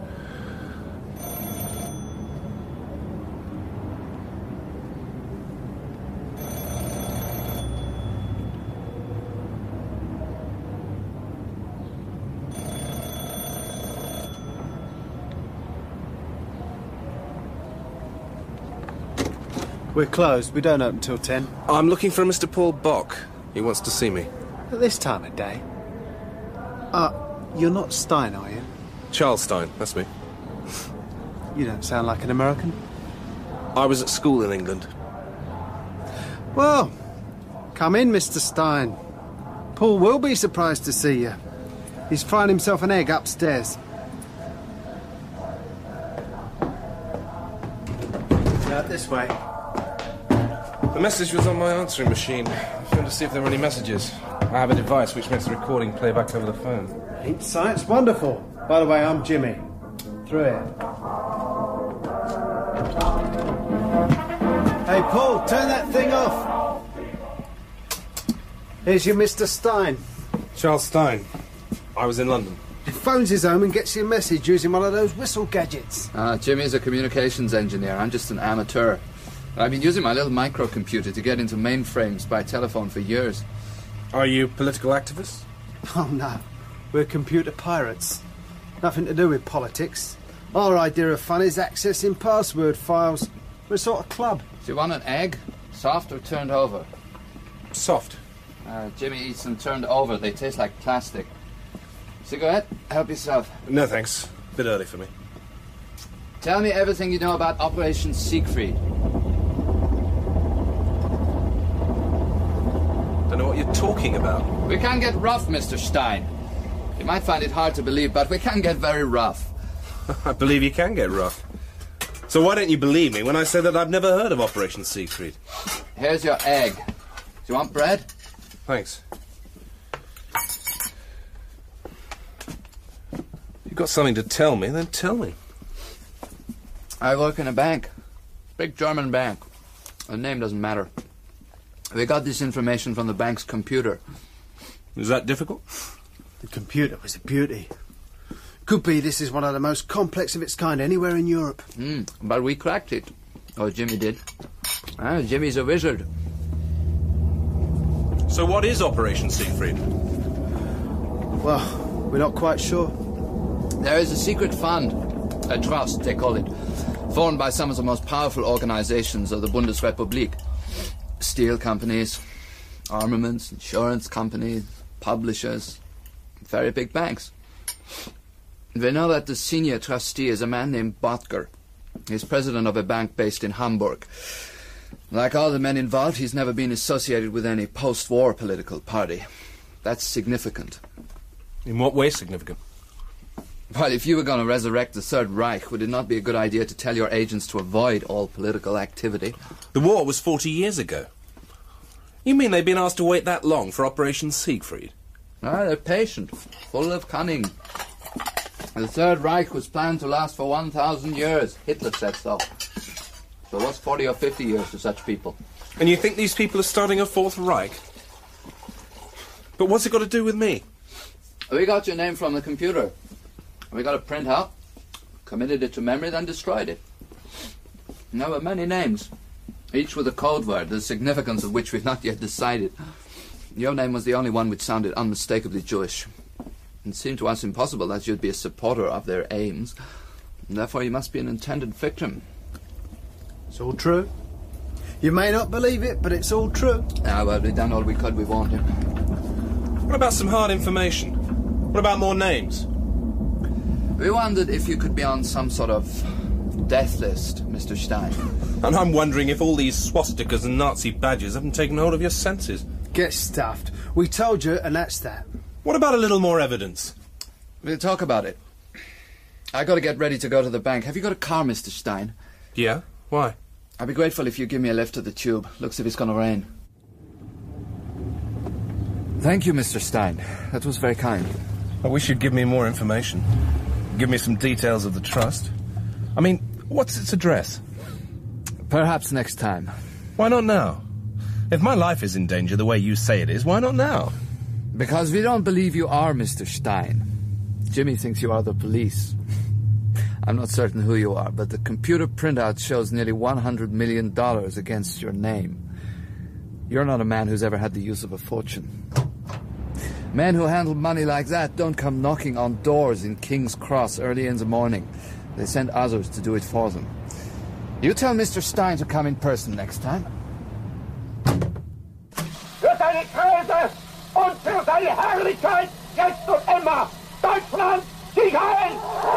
We're closed. We don't open till ten. I'm looking for a Mister Paul Bock. He wants to see me. At this time of day? Uh, you're not Stein, are you? Charles Stein, that's me. You don't sound like an American. I was at school in England. Well, come in, Mister Stein. Paul will be surprised to see you. He's frying himself an egg upstairs. Out this way. The message was on my answering machine. I phoned to see if there were any messages. I have a device which makes the recording play back over the phone. Ain't science wonderful? By the way, I'm Jimmy. Through here. Hey, Paul, turn that thing off. Here's your Mister Stein. Charles Stein. I was in London. He phones his home and gets you a message using one of those whistle gadgets. Uh, Jimmy's a communications engineer. I'm just an amateur. I've been using my little microcomputer to get into mainframes by telephone for years. Are you political activists? Oh, no. We're computer pirates. Nothing to do with politics. Our idea of fun is accessing password files. We're a sort of club. Do you want an egg? Soft or turned over? Soft. Uh, Jimmy eats them turned over. They taste like plastic. Cigarette? Help yourself. No, thanks. Bit early for me. Tell me everything you know about Operation Siegfried. Don't know what you're talking about. We can get rough, Mister Stein. You might find it hard to believe, but we can get very rough. I believe you can get rough. So why don't you believe me when I say that I've never heard of Operation Siegfried? Here's your egg. Do you want bread? Thanks. You've got something to tell me, then tell me. I work in a bank. Big German bank. The name doesn't matter. We got this information from the bank's computer. Is that difficult? The computer was a beauty. Could be this is one of the most complex of its kind anywhere in Europe. Mm, but we cracked it. Oh, Jimmy did. Ah, Jimmy's a wizard. So what is Operation Siegfried? Well, we're not quite sure. There is a secret fund, a trust, they call it, formed by some of the most powerful organizations of the Bundesrepublik. Steel companies, armaments, insurance companies, publishers, very big banks. We know that the senior trustee is a man named Botger. He's president of a bank based in Hamburg. Like all the men involved, he's never been associated with any post-war political party. That's significant. In what way significant? Well, if you were going to resurrect the Third Reich, would it not be a good idea to tell your agents to avoid all political activity? The war was forty years ago. You mean they've been asked to wait that long for Operation Siegfried? Ah, they're patient, full of cunning. The Third Reich was planned to last for one thousand years. Hitler said so. So what's forty or fifty years to such people? And you think these people are starting a Fourth Reich? But what's it got to do with me? We got your name from the computer. We got a printout, committed it to memory, then destroyed it. There were many names, each with a code word, the significance of which we've not yet decided. Your name was the only one which sounded unmistakably Jewish. It seemed to us impossible that you'd be a supporter of their aims. And therefore you must be an intended victim. It's all true. You may not believe it, but it's all true. Ah, well, we've done all we could. We warned him. What about some hard information? What about more names? We wondered if you could be on some sort of death list, Mister Stein. And I'm wondering if all these swastikas and Nazi badges haven't taken hold of your senses. Get stuffed. We told you, and that's that. What about a little more evidence? We'll talk about it. I got to get ready to go to the bank. Have you got a car, Mister Stein? Yeah? Why? I'd be grateful if you give me a lift to the tube. Looks as if it's going to rain. Thank you, Mister Stein. That was very kind. I wish you'd give me more information. Give me some details of the trust. I mean, what's its address? Perhaps next time. Why not now? If my life is in danger the way you say it is, why not now? Because we don't believe you are Mister Stein. Jimmy thinks you are the police. I'm not certain who you are, but the computer printout shows nearly one hundred million dollars against your name. You're not a man who's ever had the use of a fortune. Men who handle money like that don't come knocking on doors in King's Cross early in the morning. They send others to do it for them. You tell Mister Stein to come in person next time. Für seine Kreise und für seine Herrlichkeit jetzt und immer! Deutschland, Sieg heil!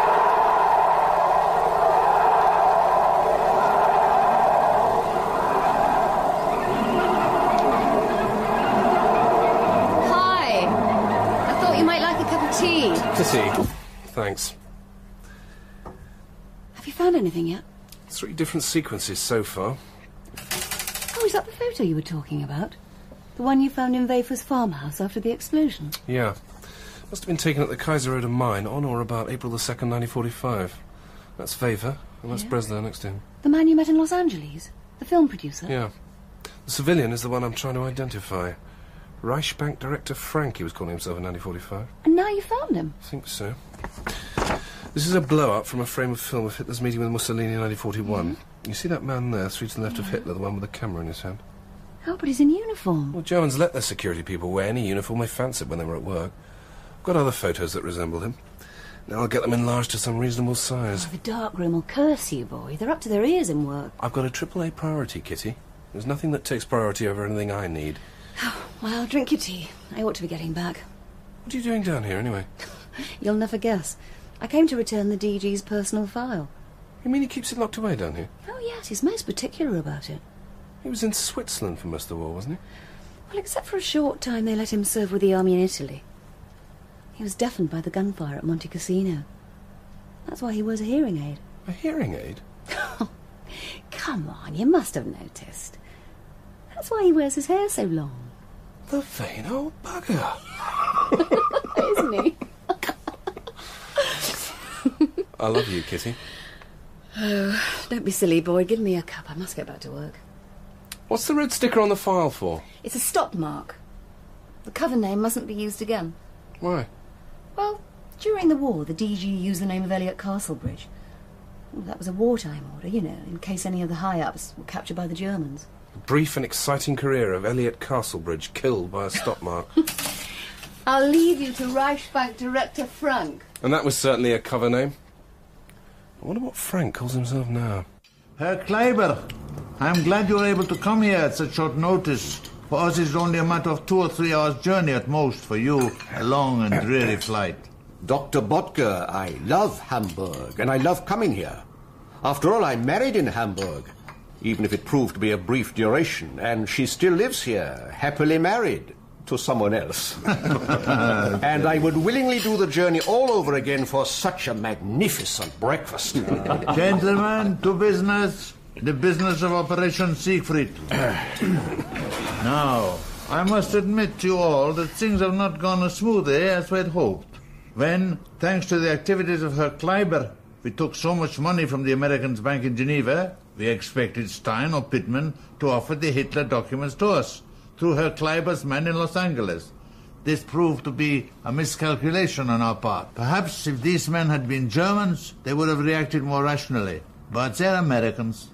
Tea. To tea. Thanks. Have you found anything yet? Three different sequences so far. Oh, is that the photo you were talking about? The one you found in Wafer's farmhouse after the explosion? Yeah. Must have been taken at the Kaiserode mine on or about April the second, nineteen forty-five. That's Wafer, and that's Yeah. Breslau next to him. The man you met in Los Angeles? The film producer? Yeah. The civilian is the one I'm trying to identify. Reichsbank Director Frank, he was calling himself in nineteen forty-five. And now you found him? I think so. This is a blow-up from a frame of film of Hitler's meeting with Mussolini in nineteen forty-one. Mm-hmm. You see that man there, three to the left yeah. of Hitler, the one with the camera in his hand? Oh, but he's in uniform. Well, Germans let their security people wear any uniform they fancied when they were at work. I've got other photos that resemble him. Now I'll get them enlarged to some reasonable size. Oh, the darkroom will curse you, boy. They're up to their ears in work. I've got a triple A priority, Kitty. There's nothing that takes priority over anything I need. Well, drink your tea. I ought to be getting back. What are you doing down here, anyway? You'll never guess. I came to return the D G's personal file. You mean he keeps it locked away down here? Oh, yes, he's most particular about it. He was in Switzerland for most of the war, wasn't he? Well, except for a short time they let him serve with the army in Italy. He was deafened by the gunfire at Monte Cassino. That's why he wears a hearing aid. A hearing aid? Come on, you must have noticed. That's why he wears his hair so long. The vain old bugger. Isn't he? I love you, Kitty. Oh, don't be silly, boy. Give me a cup. I must get back to work. What's the red sticker on the file for? It's a stop mark. The cover name mustn't be used again. Why? Well, during the war, the D G used the name of Elliot Castlebridge. Well, that was a wartime order, you know, in case any of the high-ups were captured by the Germans. The brief and exciting career of Elliot Castlebridge, killed by a stop mark. I'll leave you to Reichsbank Director Frank. And that was certainly a cover name. I wonder what Frank calls himself now. Herr Kleiber, I'm glad you were able to come here at such short notice. For us, it's only a matter of two or three hours' journey at most. For you, a long and dreary flight. Doctor Bodker, I love Hamburg, and I love coming here. After all, I married in Hamburg, even if it proved to be a brief duration, and she still lives here, happily married to someone else. And I would willingly do the journey all over again for such a magnificent breakfast. Gentlemen, to business. The business of Operation Siegfried. Now, I must admit to you all that things have not gone as smoothly as we had hoped. When, thanks to the activities of Herr Kleiber, we took so much money from the Americans' bank in Geneva, we expected Stein or Pittman to offer the Hitler documents to us through Herr Kleiber's man in Los Angeles. This proved to be a miscalculation on our part. Perhaps if these men had been Germans, they would have reacted more rationally. But they're Americans.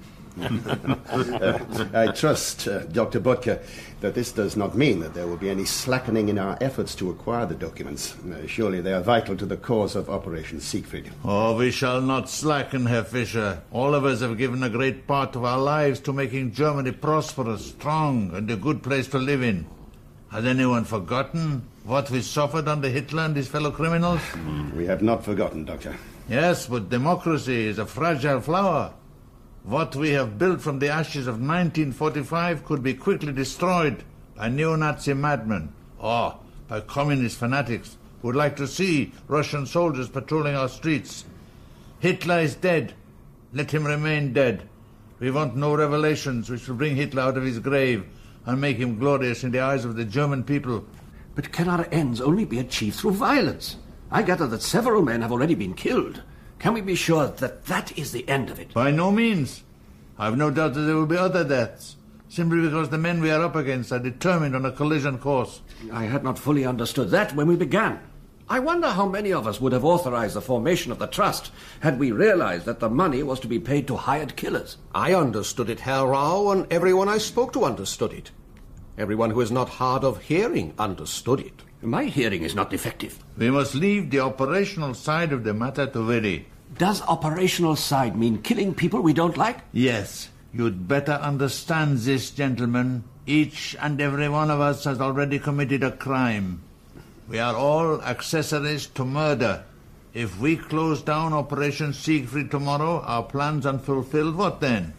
uh, I trust, uh, Doctor Bodker, that this does not mean that there will be any slackening in our efforts to acquire the documents. Uh, surely they are vital to the cause of Operation Siegfried. Oh, we shall not slacken, Herr Fischer. All of us have given a great part of our lives to making Germany prosperous, strong, and a good place to live in. Has anyone forgotten what we suffered under Hitler and his fellow criminals? Mm, we have not forgotten, Doctor. Yes, but democracy is a fragile flower. What we have built from the ashes of nineteen forty-five could be quickly destroyed by neo-Nazi madmen or by communist fanatics who would like to see Russian soldiers patrolling our streets. Hitler is dead. Let him remain dead. We want no revelations which will bring Hitler out of his grave and make him glorious in the eyes of the German people. But can our ends only be achieved through violence? I gather that several men have already been killed. Can we be sure that that is the end of it? By no means. I have no doubt that there will be other deaths, simply because the men we are up against are determined on a collision course. I had not fully understood that when we began. I wonder how many of us would have authorized the formation of the trust had we realized that the money was to be paid to hired killers. I understood it, Herr Rau, and everyone I spoke to understood it. Everyone who is not hard of hearing understood it. My hearing is not defective. We must leave the operational side of the matter to Willy. Does operational side mean killing people we don't like? Yes. You'd better understand this, gentlemen. Each and every one of us has already committed a crime. We are all accessories to murder. If we close down Operation Siegfried tomorrow, our plans unfulfilled, what then?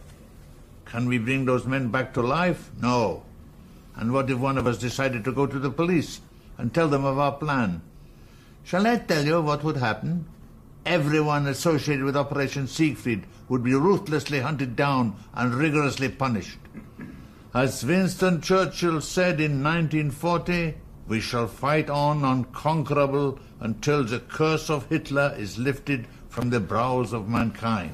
Can we bring those men back to life? No. And what if one of us decided to go to the police and tell them of our plan? Shall I tell you what would happen? Everyone associated with Operation Siegfried would be ruthlessly hunted down and rigorously punished. As Winston Churchill said in nineteen forty, we shall fight on unconquerable until the curse of Hitler is lifted from the brows of mankind.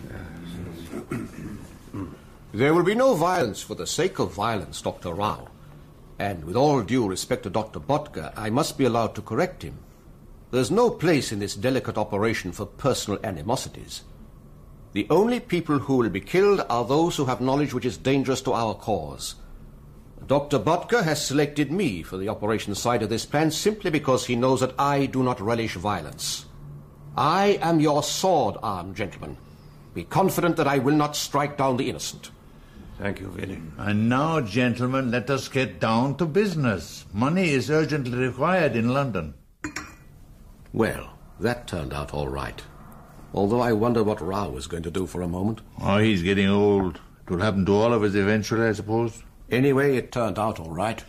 There will be no violence for the sake of violence, Doctor Rao. And with all due respect to Doctor Bodker, I must be allowed to correct him. There's no place in this delicate operation for personal animosities. The only people who will be killed are those who have knowledge which is dangerous to our cause. Doctor Bodker has selected me for the operation side of this plan simply because he knows that I do not relish violence. I am your sword-arm, gentlemen. Be confident that I will not strike down the innocent. Thank you, Willy. And now, gentlemen, let us get down to business. Money is urgently required in London. Well, that turned out all right. Although I wonder what Rao was going to do for a moment. Oh, he's getting old. It will happen to all of us eventually, I suppose. Anyway, it turned out all right.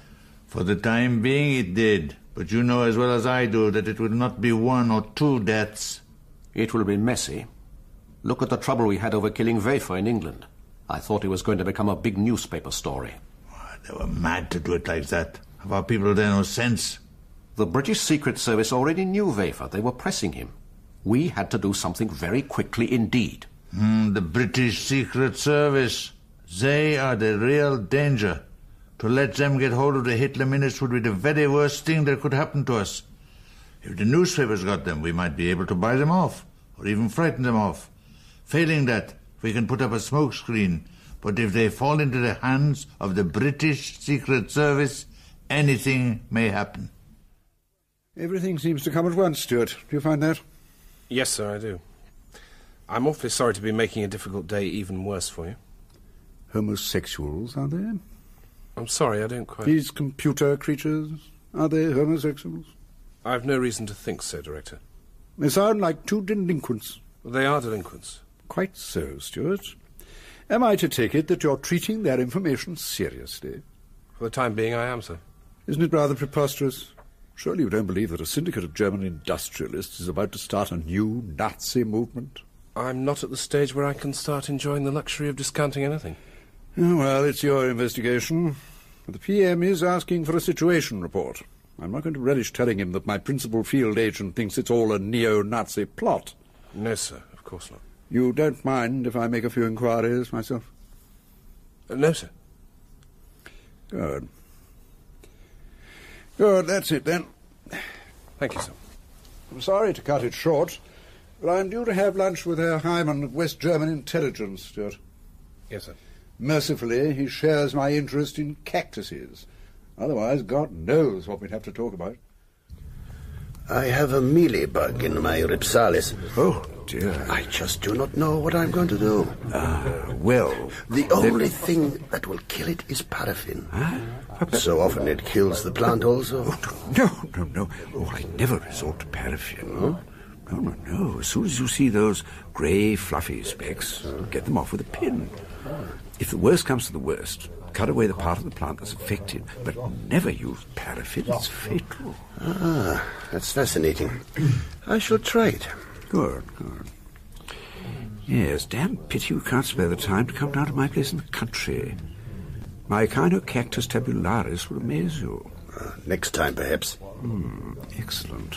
For the time being it did, but you know as well as I do that it will not be one or two deaths. It will be messy. Look at the trouble we had over killing Wafer in England. I thought it was going to become a big newspaper story. They were mad to do it like that. Have our people there no sense? The British Secret Service already knew Wafer. They were pressing him. We had to do something very quickly indeed. Mm, the British Secret Service. They are the real danger. To let them get hold of the Hitler minutes would be the very worst thing that could happen to us. If the newspapers got them, we might be able to buy them off, or even frighten them off. Failing that, we can put up a smoke screen. But if they fall into the hands of the British Secret Service, anything may happen. Everything seems to come at once, Stuart. Do you find that? Yes, sir, I do. I'm awfully sorry to be making a difficult day even worse for you. Homosexuals, are they? I'm sorry, I don't quite... These computer creatures, are they homosexuals? I've no reason to think so, Director. They sound like two delinquents. Well, they are delinquents. Quite so, Stuart. Am I to take it that you're treating their information seriously? For the time being, I am, sir. Isn't it rather preposterous? Surely you don't believe that a syndicate of German industrialists is about to start a new Nazi movement? I'm not at the stage where I can start enjoying the luxury of discounting anything. Oh, well, it's your investigation. The P M is asking for a situation report. I'm not going to relish telling him that my principal field agent thinks it's all a neo-Nazi plot. No, sir, of course not. You don't mind if I make a few inquiries myself? Uh, no, sir. Good. Good, that's it then. Thank you, sir. I'm sorry to cut it short, but I'm due to have lunch with Herr Hyman of West German Intelligence, Stuart. Yes, sir. Mercifully, he shares my interest in cactuses. Otherwise, God knows what we'd have to talk about. I have a mealybug in my ripsalis. Oh, dear. I just do not know what I'm going to do. Uh, well... The only thing that will kill it is paraffin. Huh? So often it kills the plant also. Oh, no, no, no. Oh, I never resort to paraffin. Huh? No, no, no. As soon as you see those grey, fluffy specks, get them off with a pin. If the worst comes to the worst, cut away the part of the plant that's affected, but never use paraffin. It's fatal. Ah, that's fascinating. I shall try it. Good, good. Yes, damn pity you can't spare the time to come down to my place in the country. My Echinocactus tabularis will amaze you. Uh, next time, perhaps. Hmm, excellent.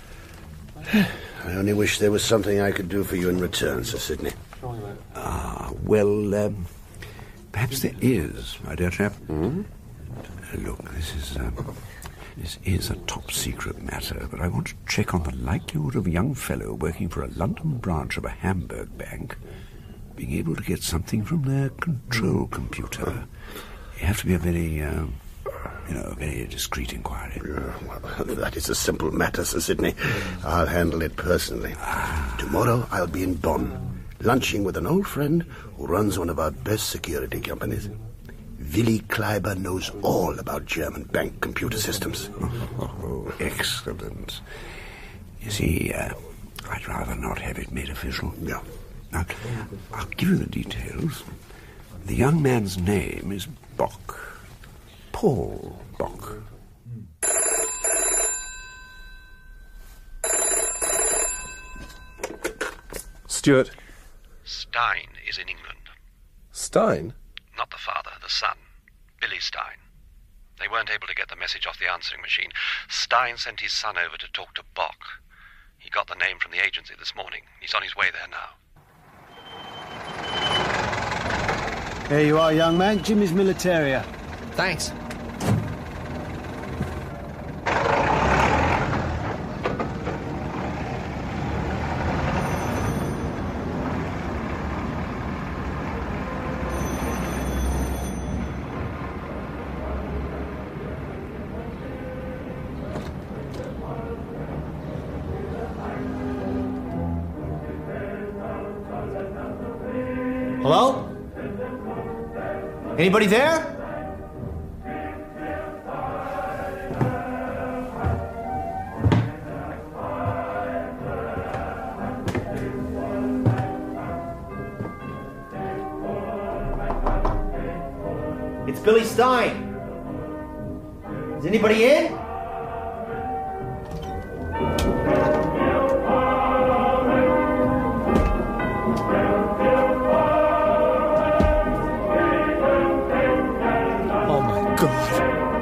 I only wish there was something I could do for you in return, Sir Sidney. Ah, well, um, perhaps there is, my dear chap. Mm-hmm. Uh, look, this is, um, this is a top-secret matter, but I want to check on the likelihood of a young fellow working for a London branch of a Hamburg bank being able to get something from their control computer. You have to be a very, uh, you know, a very discreet inquiry. Uh, well, that is a simple matter, Sir Sidney. I'll handle it personally. Ah. Tomorrow I'll be in Bonn, lunching with an old friend who runs one of our best security companies. Willy Kleiber knows all about German bank computer systems. Oh, oh excellent. You see, uh, I'd rather not have it made official. No. Now, I'll give you the details. The young man's name is Bock. Paul Bock. Stuart. Stein is in England. Stein? Not the father, the son. Billy Stein. They weren't able to get the message off the answering machine. Stein sent his son over to talk to Bock. He got the name from the agency this morning. He's on his way there now. Here you are, young man. Jimmy's Militaria. Thanks. Hello? Anybody there? It's Billy Stein. Is anybody in? Oh my God.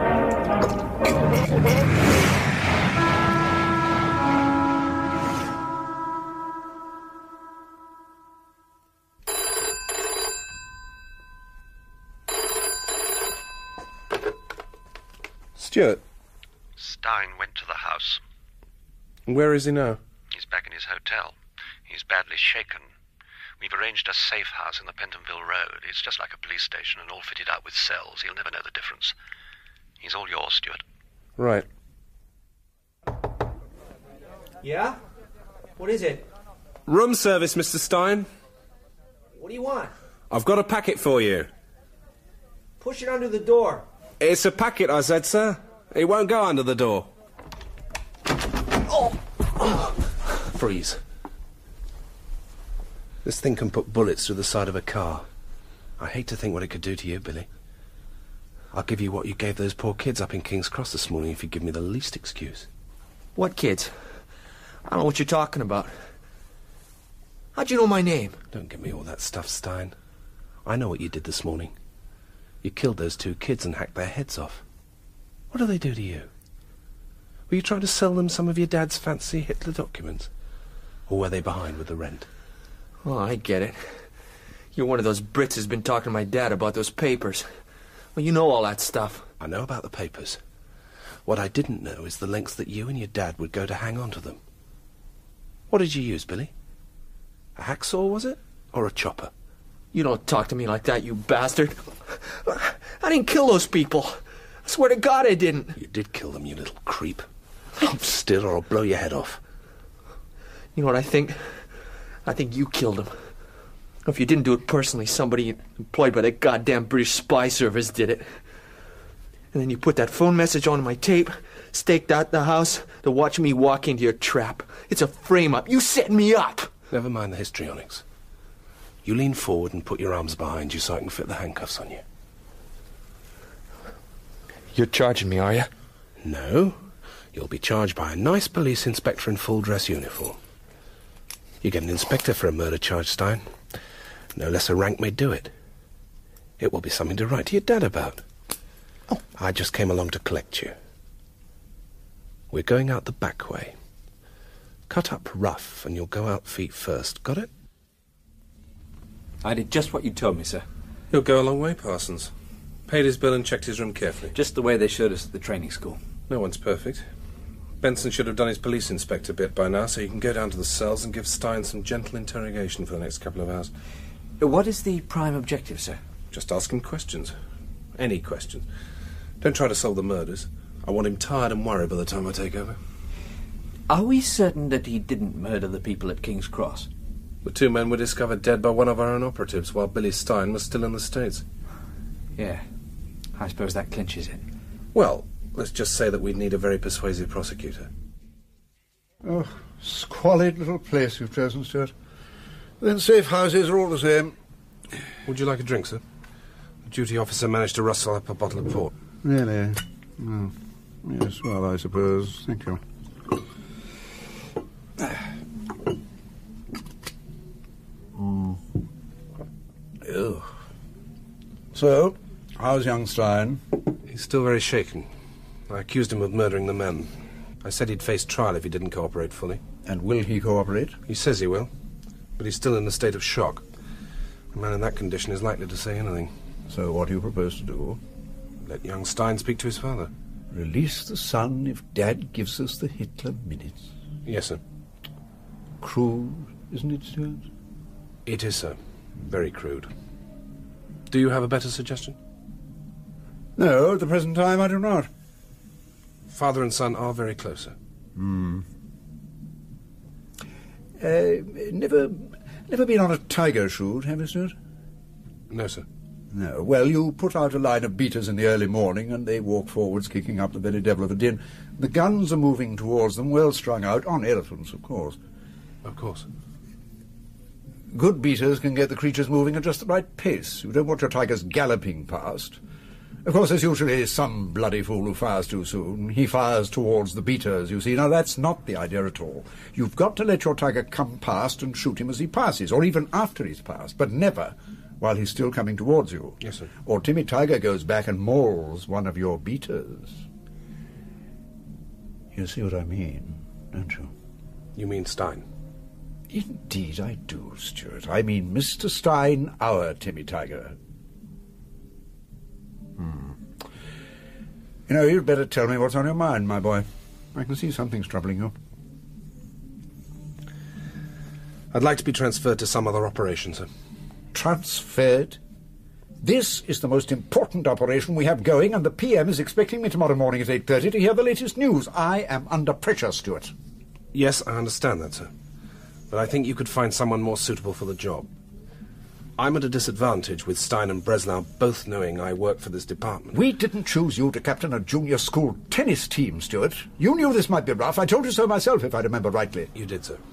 Stuart, Stein went to the house. where is he now? He's back in his hotel. He's badly shaken. We've arranged a safe house in the Pentonville Road. It's just like a police station and all fitted out with cells. He'll never know the difference. He's all yours, Stuart. Right. Yeah? What is it? Room service, Mister Stein. What do you want? I've got a packet for you. Push it under the door. It's a packet, I said, sir. It won't go under the door. Oh! Freeze. This thing can put bullets through the side of a car. I hate to think what it could do to you, Billy. I'll give you what you gave those poor kids up in King's Cross this morning if you give me the least excuse. What kids? I don't know what you're talking about. How'd you know my name? Don't give me all that stuff, Stein. I know what you did this morning. You killed those two kids and hacked their heads off. What do they do to you? Were you trying to sell them some of your dad's fancy Hitler documents? Or were they behind with the rent? Oh, I get it. You're one of those Brits who's been talking to my dad about those papers. Well, you know all that stuff. I know about the papers. What I didn't know is the lengths that you and your dad would go to hang on to them. What did you use, Billy? A hacksaw, was it? Or a chopper? You don't talk to me like that, you bastard. I didn't kill those people. I swear to God I didn't. You did kill them, you little creep. Keep still or I'll blow your head off. You know what I think? I think you killed them. If you didn't do it personally, somebody employed by the goddamn British spy service did it. And then you put that phone message on my tape, staked out the house to watch me walk into your trap. It's a frame-up. You set me up. Never mind the histrionics. You lean forward and put your arms behind you so I can fit the handcuffs on you. You're charging me, are you? No. You'll be charged by a nice police inspector in full-dress uniform. You get an inspector for a murder charge, Stein. No lesser rank may do it. It will be something to write to your dad about. Oh. I just came along to collect you. We're going out the back way. Cut up rough, and you'll go out feet first. Got it? I did just what you told me, sir. You'll go a long way, Parsons. Paid his bill and checked his room carefully. Just the way they showed us at the training school. No one's perfect. Benson should have done his police inspector bit by now, so you can go down to the cells and give Stein some gentle interrogation for the next couple of hours. What is the prime objective, sir? Just ask him questions. Any questions. Don't try to solve the murders. I want him tired and worried by the time I take over. Are we certain that he didn't murder the people at King's Cross? The two men were discovered dead by one of our own operatives, while Billy Stein was still in the States. Yeah. I suppose that clinches it. Well, let's just say that we'd need a very persuasive prosecutor. Oh, squalid little place you've chosen, Stuart. Then safe houses are all the same. Would you like a drink, sir? The duty officer managed to rustle up a bottle of port. Really? Oh, yes, well, I suppose. Thank you. Mm. Ew. So, how's young Stein? He's still very shaken. I accused him of murdering the men. I said he'd face trial if he didn't cooperate fully. And will he cooperate? He says he will, but he's still in a state of shock. A man in that condition is likely to say anything. So what do you propose to do? Let young Stein speak to his father. Release the son if Dad gives us the Hitler minutes. Yes, sir. Crude, isn't it, Stuart? It is, sir. Very crude. Do you have a better suggestion? No, at the present time I do not. Father and son are very close, sir. Hmm. Uh, never, never been on a tiger shoot, have you, Stuart? No, sir. No. Well, you put out a line of beaters in the early morning, and they walk forwards, kicking up the very devil of a din. The guns are moving towards them, well strung out, on elephants, of course. Of course. Good beaters can get the creatures moving at just the right pace. You don't want your tigers galloping past. Of course, there's usually some bloody fool who fires too soon. He fires towards the beaters, you see. Now, that's not the idea at all. You've got to let your tiger come past and shoot him as he passes, or even after he's passed, but never while he's still coming towards you. Yes, sir. Or Timmy Tiger goes back and mauls one of your beaters. You see what I mean, don't you? You mean Stein? Indeed I do, Stuart. I mean Mister Stein, our Timmy Tiger. Hmm. You know, you'd better tell me what's on your mind, my boy. I can see something's troubling you. I'd like to be transferred to some other operation, sir. Transferred? This is the most important operation we have going, and the P M is expecting me tomorrow morning at eight thirty to hear the latest news. I am under pressure, Stuart. Yes, I understand that, sir. But I think you could find someone more suitable for the job. I'm at a disadvantage with Stein and Breslau both knowing I work for this department. We didn't choose you to captain a junior school tennis team, Stuart. You knew this might be rough. I told you so myself, if I remember rightly. You did, sir.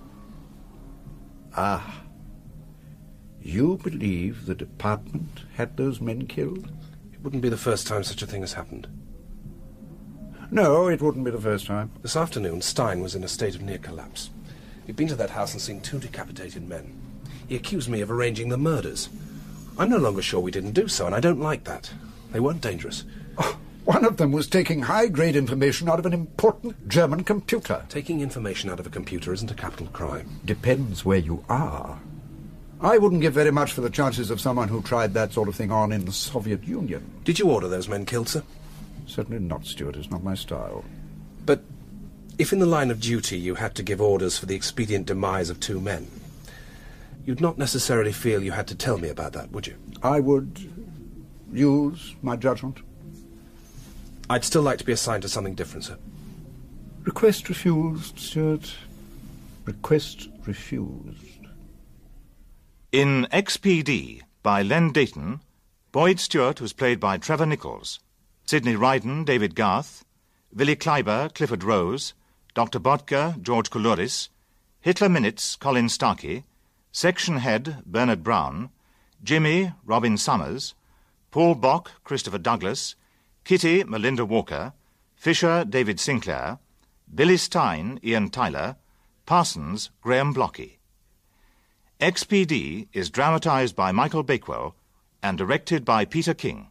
Ah. You believe the department had those men killed? It wouldn't be the first time such a thing has happened. No, it wouldn't be the first time. This afternoon, Stein was in a state of near collapse. He'd been to that house and seen two decapitated men. He accused me of arranging the murders. I'm no longer sure we didn't do so, and I don't like that. They weren't dangerous. Oh, one of them was taking high-grade information out of an important German computer. Taking information out of a computer isn't a capital crime. Depends where you are. I wouldn't give very much for the chances of someone who tried that sort of thing on in the Soviet Union. Did you order those men killed, sir? Certainly not, Stuart. It's not my style. But if in the line of duty you had to give orders for the expedient demise of two men, you'd not necessarily feel you had to tell me about that, would you? I would use my judgment. I'd still like to be assigned to something different, sir. Request refused, Stuart. Request refused. In X P D, by Len Dayton, Boyd Stewart was played by Trevor Nichols, Sidney Ryden, David Garth, Willi Kleiber, Clifford Rose, Doctor Botka, George Coulouris, Hitler Minutes, Colin Starkey, Section Head, Bernard Brown, Jimmy, Robin Summers, Paul Bock, Christopher Douglas, Kitty, Melinda Walker, Fisher, David Sinclair, Billy Stein, Ian Tyler, Parsons, Graham Blockey. X P D is dramatised by Michael Bakewell and directed by Peter King.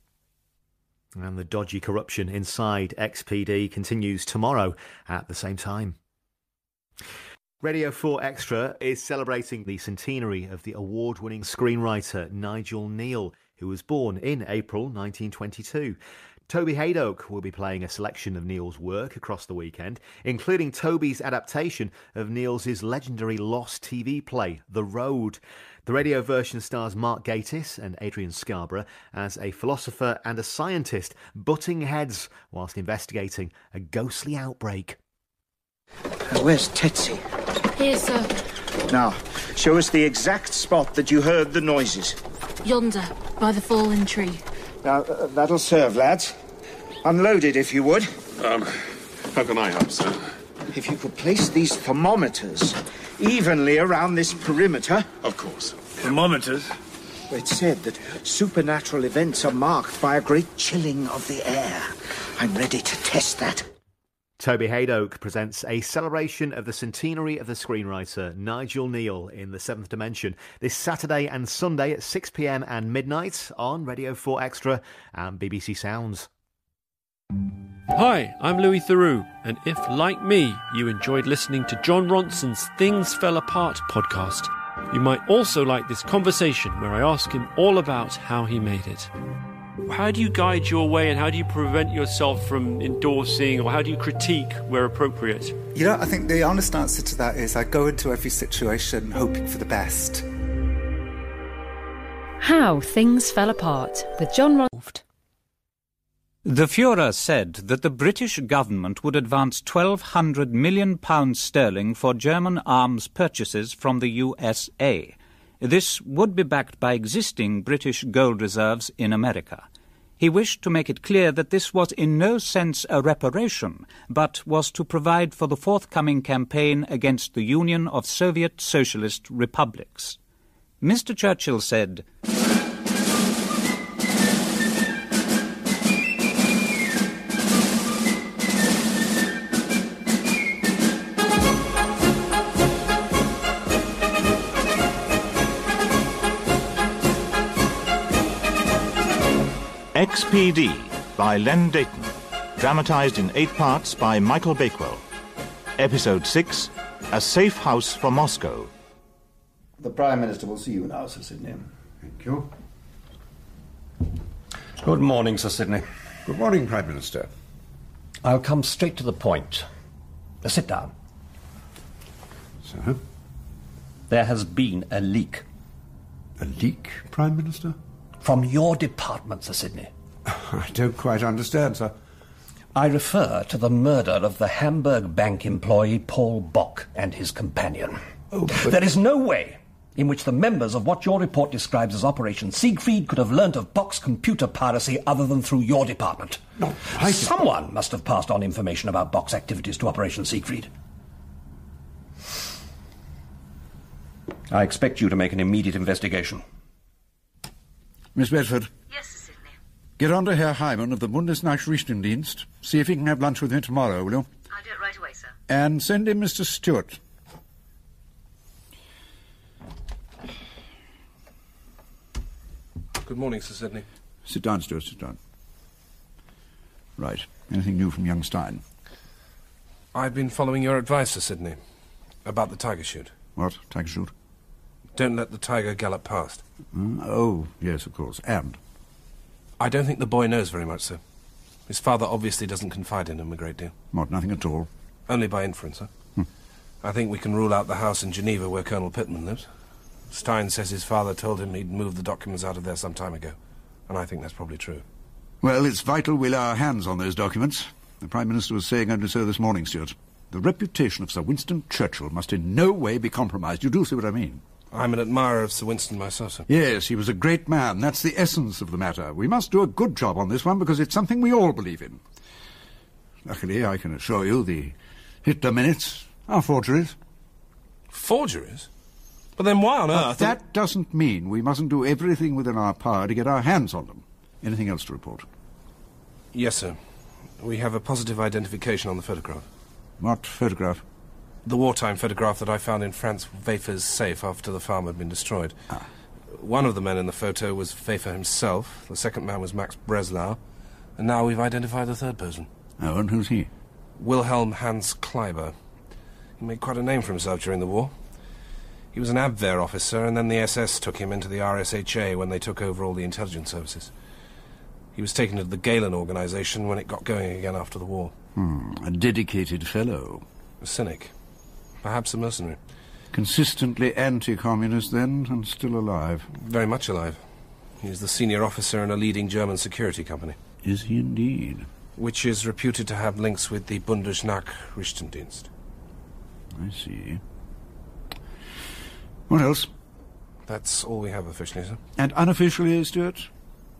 And the dodgy corruption inside X P D continues tomorrow at the same time. Radio four Extra is celebrating the centenary of the award-winning screenwriter Nigel Kneale, who was born in April nineteen twenty-two. Toby Hadoke will be playing a selection of Kneale's work across the weekend, including Toby's adaptation of Kneale's legendary lost T V play, The Road. The radio version stars Mark Gatiss and Adrian Scarborough as a philosopher and a scientist butting heads whilst investigating a ghostly outbreak. Uh, where's Tetsi? Here, sir. Now, show us the exact spot that you heard the noises. Yonder, by the fallen tree. Now, uh, that'll serve, lads. Unload it, if you would. Um, how can I help, sir? If you could place these thermometers evenly around this perimeter. Of course. Thermometers? It's said that supernatural events are marked by a great chilling of the air. I'm ready to test that. Toby Hadoke presents a celebration of the centenary of the screenwriter Nigel Kneale in The Seventh Dimension this Saturday and Sunday at six p m and midnight on Radio four Extra and B B C Sounds. Hi, I'm Louis Theroux, and if, like me, you enjoyed listening to John Ronson's Things Fell Apart podcast, you might also like this conversation where I ask him all about how he made it. How do you guide your way, and how do you prevent yourself from endorsing, or how do you critique where appropriate? You know, I think the honest answer to that is I go into every situation hoping for the best. How Things Fell Apart with John Ronson. The Führer said that the British government would advance twelve hundred million pounds sterling for German arms purchases from the U S A. This would be backed by existing British gold reserves in America. He wished to make it clear that this was in no sense a reparation, but was to provide for the forthcoming campaign against the Union of Soviet Socialist Republics. Mister Churchill said, X P D by Len Dayton. Dramatised in eight parts by Michael Bakewell. Episode six, A Safe House for Moscow. The Prime Minister will see you now, Sir Sidney. Thank you. Good morning, Sir Sidney. Good morning, Prime Minister. I'll come straight to the point. Uh, sit down. Sir? There has been a leak. A leak, Prime Minister? From your department, Sir Sidney. I don't quite understand, sir. I refer to the murder of the Hamburg bank employee Paul Bock and his companion. Oh, but... There is no way in which the members of what your report describes as Operation Siegfried could have learnt of Bock's computer piracy other than through your department. No, I... Someone must have passed on information about Bock's activities to Operation Siegfried. I expect you to make an immediate investigation. Miss Bedford. Yes, Sir Sidney. Get on to Herr Hyman of the Bundesnachrichtendienst. See if he can have lunch with me tomorrow, will you? I'll do it right away, sir. And send him Mister Stewart. Good morning, Sir Sidney. Sit down, Stewart, sit down. Right. Anything new from young Stein? I've been following your advice, Sir Sidney, about the tiger shoot. What? Tiger shoot? Don't let the tiger gallop past. Mm, oh, yes, of course. And? I don't think the boy knows very much, sir. His father obviously doesn't confide in him a great deal. What, nothing at all? Only by inference, sir. Hmm. I think we can rule out the house in Geneva where Colonel Pittman lives. Stein says his father told him he'd moved the documents out of there some time ago, and I think that's probably true. Well, it's vital we lay our hands on those documents. The Prime Minister was saying only so this morning, Stuart. The reputation of Sir Winston Churchill must in no way be compromised. You do see what I mean? I'm an admirer of Sir Winston myself, sir. Yes, he was a great man. That's the essence of the matter. We must do a good job on this one because it's something we all believe in. Luckily, I can assure you the Hitler minutes are forgeries. Forgeries? But then why on but earth... that doesn't mean we mustn't do everything within our power to get our hands on them. Anything else to report? Yes, sir. We have a positive identification on the photograph. What photograph? The wartime photograph that I found in Franz Wefer's safe after the farm had been destroyed. Ah. One of the men in the photo was Wefer himself, the second man was Max Breslau, and now we've identified the third person. Oh, and who's he? Wilhelm Hans Kleiber. He made quite a name for himself during the war. He was an Abwehr officer, and then the S S took him into the R S H A when they took over all the intelligence services. He was taken to the Galen organization when it got going again after the war. Hmm, a dedicated fellow. A cynic. Perhaps a mercenary. Consistently anti-communist, then, and still alive. Very much alive. He's the senior officer in a leading German security company. Is he indeed? Which is reputed to have links with the Bundesnachrichtendienst. I see. What else? That's all we have officially, sir. And unofficially, Stuart?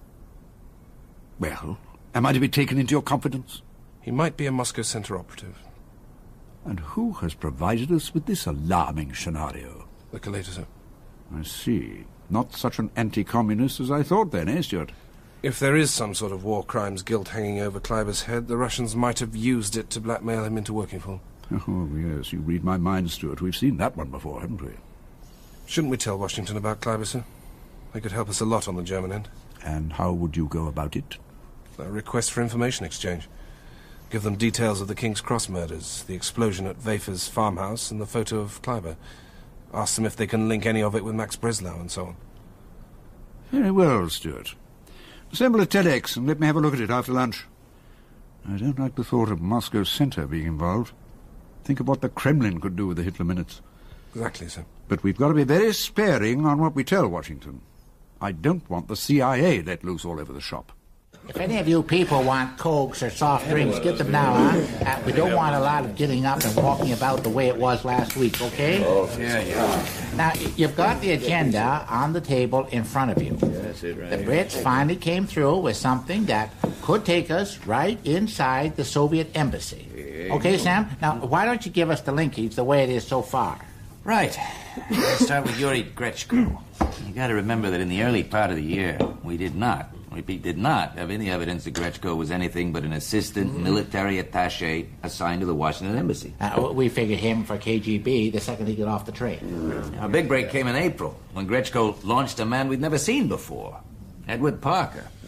Well, am I to be taken into your confidence? He might be a Moscow Center operative. And who has provided us with this alarming scenario? The collator, sir. I see. Not such an anti-communist as I thought then, eh, Stuart? If there is some sort of war crimes guilt hanging over Kleiber's head, the Russians might have used it to blackmail him into working for them. Oh, yes, you read my mind, Stuart. We've seen that one before, haven't we? Shouldn't we tell Washington about Kleiber, sir? They could help us a lot on the German end. And how would you go about it? A request for information exchange. Give them details of the King's Cross murders, the explosion at Wefer's farmhouse, and the photo of Kleiber. Ask them if they can link any of it with Max Breslau and so on. Very well, Stuart. Assemble a telex and let me have a look at it after lunch. I don't like the thought of Moscow Center being involved. Think of what the Kremlin could do with the Hitler minutes. Exactly, sir. But we've got to be very sparing on what we tell Washington. I don't want the C I A let loose all over the shop. If any of you people want Cokes or soft drinks, get them now, huh? Uh, we don't want a lot of getting up and walking about the way it was last week, okay? Oh, yeah, yeah. Now, you've got the agenda on the table in front of you. That's it, right. The Brits finally came through with something that could take us right inside the Soviet embassy. Okay, Sam? Now, why don't you give us the linkage the way it is so far? Right. Let's start with Yuri Grechko. You got to remember that in the early part of the year, we did not, repeat, did not have any evidence that Grechko was anything but an assistant mm-hmm. military attaché assigned to the Washington embassy. Uh, we figured him for K G B the second he got off the train. Mm-hmm. Our big break came in April, when Grechko launched a man we'd never seen before, Edward Parker.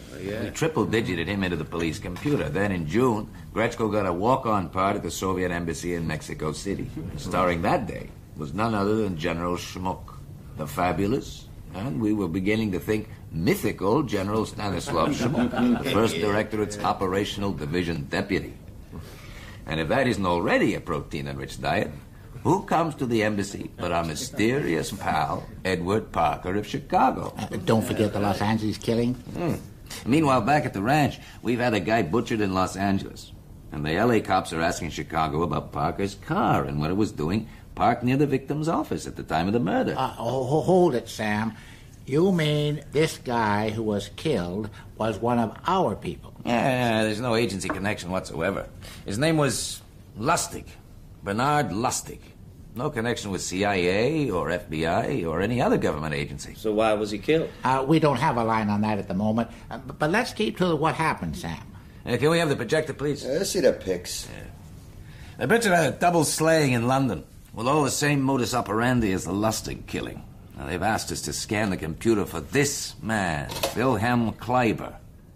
yeah. We triple-digited him into the police computer. Then in June, Grechko got a walk-on part at the Soviet embassy in Mexico City. Starring that day was none other than General Schmuck, the fabulous, and we were beginning to think mythical General Stanislav Schmuck, the first Directorate's operational division deputy. And if that isn't already a protein-enriched diet, who comes to the embassy but our mysterious pal, Edward Parker of Chicago? Uh, don't forget the Los Angeles killing. Hmm. Meanwhile, back at the ranch, we've had a guy butchered in Los Angeles. And the L A cops are asking Chicago about Parker's car and what it was doing parked near the victim's office at the time of the murder. Uh, oh, hold it, Sam. You mean this guy who was killed was one of our people? Yeah, there's no agency connection whatsoever. His name was Lustig. Bernard Lustig. No connection with C I A or F B I or any other government agency. So why was he killed? Uh, we don't have a line on that at the moment. Uh, but, but let's keep to what happened, Sam. Uh, can we have the projector, please? Uh, let's see the pics. Yeah. The Brits had a double slaying in London with all the same modus operandi as the Lustig killing. Now, they've asked us to scan the computer for this man, Wilhelm Kleiber.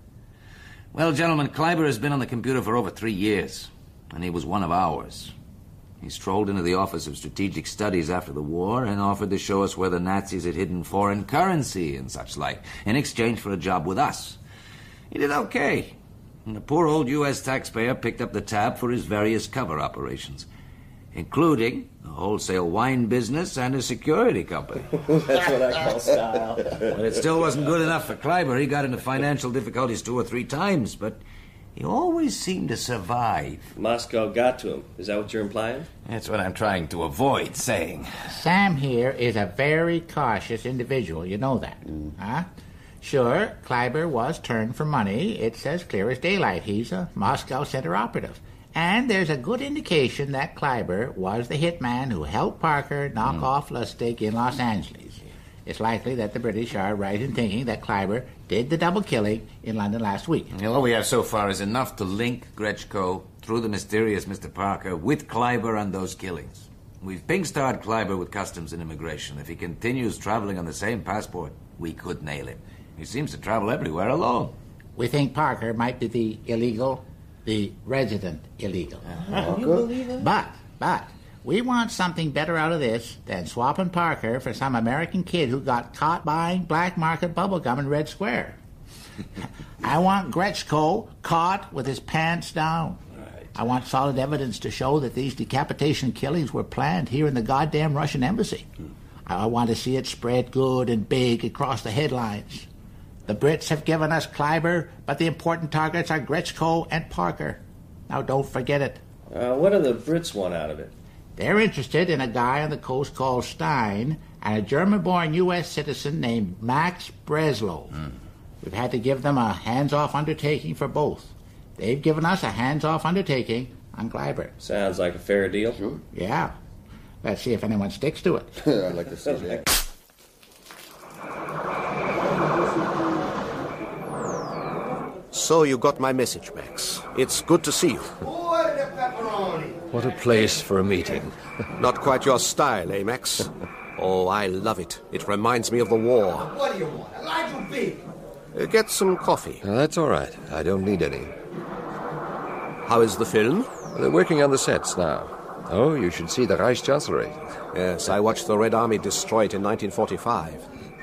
Well, gentlemen, Kleiber has been on the computer for over three years, and he was one of ours. He strolled into the Office of Strategic Studies after the war and offered to show us where the Nazis had hidden foreign currency and such like, in exchange for a job with us. He did okay, and the poor old U S taxpayer picked up the tab for his various cover operations, including a wholesale wine business and a security company. That's what I call style. But it still wasn't good enough for Kleiber. He got into financial difficulties two or three times, but he always seemed to survive. Moscow got to him. Is that what you're implying? That's what I'm trying to avoid saying. Sam here is a very cautious individual. You know that. Mm. Huh? Sure, Kleiber was turned for money. It's as clear as daylight. He's a Moscow Center operative. And there's a good indication that Kleiber was the hitman who helped Parker knock mm. off Lustig in Los Angeles. It's likely that the British are right in thinking that Kleiber did the double killing in London last week. And all we have so far is enough to link Grechko through the mysterious Mister Parker with Kleiber and those killings. We've ping-starred Kleiber with customs and immigration. If he continues traveling on the same passport, we could nail him. He seems to travel everywhere alone. We think Parker might be the illegal, the resident illegal. Uh-huh. You believe it? But, but, we want something better out of this than swapping Parker for some American kid who got caught buying black market bubblegum in Red Square. I want Grechko caught with his pants down. Right. I want solid evidence to show that these decapitation killings were planned here in the goddamn Russian embassy. Hmm. I want to see it spread good and big across the headlines. The Brits have given us Kleiber, but the important targets are Grechko and Parker. Now don't forget it. Uh, what do the Brits want out of it? They're interested in a guy on the coast called Stein and a German-born U S citizen named Max Breslow. Mm. We've had to give them a hands-off undertaking for both. They've given us a hands-off undertaking on Kleiber. Sounds like a fair deal. Sure. Yeah. Let's see if anyone sticks to it. I'd like to see that. So you got my message, Max. It's good to see you. What a place for a meeting. Not quite your style, eh, Max? Oh, I love it. It reminds me of the war. What do you want? Elijah Big? Uh, get some coffee. Uh, that's all right. I don't need any. How is the film? Well, they're working on the sets now. Oh, you should see the Reichschancellery. Yes, I watched the Red Army destroy it in nineteen forty-five.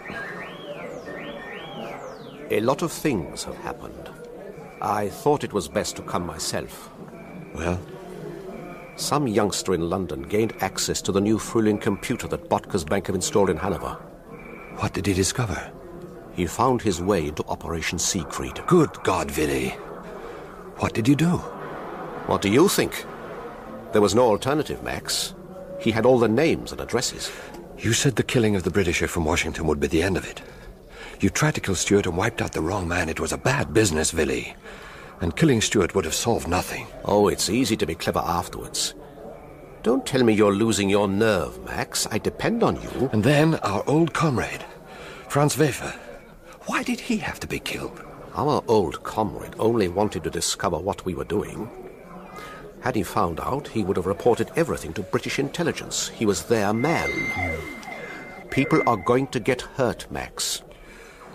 A lot of things have happened. I thought it was best to come myself. Well? Some youngster in London gained access to the new Frühling computer that Botka's bank have installed in Hanover. What did he discover? He found his way into Operation Siegfried. Good God, Willy. What did you do? What do you think? There was no alternative, Max. He had all the names and addresses. You said the killing of the Britisher from Washington would be the end of it. You tried to kill Stuart and wiped out the wrong man. It was a bad business, Willy. And killing Stuart would have solved nothing. Oh, it's easy to be clever afterwards. Don't tell me you're losing your nerve, Max. I depend on you. And then our old comrade, Franz Wefer. Why did he have to be killed? Our old comrade only wanted to discover what we were doing. Had he found out, he would have reported everything to British intelligence. He was their man. People are going to get hurt, Max.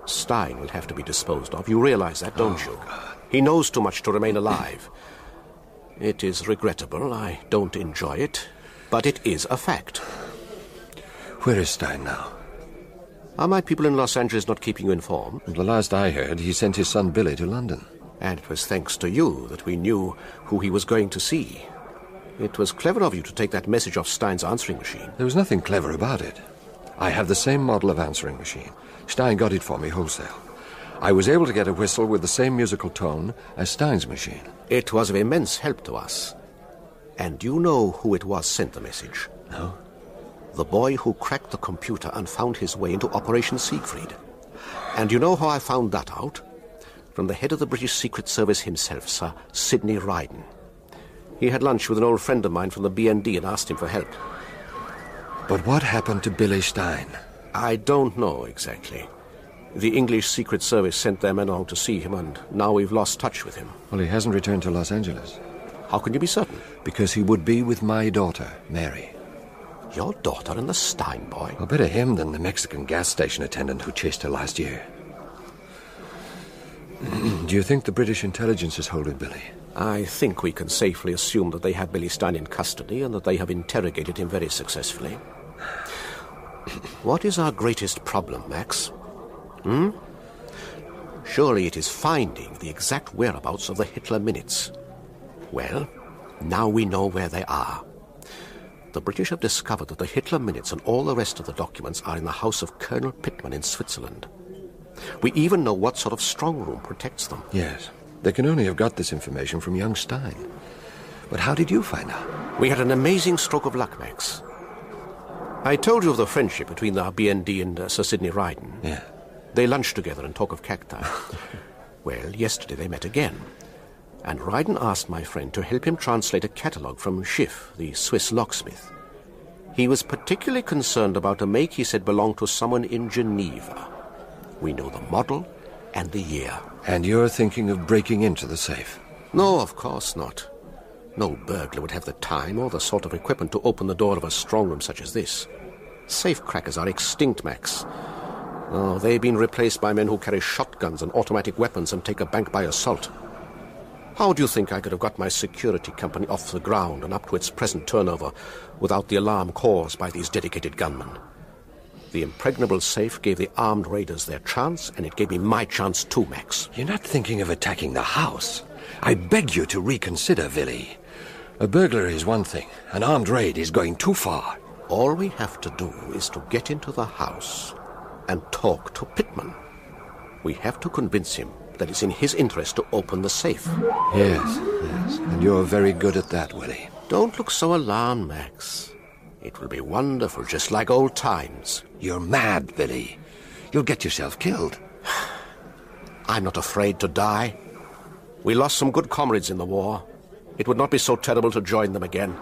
Stein will have to be disposed of. You realize that, don't Oh, you? God. He knows too much to remain alive. It is regrettable. I don't enjoy it. But it is a fact. Where is Stein now? Are my people in Los Angeles not keeping you informed? The last I heard, he sent his son Billy to London. And it was thanks to you that we knew who he was going to see. It was clever of you to take that message off Stein's answering machine. There was nothing clever about it. I have the same model of answering machine. Stein got it for me wholesale. I was able to get a whistle with the same musical tone as Stein's machine. It was of immense help to us. And you know who it was sent the message? No. The boy who cracked the computer and found his way into Operation Siegfried. And you know how I found that out? From the head of the British Secret Service himself, Sir Sidney Ryden. He had lunch with an old friend of mine from the B N D and asked him for help. But what happened to Billy Stein? I don't know exactly. The English Secret Service sent their men out to see him, and now we've lost touch with him. Well, he hasn't returned to Los Angeles. How can you be certain? Because he would be with my daughter, Mary. Your daughter and the Stein boy? Well, better him than the Mexican gas station attendant who chased her last year. Do you think the British intelligence is holding Billy? I think we can safely assume that they have Billy Stein in custody and that they have interrogated him very successfully. What is our greatest problem, Max? Hmm? Surely it is finding the exact whereabouts of the Hitler minutes. Well, now we know where they are. The British have discovered that the Hitler minutes and all the rest of the documents are in the house of Colonel Pittman in Switzerland. We even know what sort of strong room protects them. Yes. They can only have got this information from young Stein. But how did you find out? We had an amazing stroke of luck, Max. I told you of the friendship between the B N D and uh, Sir Sidney Ryden. Yeah. They lunched together and talk of cacti. Well, yesterday they met again. And Ryden asked my friend to help him translate a catalogue from Schiff, the Swiss locksmith. He was particularly concerned about a make he said belonged to someone in Geneva. We know the model and the year. And you're thinking of breaking into the safe? No, of course not. No burglar would have the time or the sort of equipment to open the door of a strong room such as this. Safe crackers are extinct, Max. Oh, they've been replaced by men who carry shotguns and automatic weapons and take a bank by assault. How do you think I could have got my security company off the ground and up to its present turnover without the alarm caused by these dedicated gunmen? The impregnable safe gave the armed raiders their chance, and it gave me my chance too, Max. You're not thinking of attacking the house. I beg you to reconsider, Willy. A burglary is one thing. An armed raid is going too far. All we have to do is to get into the house and talk to Pittman. We have to convince him that it's in his interest to open the safe. Yes, yes. And you're very good at that, Willy. Don't look so alarmed, Max. It will be wonderful, just like old times. You're mad, Willy. You'll get yourself killed. I'm not afraid to die. We lost some good comrades in the war. It would not be so terrible to join them again.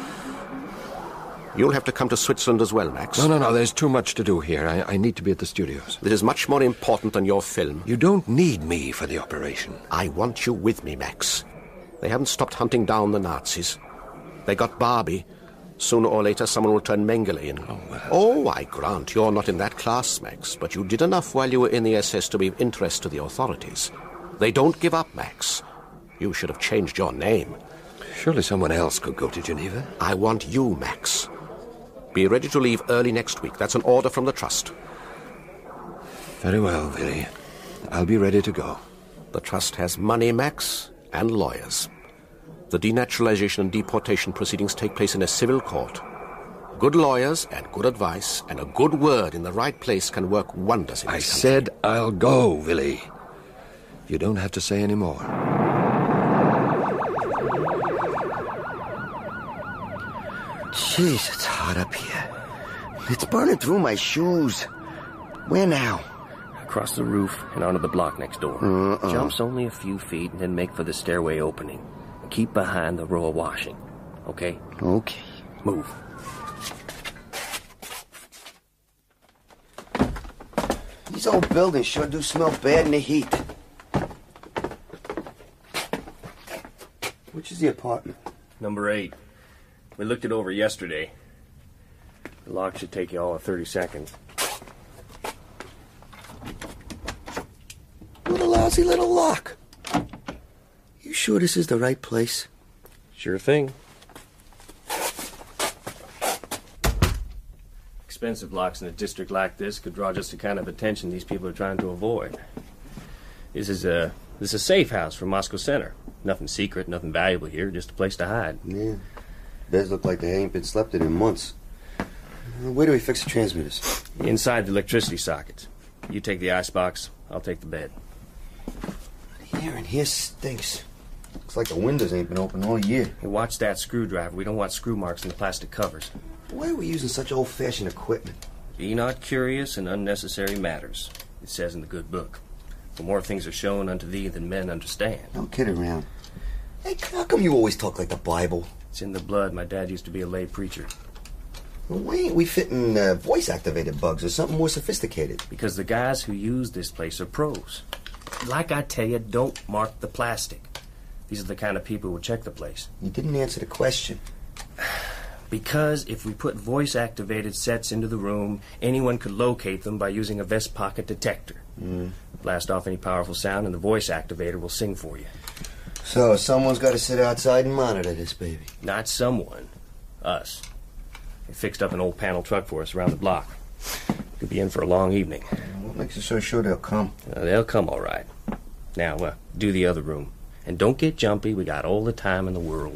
You'll have to come to Switzerland as well, Max. No, no, no, there's too much to do here. I, I need to be at the studios. This is much more important than your film. You don't need me for the operation. I want you with me, Max. They haven't stopped hunting down the Nazis. They got Barbie. Sooner or later, someone will turn Mengele in. Oh, well. Oh, I grant you're not in that class, Max, but you did enough while you were in the S S to be of interest to the authorities. They don't give up, Max. You should have changed your name. Surely someone else could go to Geneva. I want you, Max. Be ready to leave early next week. That's an order from the Trust. Very well, Willy. I'll be ready to go. The Trust has money, Max, and lawyers. The denaturalization and deportation proceedings take place in a civil court. Good lawyers and good advice and a good word in the right place can work wonders in I this country. said I'll go, Willy. You don't have to say any more. Jeez, it's hot up here. It's burning through my shoes. Where now? Across the roof and onto the block next door. Uh-uh. Jumps only a few feet and then make for the stairway opening. Keep behind the row of washing. Okay? Okay. Move. These old buildings sure do smell bad in the heat. Which is the apartment? Number eight. We looked it over yesterday. The lock should take you all of thirty seconds. the lousy little lock. You sure this is the right place? Sure thing. Expensive locks in a district like this could draw just the kind of attention these people are trying to avoid. This is a this is a safe house from Moscow Center. Nothing secret, nothing valuable here, just a place to hide. Yeah. Beds look like they ain't been slept in in months. Where do we fix the transmitters? Inside the electricity sockets. You take the icebox, I'll take the bed. Here and here stinks. Looks like the windows ain't been open all year. Hey, watch that screwdriver. We don't want screw marks in the plastic covers. Why are we using such old-fashioned equipment? Be not curious in unnecessary matters, it says in the good book. For more things are shown unto thee than men understand. Don't kid around. Hey, how come you always talk like the Bible? It's in the blood. My dad used to be a lay preacher. Well, why ain't we fitting uh, voice-activated bugs or something more sophisticated? Because the guys who use this place are pros. Like I tell you, don't mark the plastic. These are the kind of people who will check the place. You didn't answer the question. Because if we put voice-activated sets into the room, anyone could locate them by using a vest pocket detector. Mm. Blast off any powerful sound and the voice activator will sing for you. So someone's got to sit outside and monitor this baby. Not someone. Us. They fixed up an old panel truck for us around the block. Could be in for a long evening. What makes you so sure they'll come? Uh, they'll come all right. Now, uh, do the other room. And don't get jumpy. We got all the time in the world.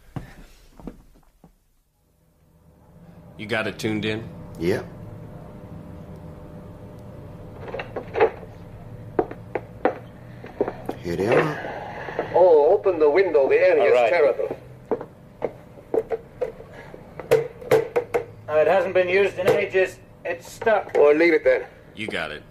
You got it tuned in? Yeah. Here they are. Oh, open the window. The air All is right. terrible. Oh, it hasn't been used in ages. It's stuck. Oh, leave it then. You got it.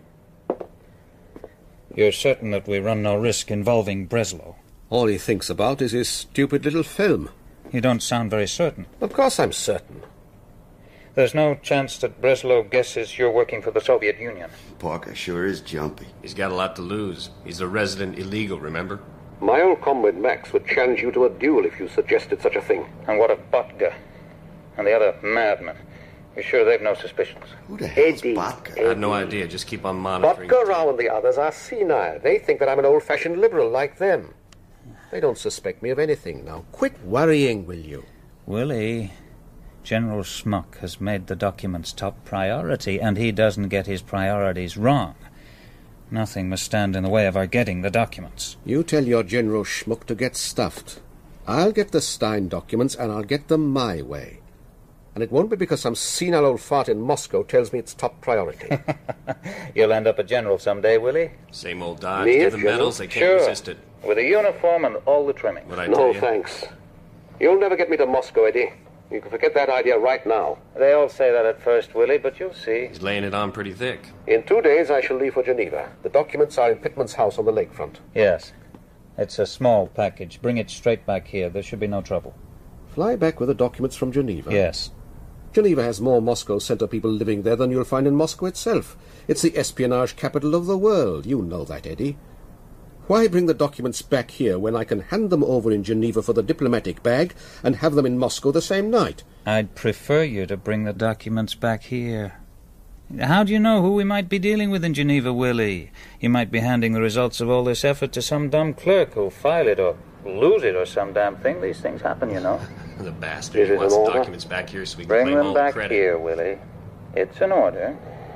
You're certain that we run no risk involving Breslow? All he thinks about is his stupid little film. You don't sound very certain. Of course I'm certain. There's no chance that Breslow guesses you're working for the Soviet Union. Parker sure is jumpy. He's got a lot to lose. He's a resident illegal, remember? My old comrade Max would challenge you to a duel if you suggested such a thing. And what of Botka? And the other madmen? You're sure they've no suspicions? Who the hell is Eddie, Botka? I have no idea. Just keep on monitoring. Botka, Rao, and the others are senile. They think that I'm an old-fashioned liberal like them. They don't suspect me of anything now. Quit worrying, will you? Willie, General Schmuck has made the documents top priority, and he doesn't get his priorities wrong. Nothing must stand in the way of our getting the documents. You tell your General Schmuck to get stuffed. I'll get the Stein documents, and I'll get them my way. And it won't be because some senile old fart in Moscow tells me it's top priority. You'll end up a general someday, Willie. Same old dodge. Me, Give them General? medals, they can't Sure. resist it. With a uniform and all the trimmings. What I No, tell you? thanks. You'll never get me to Moscow, Eddie. You can forget that idea right now. They all say that at first, Willie, but you'll see. He's laying it on pretty thick. In two days, I shall leave for Geneva. The documents are in Pittman's house on the lakefront. Yes. It's a small package. Bring it straight back here. There should be no trouble. Fly back with the documents from Geneva. Yes. Geneva has more Moscow Center people living there than you'll find in Moscow itself. It's the espionage capital of the world. You know that, Eddie. Why bring the documents back here when I can hand them over in Geneva for the diplomatic bag and have them in Moscow the same night? I'd prefer you to bring the documents back here. How do you know who we might be dealing with in Geneva, Willie? You might be handing the results of all this effort to some dumb clerk who'll file it or lose it or some damn thing. These things happen, you know. The bastard. Is He it wants an the order? documents back here so we can Bring claim them all the back credit. here, Willie. It's an order.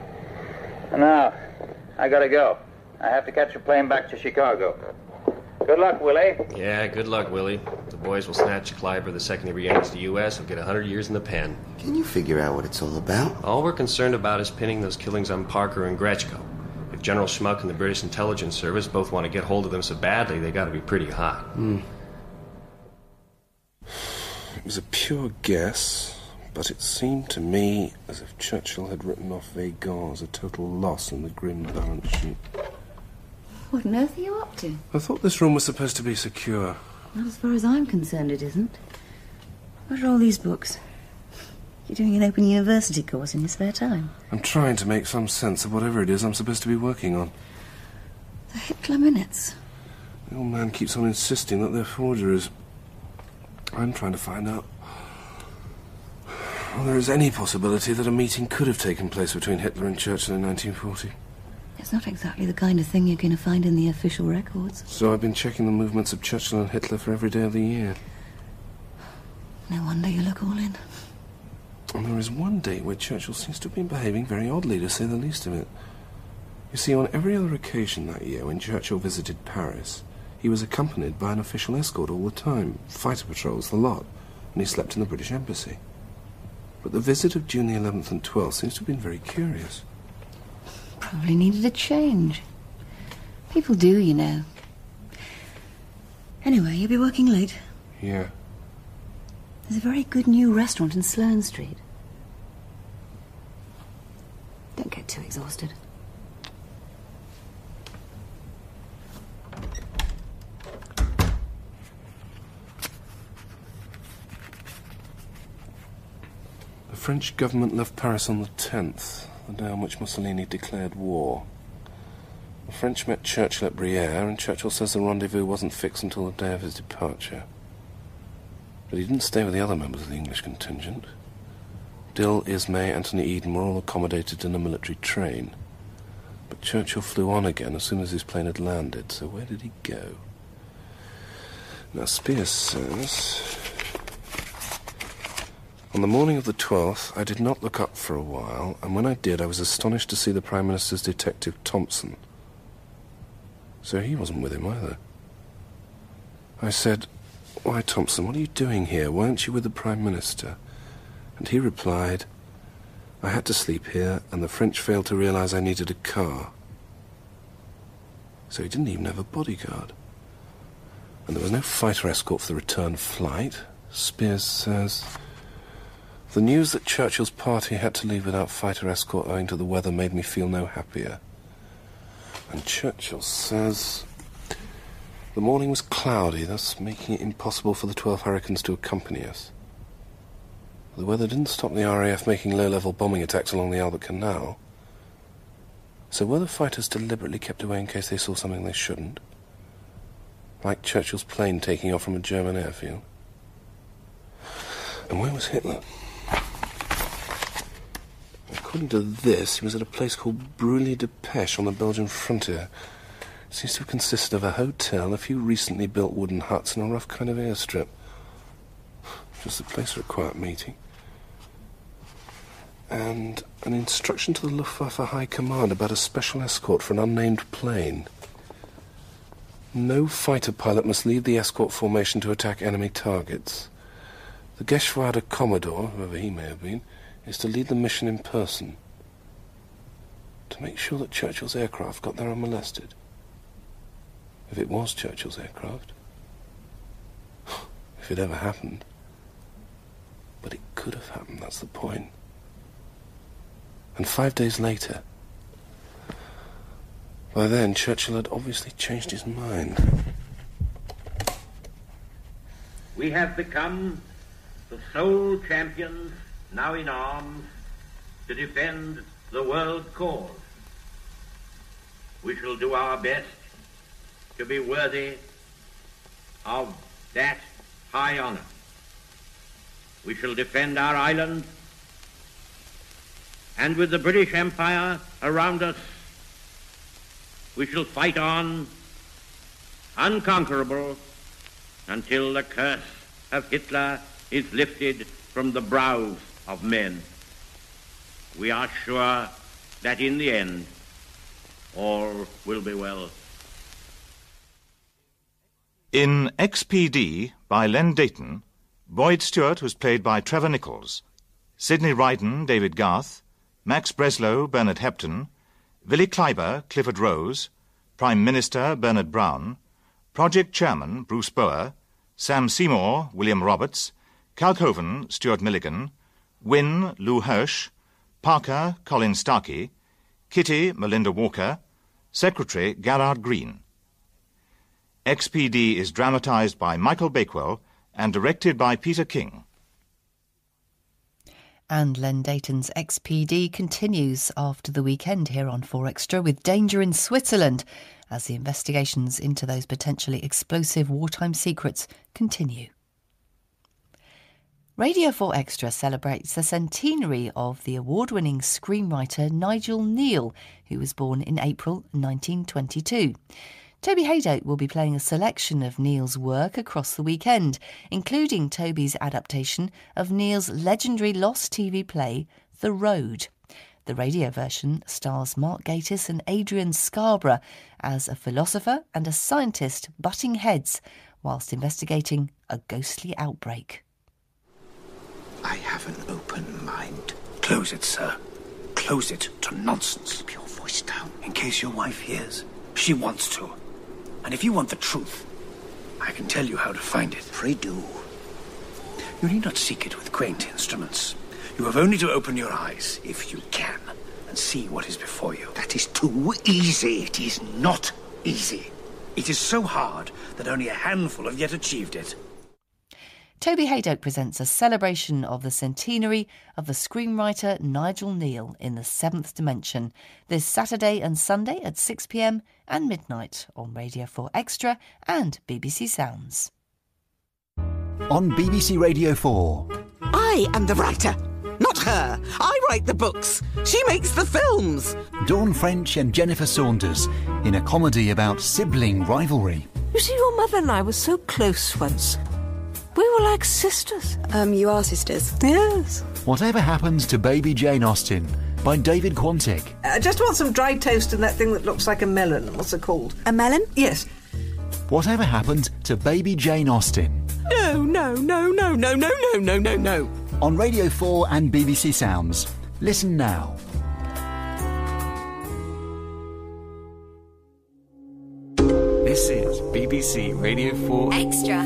Now, I gotta go. I have to catch a plane back to Chicago. Good luck, Willie. Yeah, good luck, Willie. The boys will snatch Kleiber the second he re-enters the U S He'll get a hundred years in the pen. Can you figure out what it's all about? All we're concerned about is pinning those killings on Parker and Grechko. If General Schmuck and the British intelligence service both want to get hold of them so badly, they got to be pretty hot. Mm. It was a pure guess, but it seemed to me as if Churchill had written off Vegas as a total loss in the grim balance sheet. What on earth are you up to? I thought this room was supposed to be secure. Not as far as I'm concerned, it isn't. What are all these books? You're doing an open university course in your spare time. I'm trying to make some sense of whatever it is I'm supposed to be working on. The Hitler Minutes. The old man keeps on insisting that they're forgeries. I'm trying to find out whether there is any possibility that a meeting could have taken place between Hitler and Churchill in nineteen forty. It's not exactly the kind of thing you're going to find in the official records. So I've been checking the movements of Churchill and Hitler for every day of the year. No wonder you look all in. And there is one date where Churchill seems to have been behaving very oddly, to say the least of it. You see, on every other occasion that year when Churchill visited Paris, he was accompanied by an official escort all the time, fighter patrols, the lot, and he slept in the British Embassy. But the visit of June the eleventh and twelfth seems to have been very curious. Probably needed a change. People do, you know. Anyway, you'll be working late. Yeah. There's a very good new restaurant in Sloane Street. Don't get too exhausted. The French government left Paris on the tenth, the day on which Mussolini declared war. The French met Churchill at Briere, and Churchill says the rendezvous wasn't fixed until the day of his departure. But he didn't stay with the other members of the English contingent. Dill, Ismay, Anthony Eden were all accommodated in a military train. But Churchill flew on again as soon as his plane had landed, so where did he go? Now, Spears says... On the morning of the twelfth, I did not look up for a while, and when I did, I was astonished to see the Prime Minister's detective, Thompson. So he wasn't with him either. I said, "Why, Thompson, what are you doing here? Why aren't you with the Prime Minister?" And he replied, "I had to sleep here, and the French failed to realize I needed a car." So he didn't even have a bodyguard. And there was no fighter escort for the return flight. Spears says... The news that Churchill's party had to leave without fighter escort owing to the weather made me feel no happier. And Churchill says... The morning was cloudy, thus making it impossible for the twelve Hurricanes to accompany us. The weather didn't stop the R A F making low-level bombing attacks along the Albert Canal. So were the fighters deliberately kept away in case they saw something they shouldn't? Like Churchill's plane taking off from a German airfield? And where was Hitler? According to this, he was at a place called Brûlé-de-Pêche on the Belgian frontier. It seems to have consisted of a hotel, a few recently built wooden huts, and a rough kind of airstrip. Just the place for a quiet meeting. And an instruction to the Luftwaffe High Command about a special escort for an unnamed plane. No fighter pilot must leave the escort formation to attack enemy targets. The Geschwader Commodore, whoever he may have been, is to lead the mission in person. To make sure that Churchill's aircraft got there unmolested. If it was Churchill's aircraft. If it ever happened. But it could have happened, that's the point. And five days later... By then, Churchill had obviously changed his mind. We have become the sole champions now in arms to defend the world cause. We shall do our best to be worthy of that high honor. We shall defend our island, and with the British Empire around us, we shall fight on, unconquerable, until the curse of Hitler is lifted from the brows of men. We are sure that in the end, all will be well. In X P D by Len Dayton, Boyd Stewart was played by Trevor Nichols, Sidney Ryden, David Garth, Max Breslow, Bernard Hepton, Willy Kleiber, Clifford Rose, Prime Minister, Bernard Brown, Project Chairman, Bruce Bower, Sam Seymour, William Roberts, Kalkoven, Stuart Milligan, Wynne, Lou Hirsch, Parker, Colin Starkey, Kitty, Melinda Walker, Secretary, Garrard Green. X P D is dramatised by Michael Bakewell and directed by Peter King. And Len Dayton's X P D continues after the weekend here on four Extra with Danger in Switzerland as the investigations into those potentially explosive wartime secrets continue. Radio four Extra celebrates the centenary of the award-winning screenwriter Nigel Neal, who was born in April nineteen twenty-two. Toby Hadoke will be playing a selection of Neal's work across the weekend, including Toby's adaptation of Neal's legendary lost T V play, The Road. The radio version stars Mark Gatiss and Adrian Scarborough as a philosopher and a scientist butting heads whilst investigating a ghostly outbreak. I have an open mind. Close it, sir. Close it to nonsense. Keep your voice down. In case your wife hears. She wants to. And if you want the truth, I can tell you how to find it. Pray do. You need not seek it with quaint instruments. You have only to open your eyes, if you can, and see what is before you. That is too easy. It is not easy. It is so hard that only a handful have yet achieved it. Toby Hadoke presents a celebration of the centenary of the screenwriter Nigel Neal in the Seventh Dimension this Saturday and Sunday at six p m and midnight on Radio four Extra and B B C Sounds. On B B C Radio four. I am the writer, not her. I write the books. She makes the films. Dawn French and Jennifer Saunders in a comedy about sibling rivalry. You see, your mother and I were so close once. We were like sisters. Um, you are sisters? Yes. Whatever Happens to Baby Jane Austen by David Quantick. I uh, just want some dry toast and that thing that looks like a melon. What's it called? A melon? Yes. Whatever Happened to Baby Jane Austen. No, no, no, no, no, no, no, no, no, no. On Radio four and B B C Sounds. Listen now. This is B B C Radio four Extra.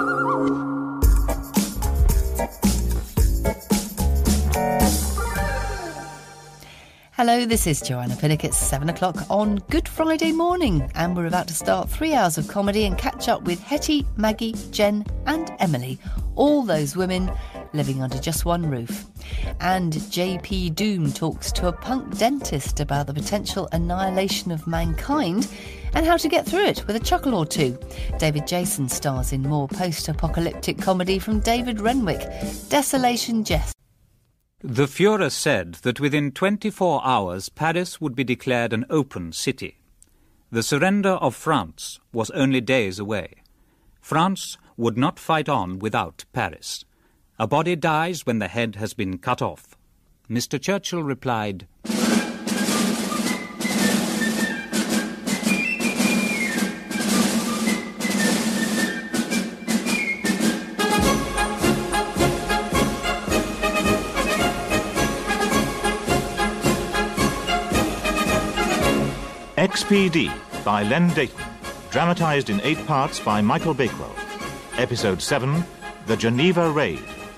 Hello, this is Joanna Pinnock. It's seven o'clock on Good Friday morning, and we're about to start three hours of comedy and catch up with Hetty, Maggie, Jen and Emily, all those women living under just one roof. And J P Doom talks to a punk dentist about the potential annihilation of mankind and how to get through it with a chuckle or two. David Jason stars in more post-apocalyptic comedy from David Renwick, Desolation Jest. The Führer said that within twenty-four hours Paris would be declared an open city. The surrender of France was only days away. France would not fight on without Paris. A body dies when the head has been cut off. Mister Churchill replied, X P D by Len Dayton, dramatised in eight parts by Michael Bakewell. Episode seven, The Geneva Raid.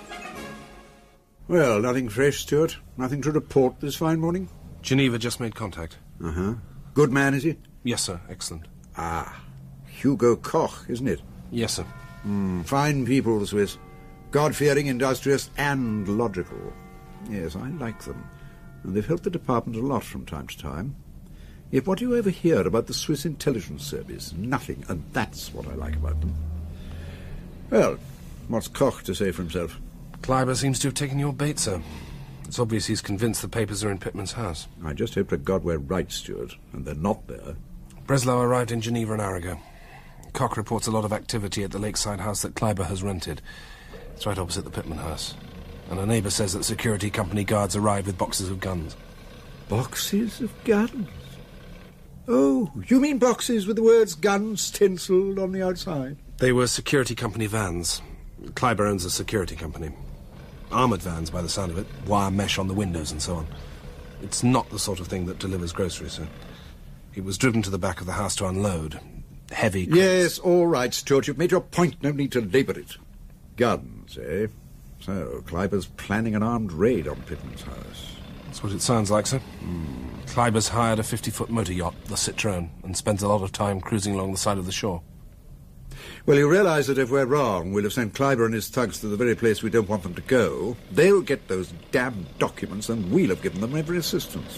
Well, nothing fresh, Stuart? Nothing to report this fine morning? Geneva just made contact. Uh-huh. Good man, is he? Yes, sir. Excellent. Ah, Hugo Koch, isn't it? Yes, sir. Mm, fine people, the Swiss. God-fearing, industrious, and logical. Yes, I like them. And they've helped the department a lot from time to time. Yet what do you ever hear about the Swiss intelligence service? Nothing, and that's what I like about them. Well, what's Koch to say for himself? Kleiber seems to have taken your bait, sir. It's obvious he's convinced the papers are in Pittman's house. I just hope to God we're right, Stuart, and they're not there. Breslau arrived in Geneva an hour ago. Koch reports a lot of activity at the lakeside house that Kleiber has rented. It's right opposite the Pittman house. And a neighbour says that security company guards arrived with boxes of guns. Boxes of guns? Oh, you mean boxes with the words guns tinselled on the outside? They were security company vans. Kleiber owns a security company. Armoured vans, by the sound of it. Wire mesh on the windows and so on. It's not the sort of thing that delivers groceries, sir. He was driven to the back of the house to unload. Heavy crates. Yes, all right, Stuart. You've made your point. No need to labour it. Guns, eh? So, Kleiber's planning an armed raid on Pittman's house. That's what it sounds like, sir. Mm. Kleiber's hired a fifty-foot motor yacht, the Citroën, and spends a lot of time cruising along the side of the shore. Well, you realise that if we're wrong, we'll have sent Kleiber and his thugs to the very place we don't want them to go. They'll get those damned documents, and we'll have given them every assistance.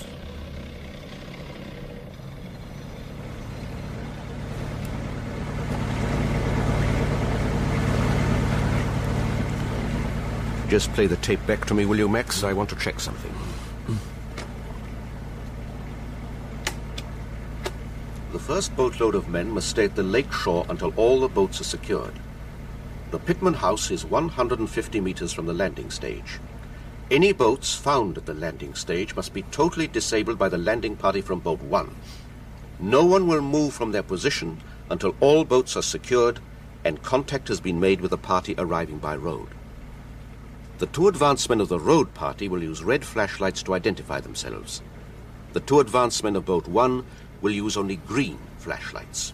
just play the tape back to me, will you, Max? I want to check something. The first boatload of men must stay at the lake shore until all the boats are secured. The Pitman House is one hundred fifty meters from the landing stage. Any boats found at the landing stage must be totally disabled by the landing party from boat one. No one will move from their position until all boats are secured and contact has been made with the party arriving by road. The two advance men of the road party will use red flashlights to identify themselves. The two advance men of boat one will use only green flashlights.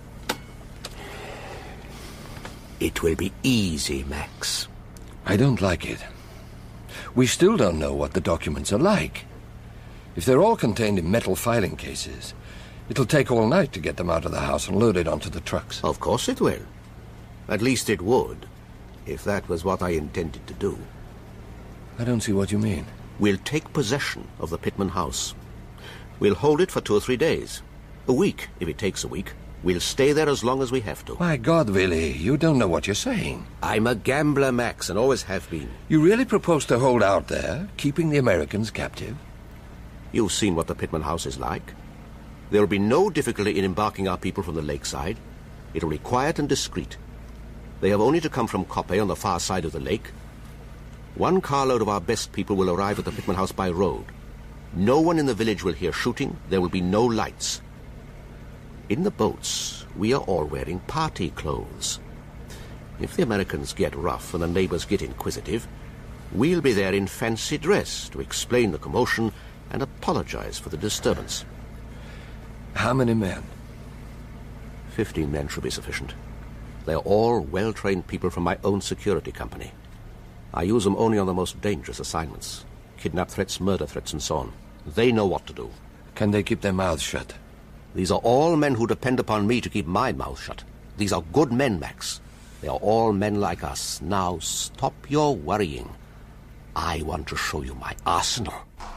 It will be easy, Max. I don't like it. We still don't know what the documents are like. If they're all contained in metal filing cases, it'll take all night to get them out of the house and loaded onto the trucks. Of course it will. At least it would, if that was what I intended to do. I don't see what you mean. We'll take possession of the Pitman House. We'll hold it for two or three days. A week, if it takes a week. We'll stay there as long as we have to. My God, Willie, you don't know what you're saying. I'm a gambler, Max, and always have been. You really propose to hold out there, keeping the Americans captive? You've seen what the Pitman House is like. There will be no difficulty in embarking our people from the lakeside. It'll be quiet and discreet. They have only to come from Coppet on the far side of the lake. One carload of our best people will arrive at the Pitman House by road. No one in the village will hear shooting. There will be no lights. In the boats, we are all wearing party clothes. If the Americans get rough and the neighbors get inquisitive, we'll be there in fancy dress to explain the commotion and apologize for the disturbance. How many men? Fifteen men should be sufficient. They are all well-trained people from my own security company. I use them only on the most dangerous assignments. Kidnap threats, murder threats, and so on. They know what to do. Can they keep their mouths shut? These are all men who depend upon me to keep my mouth shut. These are good men, Max. They are all men like us. Now, stop your worrying. I want to show you my arsenal.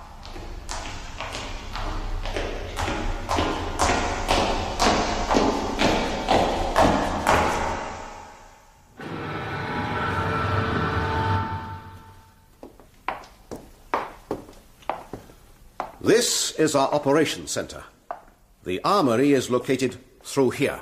This is our operations center. The armory is located through here.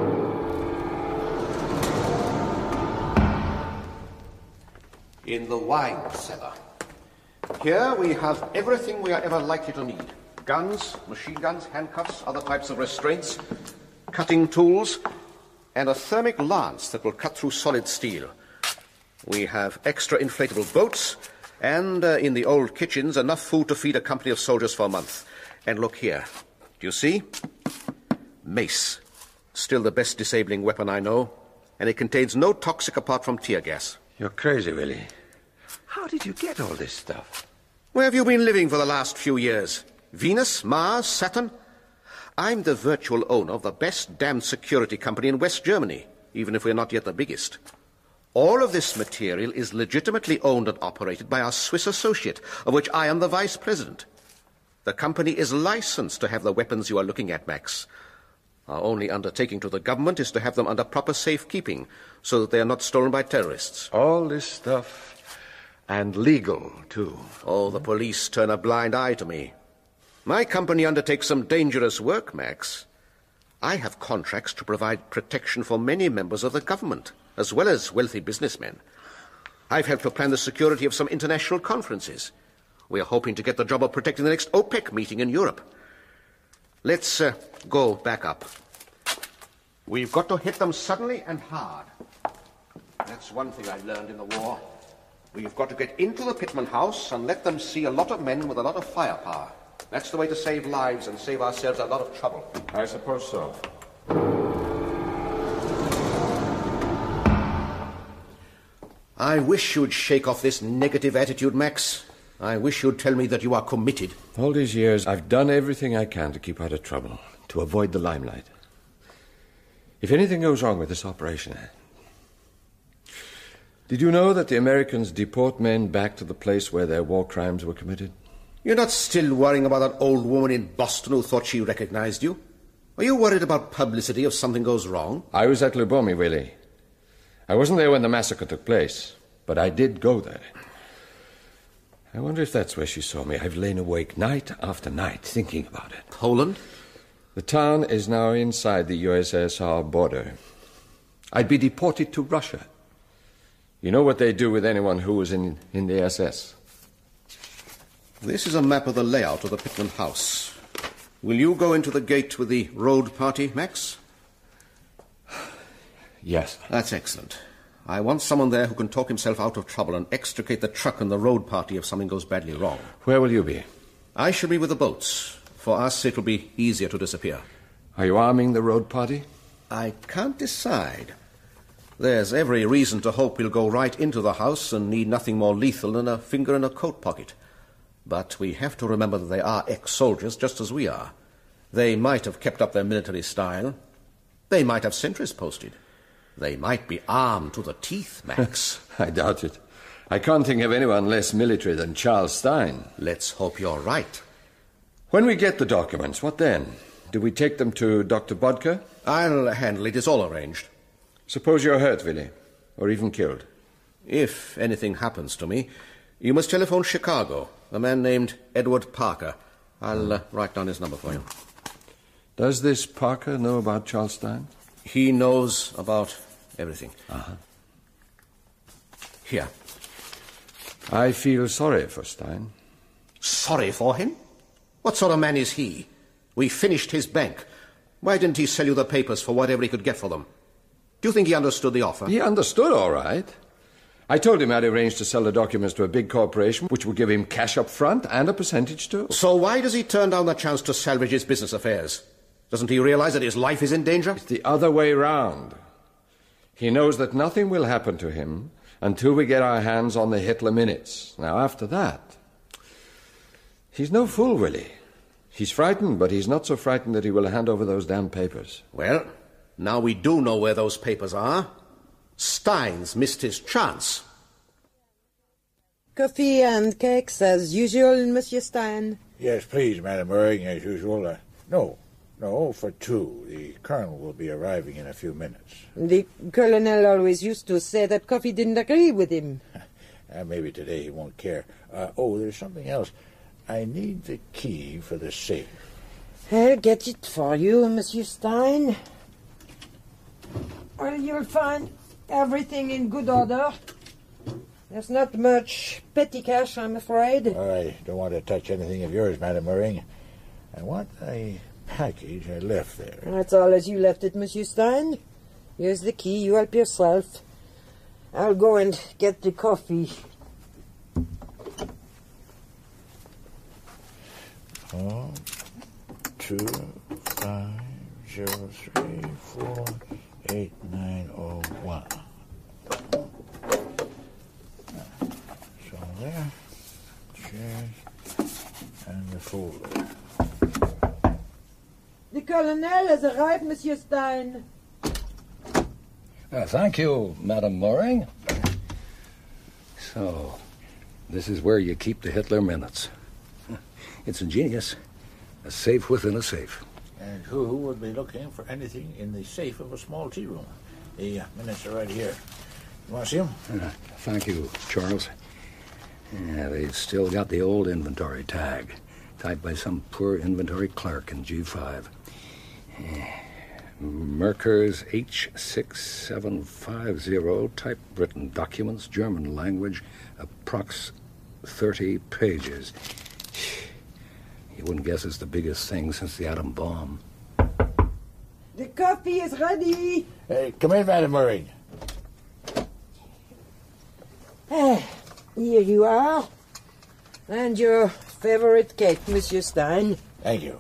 In the wine cellar. Here we have everything we are ever likely to need. Guns, machine guns, handcuffs, other types of restraints, cutting tools, and a thermic lance that will cut through solid steel. We have extra inflatable boats, and uh, in the old kitchens, enough food to feed a company of soldiers for a month. And look here. Do you see? Mace. Still the best disabling weapon I know. And it contains no toxic apart from tear gas. You're crazy, Willie. How did you get all this stuff? Where have you been living for the last few years? Venus? Mars? Saturn? I'm the virtual owner of the best damned security company in West Germany, even if we're not yet the biggest. All of this material is legitimately owned and operated by our Swiss associate, of which I am the vice president. The company is licensed to have the weapons you are looking at, Max. Our only undertaking to the government is to have them under proper safekeeping, so that they are not stolen by terrorists. All this stuff, and legal, too. Oh, the police turn a blind eye to me. My company undertakes some dangerous work, Max. I have contracts to provide protection for many members of the government, as well as wealthy businessmen. I've helped to plan the security of some international conferences. We are hoping to get the job of protecting the next OPEC meeting in Europe. Let's uh, go back up. We've got to hit them suddenly and hard. That's one thing I learned in the war. We've got to get into the Pitman House and let them see a lot of men with a lot of firepower. That's the way to save lives and save ourselves a lot of trouble. I suppose so. I wish you'd shake off this negative attitude, Max. I wish you'd tell me that you are committed. All these years, I've done everything I can to keep out of trouble, to avoid the limelight. If anything goes wrong with this operation... Did you know that the Americans deport men back to the place where their war crimes were committed? You're not still worrying about that old woman in Boston who thought she recognized you? Are you worried about publicity if something goes wrong? I was at Lubomi, Willie. I wasn't there when the massacre took place, but I did go there. I wonder if that's where she saw me. I've lain awake night after night thinking about it. Poland? The town is now inside the U S S R border. I'd be deported to Russia. You know what they do with anyone who was in, in the S S? This is a map of the layout of the Pitman house. Will you go into the gate with the road party, Max? Yes. That's excellent. I want someone there who can talk himself out of trouble and extricate the truck and the road party if something goes badly wrong. Where will you be? I shall be with the boats. For us, it'll be easier to disappear. Are you arming the road party? I can't decide. There's every reason to hope we'll go right into the house and need nothing more lethal than a finger in a coat pocket. But we have to remember that they are ex-soldiers just as we are. They might have kept up their military style. They might have sentries posted. They might be armed to the teeth, Max. I doubt it. I can't think of anyone less military than Charles Stein. Let's hope you're right. When we get the documents, what then? Do we take them to Doctor Bodker? I'll handle it. It's all arranged. Suppose you're hurt, Willie, or even killed. If anything happens to me, you must telephone Chicago, a man named Edward Parker. I'll uh, write down his number for you. Does this Parker know about Charles Stein? He knows about everything. Uh-huh. Here. I feel sorry for Stein. Sorry for him? What sort of man is he? We finished his bank. Why didn't he sell you the papers for whatever he could get for them? Do you think he understood the offer? He understood, all right. I told him I'd arranged to sell the documents to a big corporation, which would give him cash up front and a percentage too. So why does he turn down the chance to salvage his business affairs? Doesn't he realize that his life is in danger? It's the other way round. He knows that nothing will happen to him until we get our hands on the Hitler minutes. Now, after that, he's no fool, Willie. He's frightened, but he's not so frightened that he will hand over those damn papers. Well, now we do know where those papers are. Stein's missed his chance. Coffee and cakes as usual, Monsieur Stein. Yes, please, Madame Murray, as usual. Uh, no, no, for two. The Colonel will be arriving in a few minutes. The Colonel always used to say that coffee didn't agree with him. uh, maybe today he won't care. Uh, oh, there's something else. I need the key for the safe. I'll get it for you, Monsieur Stein. Well, you'll find everything in good order. There's not much petty cash, I'm afraid. All right, don't want to touch anything of yours, Madame Murray. I want a package I left there. That's all as you left it, Monsieur Stein. Here's the key. You help yourself. I'll go and get the coffee. Four, two, five, zero, three, four, eight, nine, oh, one. So there, chairs, and the folder. The Colonel has arrived, Monsieur Stein. Uh, thank you, Madame Moring. So, this is where you keep the Hitler minutes. It's ingenious. A safe within a safe. And who would be looking for anything in the safe of a small tea room? The uh, minutes are right here. You want to see them? Uh, thank you, Charles. Yeah, they've still got the old inventory tag, typed by some poor inventory clerk in G five. Uh, Merkers H six seven five zero, typewritten documents, German language, approx thirty pages. You wouldn't guess it's the biggest thing since the atom bomb. The coffee is ready. Hey, come in, Madame Murray. Ah, here you are. And your favorite cake, Monsieur Stein. Thank you.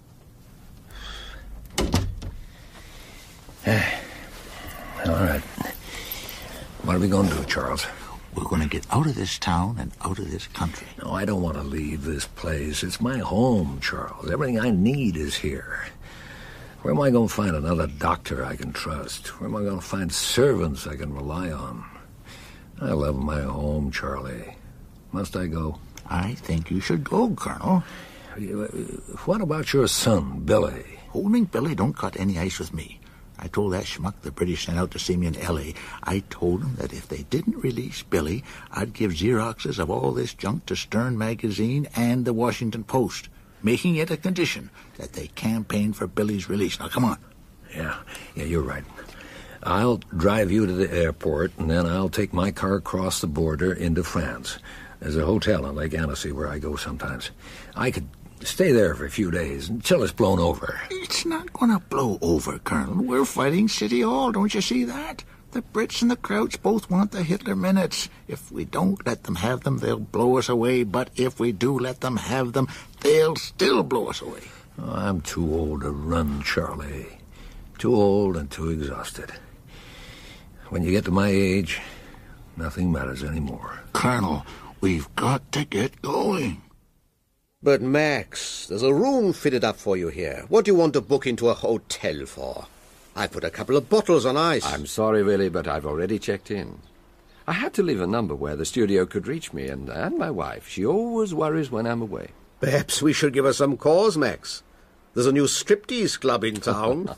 All right. What are we going to do, Charles? We're going to get out of this town and out of this country. No, I don't want to leave this place. It's my home, Charles. Everything I need is here. Where am I going to find another doctor I can trust? Where am I going to find servants I can rely on? I love my home, Charlie. Must I go? I think you should go, Colonel. What about your son, Billy? Holding Billy don't cut any ice with me. I told that schmuck the British sent out to see me in L A, I told him that if they didn't release Billy, I'd give Xeroxes of all this junk to Stern Magazine and the Washington Post, making it a condition that they campaign for Billy's release. Now, come on. Yeah, yeah, you're right. I'll drive you to the airport, and then I'll take my car across the border into France. There's a hotel on Lake Annecy where I go sometimes. I could stay there for a few days until it's blown over. It's not going to blow over, Colonel. We're fighting City Hall, don't you see that? The Brits and the Krauts both want the Hitler Minutes. If we don't let them have them, they'll blow us away. But if we do let them have them, they'll still blow us away. Oh, I'm too old to run, Charlie. Too old and too exhausted. When you get to my age, nothing matters anymore. Colonel, we've got to get going. But, Max, there's a room fitted up for you here. What do you want to book into a hotel for? I put a couple of bottles on ice. I'm sorry, Willie, but I've already checked in. I had to leave a number where the studio could reach me, and, and my wife. She always worries when I'm away. Perhaps we should give her some cause, Max. There's a new striptease club in town.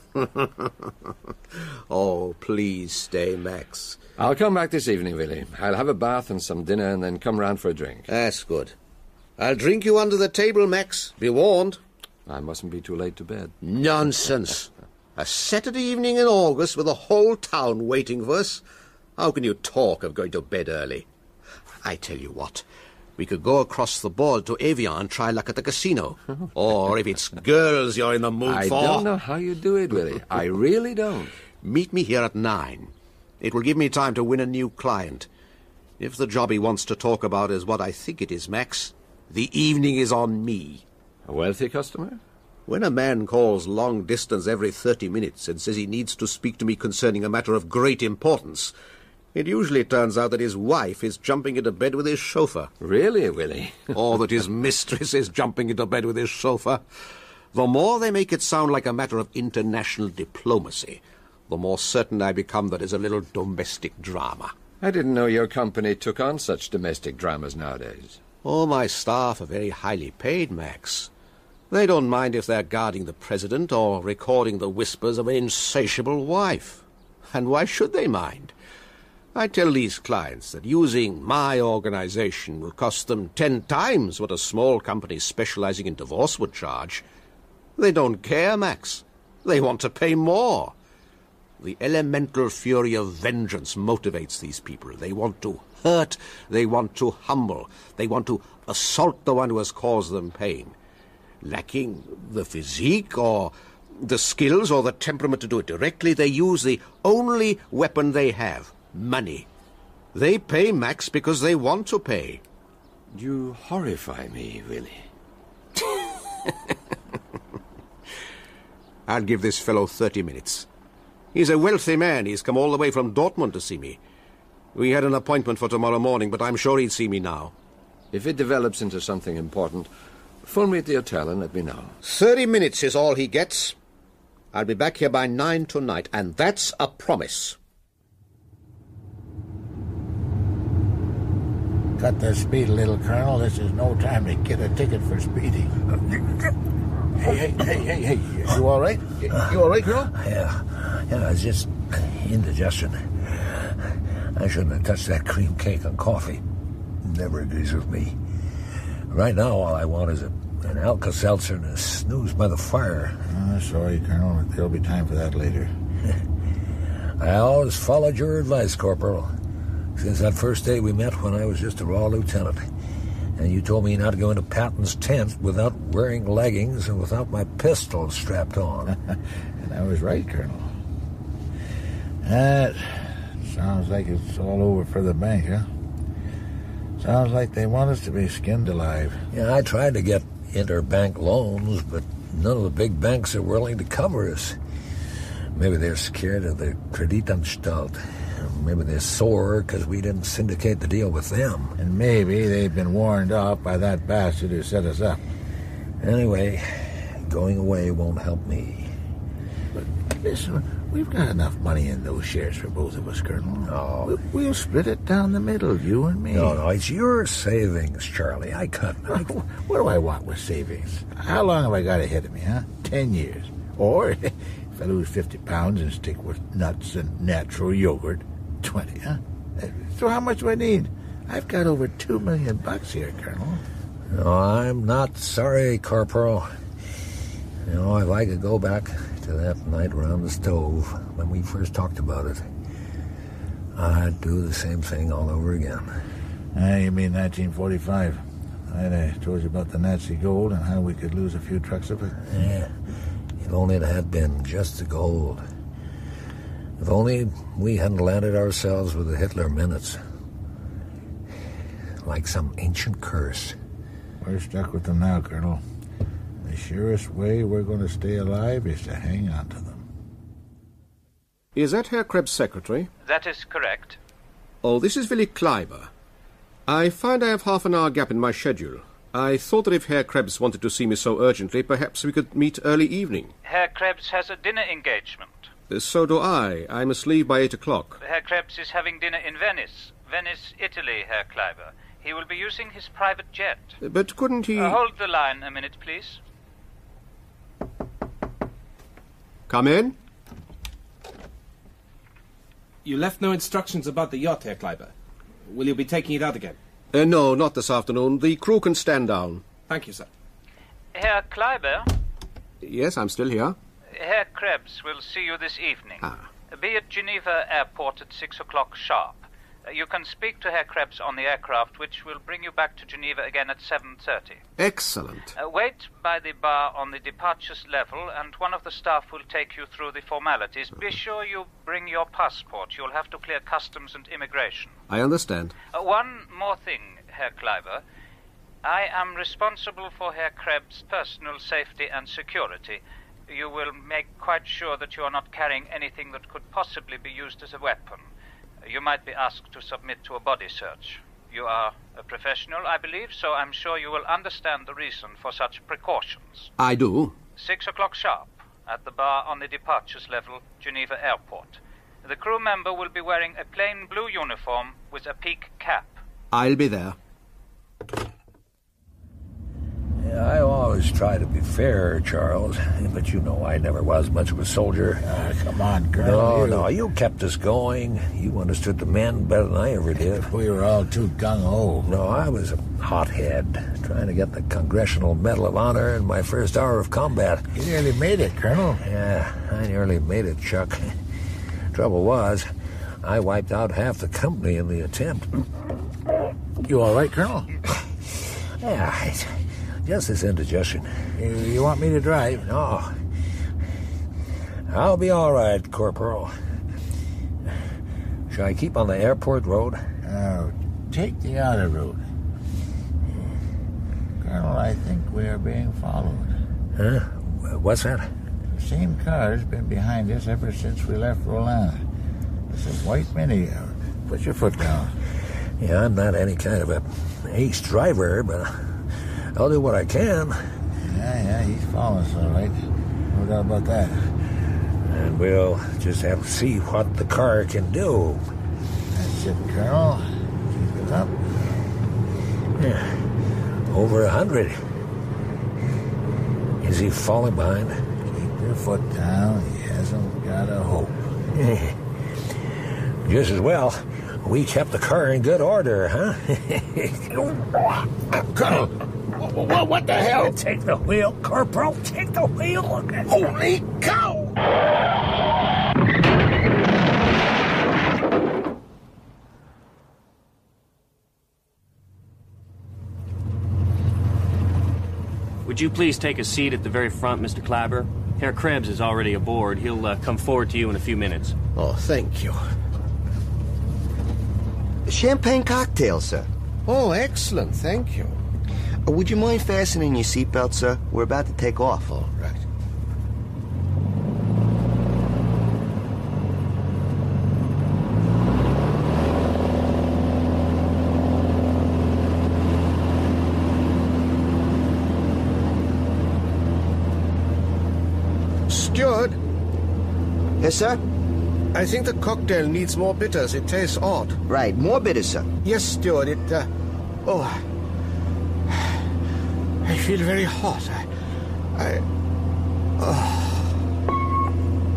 Oh, please stay, Max. I'll come back this evening, Willie. I'll have a bath and some dinner and then come round for a drink. That's good. I'll drink you under the table, Max. Be warned. I mustn't be too late to bed. Nonsense. A Saturday evening in August with the whole town waiting for us. How can you talk of going to bed early? I tell you what. We could go across the board to Evian and try luck at the casino. Or if it's girls you're in the mood I for... I don't know how you do it, Willie. I really don't. Meet me here at nine. It will give me time to win a new client. If the job he wants to talk about is what I think it is, Max, the evening is on me. A wealthy customer? When a man calls long distance every thirty minutes and says he needs to speak to me concerning a matter of great importance, it usually turns out that his wife is jumping into bed with his chauffeur. Really, Willie? Or that his mistress is jumping into bed with his chauffeur. The more they make it sound like a matter of international diplomacy, the more certain I become that it's a little domestic drama. I didn't know your company took on such domestic dramas nowadays. All my staff are very highly paid, Max. They don't mind if they're guarding the president or recording the whispers of an insatiable wife. And why should they mind? I tell these clients that using my organization will cost them ten times what a small company specializing in divorce would charge. They don't care, Max. They want to pay more. The elemental fury of vengeance motivates these people. They want to hurt, they want to humble, they want to assault the one who has caused them pain. Lacking the physique or the skills or the temperament to do it directly, they use the only weapon they have, money. They pay, Max, because they want to pay. You horrify me, Willie. I'll give this fellow thirty minutes. He's a wealthy man. He's come all the way from Dortmund to see me. We had an appointment for tomorrow morning, but I'm sure he'd see me now. If it develops into something important, phone me at the hotel and let me know. Thirty minutes is all he gets. I'll be back here by nine tonight, and that's a promise. Cut the speed a little, Colonel. This is no time to get a ticket for speeding. Hey, hey, hey, hey, hey. You all right? You all right, Colonel? Yeah. Yeah, it's just indigestion. I shouldn't have touched that cream cake and coffee. Never agrees with me. Right now, all I want is a, an Alka-Seltzer and a snooze by the fire. Oh, sorry, Colonel. There'll be time for that later. I always followed your advice, Corporal. Since that first day we met when I was just a raw lieutenant. And you told me not to go into Patton's tent without wearing leggings and without my pistol strapped on. And I was right, Colonel. That sounds like it's all over for the bank, huh? Sounds like they want us to be skinned alive. Yeah, I tried to get interbank loans, but none of the big banks are willing to cover us. Maybe they're scared of the Kreditanstalt. Maybe they're sore because we didn't syndicate the deal with them. And maybe they've been warned off by that bastard who set us up. Anyway, going away won't help me. But listen, we've got enough money in those shares for both of us, Colonel. No. We'll, we'll split it down the middle, you and me. No, no, it's your savings, Charlie. I cut. I... What do I want with savings? How long have I got ahead of me, huh? Ten years. Or, if Fellow who's fifty pounds and stick with nuts and natural yogurt. Twenty, huh? So how much do I need? I've got over two million bucks here, Colonel. No, I'm not sorry, Corporal. You know, if I could go back to that night around the stove when we first talked about it, I'd do the same thing all over again. Ah, you mean nineteen forty-five? I'd uh, told you about the Nazi gold and how we could lose a few trucks of it. Yeah, if only it had been just the gold. If only we hadn't landed ourselves with the Hitler minutes. Like some ancient curse. We're stuck with them now, Colonel. The surest way we're going to stay alive is to hang on to them. Is that Herr Krebs' secretary? That is correct. Oh, this is Willi Kleiber. I find I have half an hour gap in my schedule. I thought that if Herr Krebs wanted to see me so urgently, perhaps we could meet early evening. Herr Krebs has a dinner engagement. Uh, so do I. I must leave by eight o'clock. Herr Krebs is having dinner in Venice. Venice, Italy, Herr Kleiber. He will be using his private jet. Uh, but couldn't he... Uh, hold the line a minute, please. Come in. You left no instructions about the yacht, Herr Kleiber. Will you be taking it out again? Uh, no, not this afternoon. The crew can stand down. Thank you, sir. Herr Kleiber? Yes, I'm still here. Herr Krebs will see you this evening. Ah. Be at Geneva Airport at six o'clock sharp. Uh, you can speak to Herr Krebs on the aircraft, which will bring you back to Geneva again at seven thirty. Excellent. Uh, wait by the bar on the departures level, and one of the staff will take you through the formalities. Be sure you bring your passport. You'll have to clear customs and immigration. I understand. Uh, one more thing, Herr Kleiber. I am responsible for Herr Krebs' personal safety and security. You will make quite sure that you are not carrying anything that could possibly be used as a weapon. You might be asked to submit to a body search. You are a professional, I believe, so I'm sure you will understand the reason for such precautions. I do. Six o'clock sharp, at the bar on the departures level, Geneva Airport. The crew member will be wearing a plain blue uniform with a peak cap. I'll be there. Yeah, I always try to be fair, Charles, but you know I never was much of a soldier. Ah, come on, Colonel. No, you... no, you kept us going. You understood the men better than I ever did. We were all too gung-ho. No, I was a hothead, trying to get the Congressional Medal of Honor in my first hour of combat. You nearly made it, Colonel. Yeah, I nearly made it, Chuck. Trouble was, I wiped out half the company in the attempt. You all right, Colonel? Yeah, it's just this indigestion. You, you want me to drive? No. I'll be all right, Corporal. Shall I keep on the airport road? No, take the outer road. Colonel, I think we are being followed. Huh? What's that? The same car's been behind us ever since we left Roland. It's a white Mini. Put your foot down. Yeah, I'm not any kind of a ace driver, but I'll do what I can. Yeah, yeah, he's following us all right. No doubt about that. And we'll just have to see what the car can do. That's it, Colonel. Keep it up. Yeah, over a hundred. Is he falling behind? Keep your foot down. He hasn't got a hope. Just as well. We kept the car in good order, huh? Colonel, what, what the hell? Take the wheel, Corporal. Take the wheel. Holy cow! Would you please take a seat at the very front, Mister Kleiber? Herr Krebs is already aboard. He'll uh, come forward to you in a few minutes. Oh, thank you. Champagne cocktail, sir. Oh, excellent. Thank you. Uh, would you mind fastening your seatbelt, sir? We're about to take off. All right. Steward. Yes, sir? I think the cocktail needs more bitters. It tastes odd. Right, more bitters, sir. Yes, steward, it, uh... Oh, I feel very hot. I... I... Oh.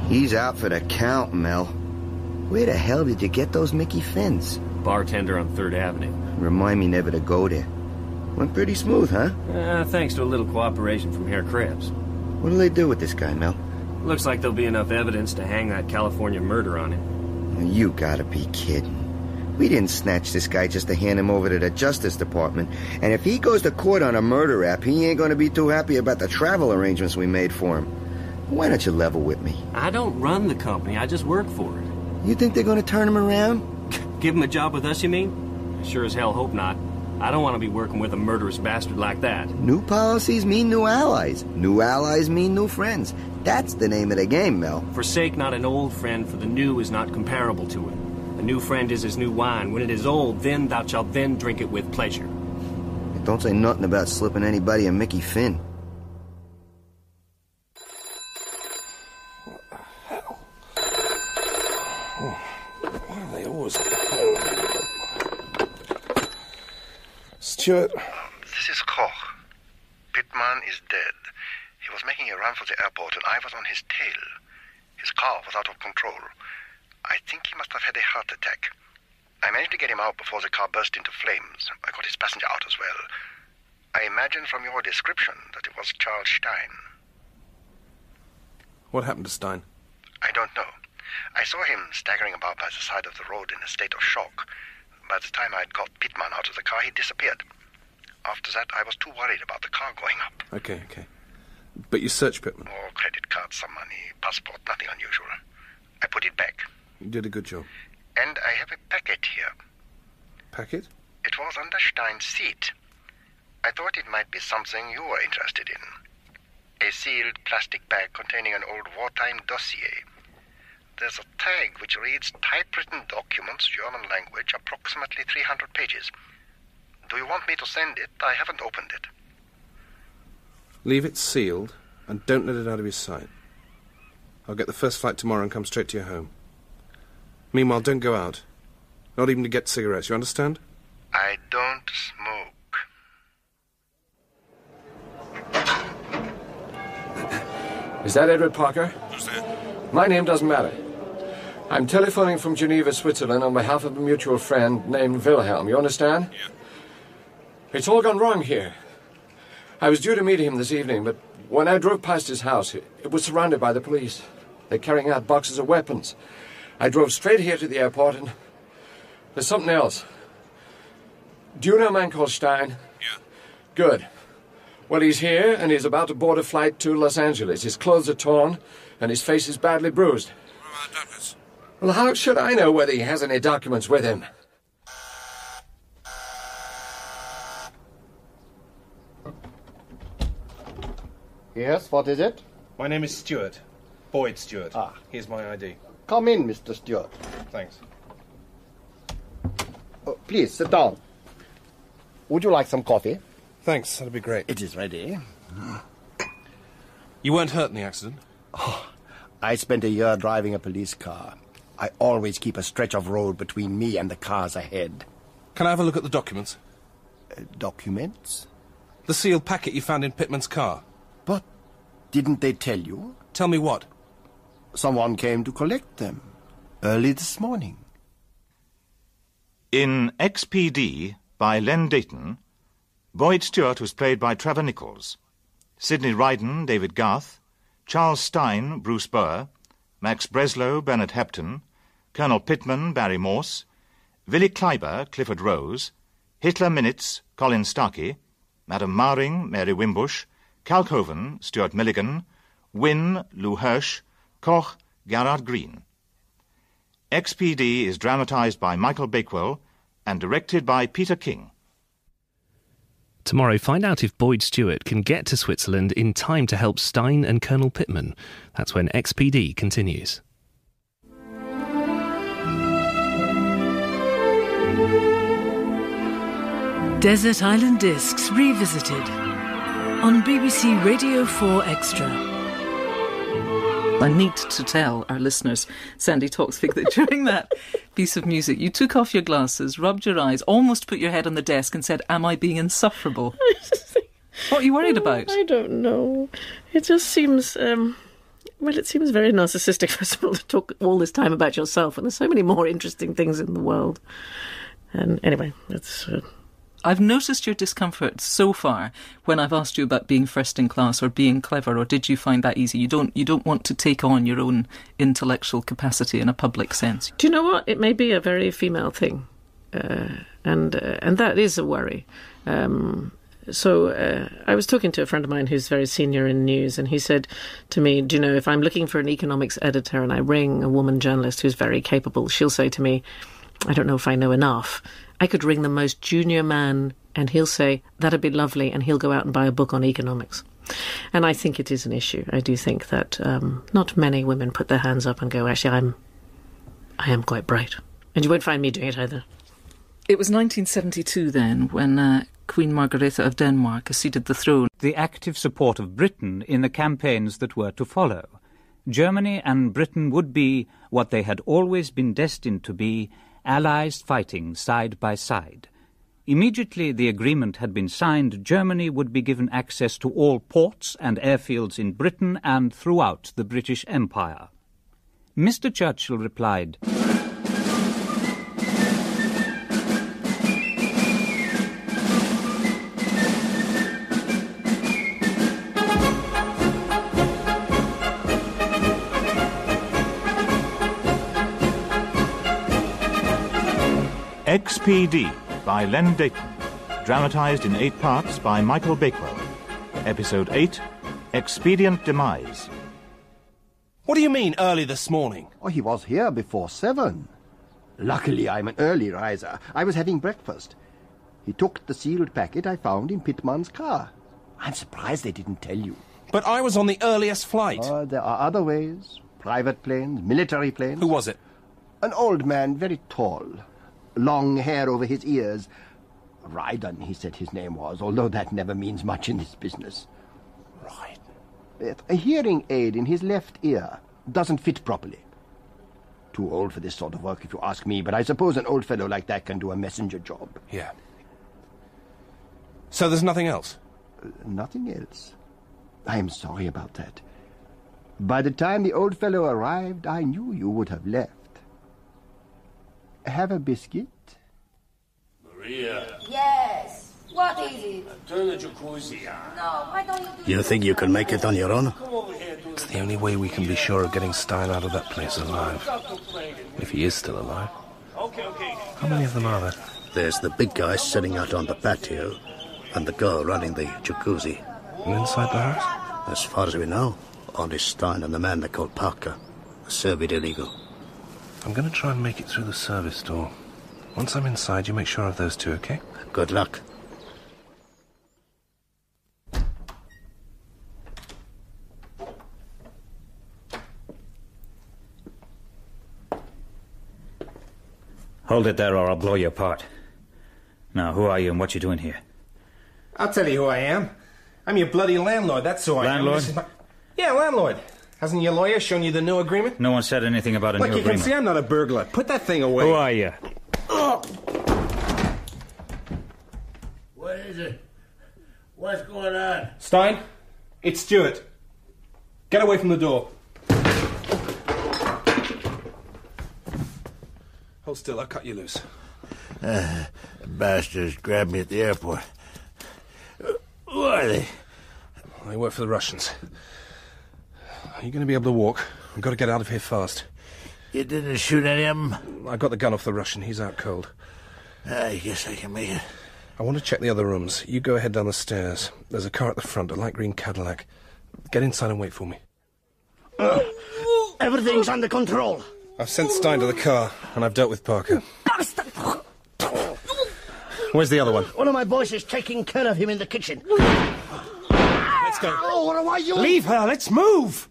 He's out for the count, Mel. Where the hell did you get those Mickey Finns? Bartender on third Avenue. Remind me never to go there. Went pretty smooth, huh? Uh, thanks to a little cooperation from Herr Krebs. What'll they do with this guy, Mel? Looks like there'll be enough evidence to hang that California murder on him. You gotta be kidding. We didn't snatch this guy just to hand him over to the Justice Department. And if he goes to court on a murder rap, he ain't gonna be too happy about the travel arrangements we made for him. Why don't you level with me? I don't run the company, I just work for it. You think they're gonna turn him around? Give him a job with us, you mean? Sure as hell hope not. I don't want to be working with a murderous bastard like that. New policies mean new allies. New allies mean new friends. That's the name of the game, Mel. Forsake not an old friend, for the new is not comparable to it. A new friend is as new wine. When it is old, then thou shalt then drink it with pleasure. Don't say nothing about slipping anybody a Mickey Finn. What the hell? Oh, why are they always on the phone? Stuart? This is Koch. Pittman is dead. He was making a run for the airport and I was on his tail. His car was out of control. I think he must have had a heart attack. I managed to get him out before the car burst into flames. I got his passenger out as well. I imagine from your description that it was Charles Stein. What happened to Stein? I don't know. I saw him staggering about by the side of the road in a state of shock. By the time I'd got Pittman out of the car, he disappeared. After that, I was too worried about the car going up. Okay, okay. But you searched Pittman? Oh, credit cards, some money, passport, nothing unusual. I put it back. You did a good job. And I have a packet here. Packet? It was under Stein's seat. I thought it might be something you were interested in. A sealed plastic bag containing an old wartime dossier. There's a tag which reads typewritten documents, German language, approximately three hundred pages. Do you want me to send it? I haven't opened it. Leave it sealed and don't let it out of your sight. I'll get the first flight tomorrow and come straight to your home. Meanwhile, don't go out. Not even to get cigarettes, you understand? I don't smoke. Is that Edward Parker? Who's that? My name doesn't matter. I'm telephoning from Geneva, Switzerland on behalf of a mutual friend named Wilhelm. You understand? Yeah. It's all gone wrong here. I was due to meet him this evening, but when I drove past his house, it was surrounded by the police. They're carrying out boxes of weapons. I drove straight here to the airport, and there's something else. Do you know a man called Stein? Yeah. Good. Well, he's here, and he's about to board a flight to Los Angeles. His clothes are torn, and his face is badly bruised. What about documents? Well, how should I know whether he has any documents with him? Yes, what is it? My name is Stuart. Boyd Stuart. Ah. Here's my I D. Come in, Mister Stuart. Thanks. Oh, please, sit down. Would you like some coffee? Thanks, that'd be great. It is ready. You weren't hurt in the accident? Oh, I spent a year driving a police car. I always keep a stretch of road between me and the cars ahead. Can I have a look at the documents? Uh, documents? The sealed packet you found in Pittman's car. But didn't they tell you? Tell me what? Someone came to collect them early this morning. In X P D by Len Dayton, Boyd Stuart was played by Trevor Nichols, Sidney Ryden, David Garth, Charles Stein, Bruce Burr, Max Breslow, Bernard Hepton, Colonel Pittman, Barry Morse, Willy Kleiber, Clifford Rose, Hitler Minitz, Colin Starkey, Madame Mowring, Mary Wimbush, Kalkoven, Stuart Milligan, Wynne, Lou Hirsch, Koch, Gerard Green. X P D is dramatised by Michael Bakewell and directed by Peter King. Tomorrow, find out if Boyd Stuart can get to Switzerland in time to help Stein and Colonel Pittman. That's when X P D continues. Desert Island Discs Revisited on B B C Radio four Extra. I need to tell our listeners, Sandy Toksvig, that during that piece of music, you took off your glasses, rubbed your eyes, almost put your head on the desk and said, "Am I being insufferable?" What are you worried about? I don't know. It just seems... Um, Well, it seems very narcissistic, first of all, to talk all this time about yourself when there's so many more interesting things in the world. And anyway, that's... Uh... I've noticed your discomfort so far when I've asked you about being first in class or being clever, or did you find that easy? You don't you don't want to take on your own intellectual capacity in a public sense. Do you know what? It may be a very female thing, uh, and uh, and that is a worry. Um, so uh, I was talking to a friend of mine who's very senior in news, and he said to me, do you know, if I'm looking for an economics editor and I ring a woman journalist who's very capable, she'll say to me, I don't know if I know enough. I could ring the most junior man and he'll say, that'd be lovely, and he'll go out and buy a book on economics. And I think it is an issue. I do think that um, not many women put their hands up and go, actually, I'm, I am quite bright. And you won't find me doing it either. It was nineteen seventy-two then when uh, Queen Margaretha of Denmark acceded the throne. The active support of Britain in the campaigns that were to follow. Germany and Britain would be what they had always been destined to be, allies fighting side by side. Immediately the agreement had been signed, Germany would be given access to all ports and airfields in Britain and throughout the British Empire. Mister Churchill replied, X P D by Len Dayton, dramatised in eight parts by Michael Bakewell. Episode eight, Expedient Demise. What do you mean, early this morning? Oh, he was here before seven. Luckily, I'm an early riser. I was having breakfast. He took the sealed packet I found in Pittman's car. I'm surprised they didn't tell you. But I was on the earliest flight. Uh, there are other ways. Private planes, military planes. Who was it? An old man, very tall. Long hair over his ears. Ryden, he said his name was, although that never means much in this business. Ryden. A hearing aid in his left ear. Doesn't fit properly. Too old for this sort of work, if you ask me, but I suppose an old fellow like that can do a messenger job. Yeah. So there's nothing else? Uh, nothing else. I am sorry about that. By the time the old fellow arrived, I knew you would have left. Have a biscuit? Maria. Yes. What is it? Turn the jacuzzi on. No, why don't you do You think you can make it on your own? It's the only way we can be sure of getting Stein out of that place alive. If he is still alive. How many of them are there? There's the big guy sitting out on the patio, and the girl running the jacuzzi. And inside the house? As far as we know, only Stein and the man they call Parker, a surveyed illegal. I'm going to try and make it through the service door. Once I'm inside, you make sure of those two, okay? Good luck. Hold it there or I'll blow you apart. Now, who are you and what you doing here? I'll tell you who I am. I'm your bloody landlord, that's who I am. Landlord? This is my... Yeah, landlord. Hasn't your lawyer shown you the new agreement? No one said anything about a Look, new you agreement. can see I'm not a burglar. Put that thing away. Who are you? Oh. What is it? What's going on? Stein, it's Stuart. Get away from the door. Hold still, I'll cut you loose. Uh, bastards grabbed me at the airport. Who are they? They work for the Russians. Are you going to be able to walk? We've got to get out of here fast. You didn't shoot any of them? I got the gun off the Russian. He's out cold. I guess I can make it. I want to check the other rooms. You go ahead down the stairs. There's a car at the front, a light green Cadillac. Get inside and wait for me. Uh, everything's under control. I've sent Stein to the car, and I've dealt with Parker. Where's the other one? One of my boys is taking care of him in the kitchen. Let's go. Oh, what are you? Leave her. Let's move.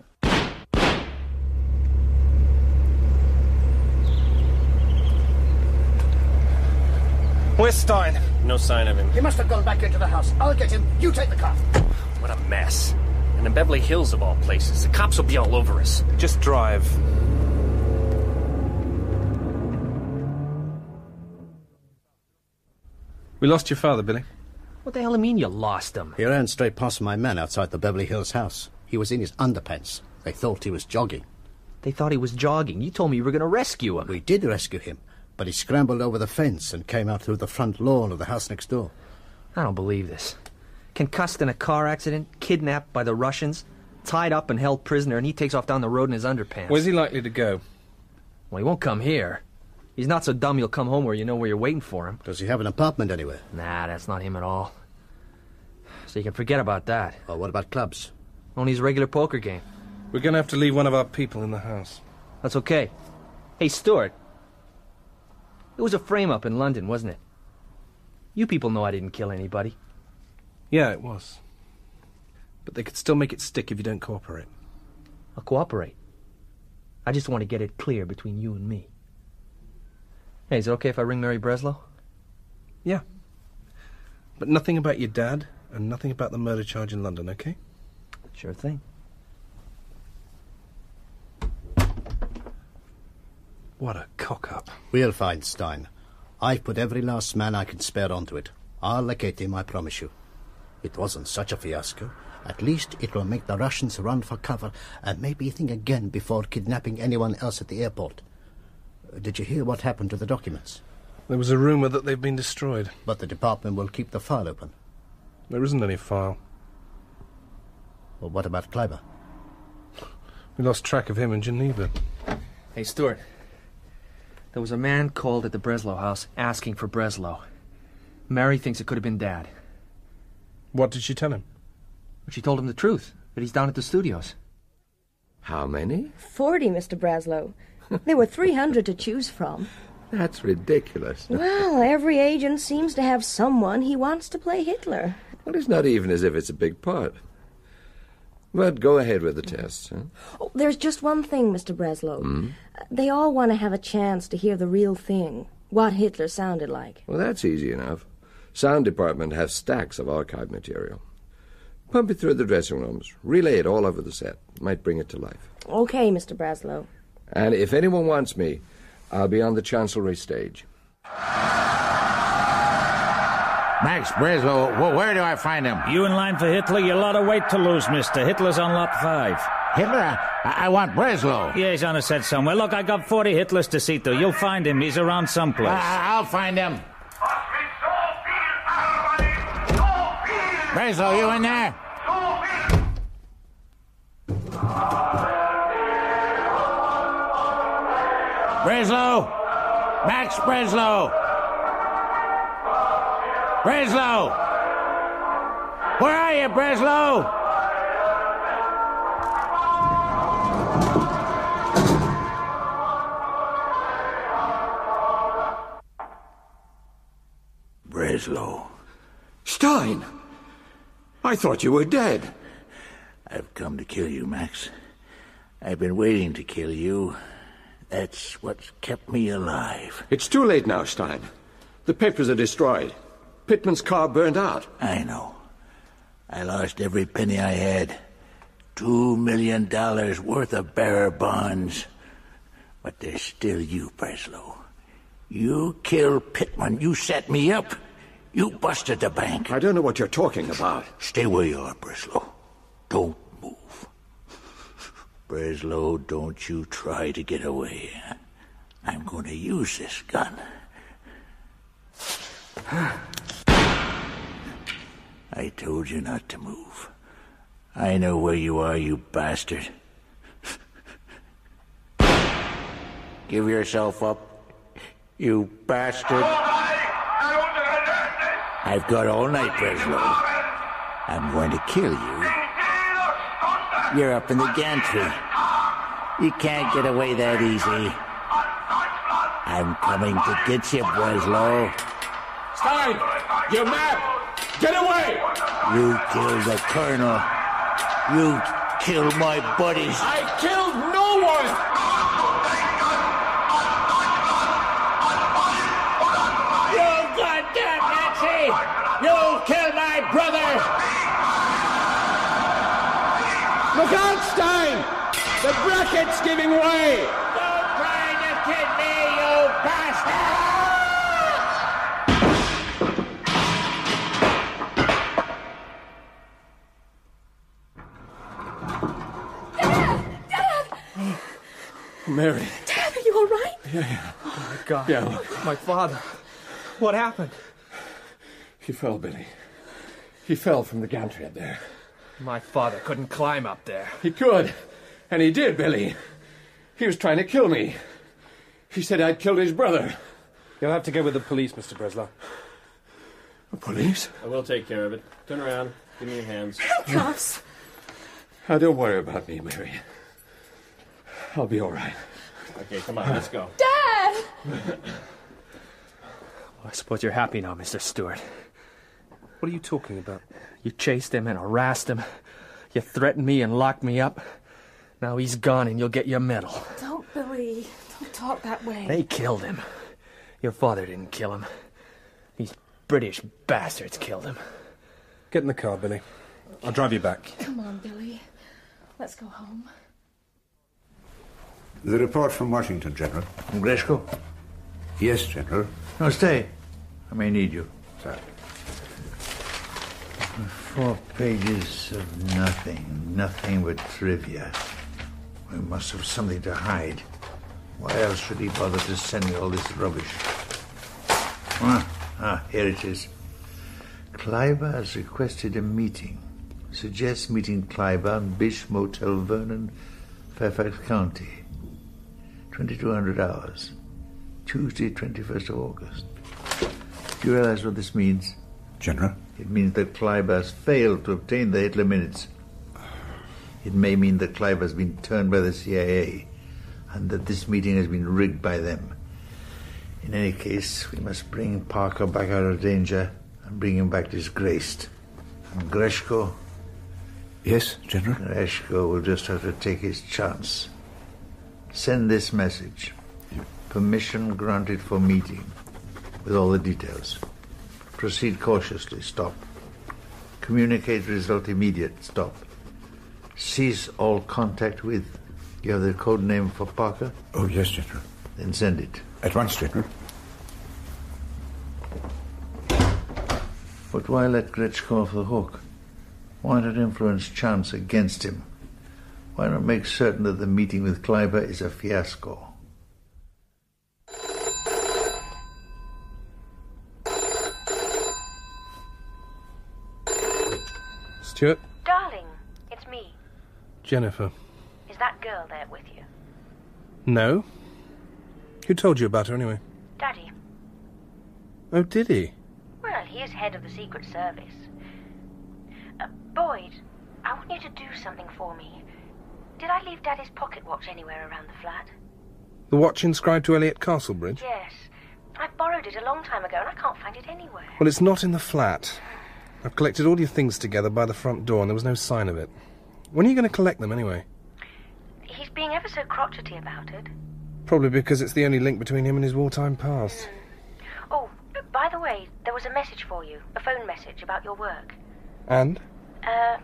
Where's Stein? No sign of him. He must have gone back into the house. I'll get him. You take the car. What a mess. And in Beverly Hills, of all places. The cops will be all over us. Just drive. We lost your father, Billy. What the hell do you mean you lost him? He ran straight past my man outside the Beverly Hills house. He was in his underpants. They thought he was jogging. They thought he was jogging. You told me you were going to rescue him. We did rescue him, but he scrambled over the fence and came out through the front lawn of the house next door. I don't believe this. Concussed in a car accident, kidnapped by the Russians, tied up and held prisoner, and he takes off down the road in his underpants. Where's he likely to go? Well, he won't come here. He's not so dumb he'll come home where you know where you're waiting for him. Does he have an apartment anywhere? Nah, that's not him at all. So you can forget about that. Oh, what about clubs? Only his regular poker game. We're going to have to leave one of our people in the house. That's okay. Hey, Stuart. It was a frame-up in London, wasn't it? You people know I didn't kill anybody. Yeah, it was. But they could still make it stick if you don't cooperate. I'll cooperate. I just want to get it clear between you and me. Hey, is it okay if I ring Mary Breslow? Yeah. But nothing about your dad, and nothing about the murder charge in London, okay? Sure thing. What a cock-up. We'll find Stein. I've put every last man I can spare onto it. I'll locate him, I promise you. It wasn't such a fiasco. At least it will make the Russians run for cover and maybe think again before kidnapping anyone else at the airport. Did you hear what happened to the documents? There was a rumour that they've been destroyed. But the department will keep the file open. There isn't any file. Well, what about Kleiber? We lost track of him in Geneva. Hey, Stuart. There was a man called at the Breslow house asking for Breslow. Mary thinks it could have been Dad. What did she tell him? She told him the truth, that he's down at the studios. How many? Forty, Mister Breslow. There were three hundred to choose from. That's ridiculous. Well, every agent seems to have someone he wants to play Hitler. Well, it's not even as if it's a big part. But go ahead with the tests, huh? Oh, there's just one thing, Mister Breslow. Mm? They all want to have a chance to hear the real thing, what Hitler sounded like. Well, that's easy enough. Sound department has stacks of archive material. Pump it through the dressing rooms. Relay it all over the set. Might bring it to life. Okay, Mister Breslow. And if anyone wants me, I'll be on the Chancellery stage. Max Breslow, wh- where do I find him? You in line for Hitler? You lot of weight to lose, mister. Hitler's on lot five. Hitler? I, I want Breslow. Yeah, he's on a set somewhere. Look, I got forty Hitlers to see to. You'll find him. He's around someplace. I- I'll find him. Breslow, you in there? Breslow! Max Breslow! Breslow! Where are you, Breslow? Breslow. Stein! I thought you were dead. I've come to kill you, Max. I've been waiting to kill you. That's what's kept me alive. It's too late now, Stein. The papers are destroyed. Pittman's car burned out. I know. I lost every penny I had. Two million dollars worth of bearer bonds. But there's still you, Breslow. You killed Pittman. You set me up. You busted the bank. I don't know what you're talking about. Stay where you are, Breslow. Don't move. Breslow, don't you try to get away. I'm going to use this gun. I told you not to move. I know where you are, you bastard. Give yourself up, you bastard. I've got all night, Breslow. I'm going to kill you. You're up in the gantry. You can't get away that easy. I'm coming to get you, Breslow. Stein! You're mad! Get away! You killed the colonel. You killed my buddies. I killed no one! You goddamn Nazi! You killed my brother! Look out, Stein! The bracket's giving way! Don't try to kid me, you bastard! Mary. Dad, are you all right? Yeah, yeah. Oh, my God. Yeah. My father. What happened? He fell, Billy. He fell from the gantry up there. My father couldn't climb up there. He could. And he did, Billy. He was trying to kill me. He said I'd killed his brother. You'll have to go with the police, Mister Breslau. The police? I will take care of it. Turn around. Give me your hands. Handcuffs. Now, don't worry about me, Mary. I'll be all right. Okay, come on, let's go. Dad! Well, I suppose you're happy now, Mister Stewart. What are you talking about? You chased him and harassed him. You threatened me and locked me up. Now he's gone and you'll get your medal. Don't, Billy. Don't talk that way. They killed him. Your father didn't kill him. These British bastards killed him. Get in the car, Billy. I'll drive you back. Come on, Billy. Let's go home. The report from Washington, General. From Greshko? Yes, General. No, stay. I may need you. Sir. Four pages of nothing. Nothing but trivia. We must have something to hide. Why else should he bother to send me all this rubbish? Ah, ah here it is. Kleiber has requested a meeting. Suggests meeting Kleiber on Bish Motel, Vernon, Fairfax County. twenty-two hundred hours. Tuesday, twenty-first of August. Do you realize what this means? General? It means that Kleiber has failed to obtain the Hitler minutes. It may mean that Kleiber has been turned by the C I A and that this meeting has been rigged by them. In any case, we must bring Parker back out of danger and bring him back disgraced. And Greshko? Yes, General? Greshko will just have to take his chance. Send this message. Permission granted for meeting, with all the details. Proceed cautiously. Stop. Communicate result immediate. Stop. Cease all contact with... You have the code name for Parker? Oh, yes, General. Then send it. At once, General. But why let Grechko off the hook? Why not influence chance against him? Why not make certain that the meeting with Kleiber is a fiasco? Stuart? Darling, it's me. Jennifer. Is that girl there with you? No. Who told you about her, anyway? Daddy. Oh, did he? Well, he is head of the Secret Service. Uh, Boyd, I want you to do something for me. Did I leave Daddy's pocket watch anywhere around the flat? The watch inscribed to Elliot Castlebridge? Yes. I borrowed it a long time ago and I can't find it anywhere. Well, it's not in the flat. I've collected all your things together by the front door and there was no sign of it. When are you going to collect them, anyway? He's being ever so crotchety about it. Probably because it's the only link between him and his wartime past. Mm. Oh, by the way, there was a message for you. A phone message about your work. And? Uh...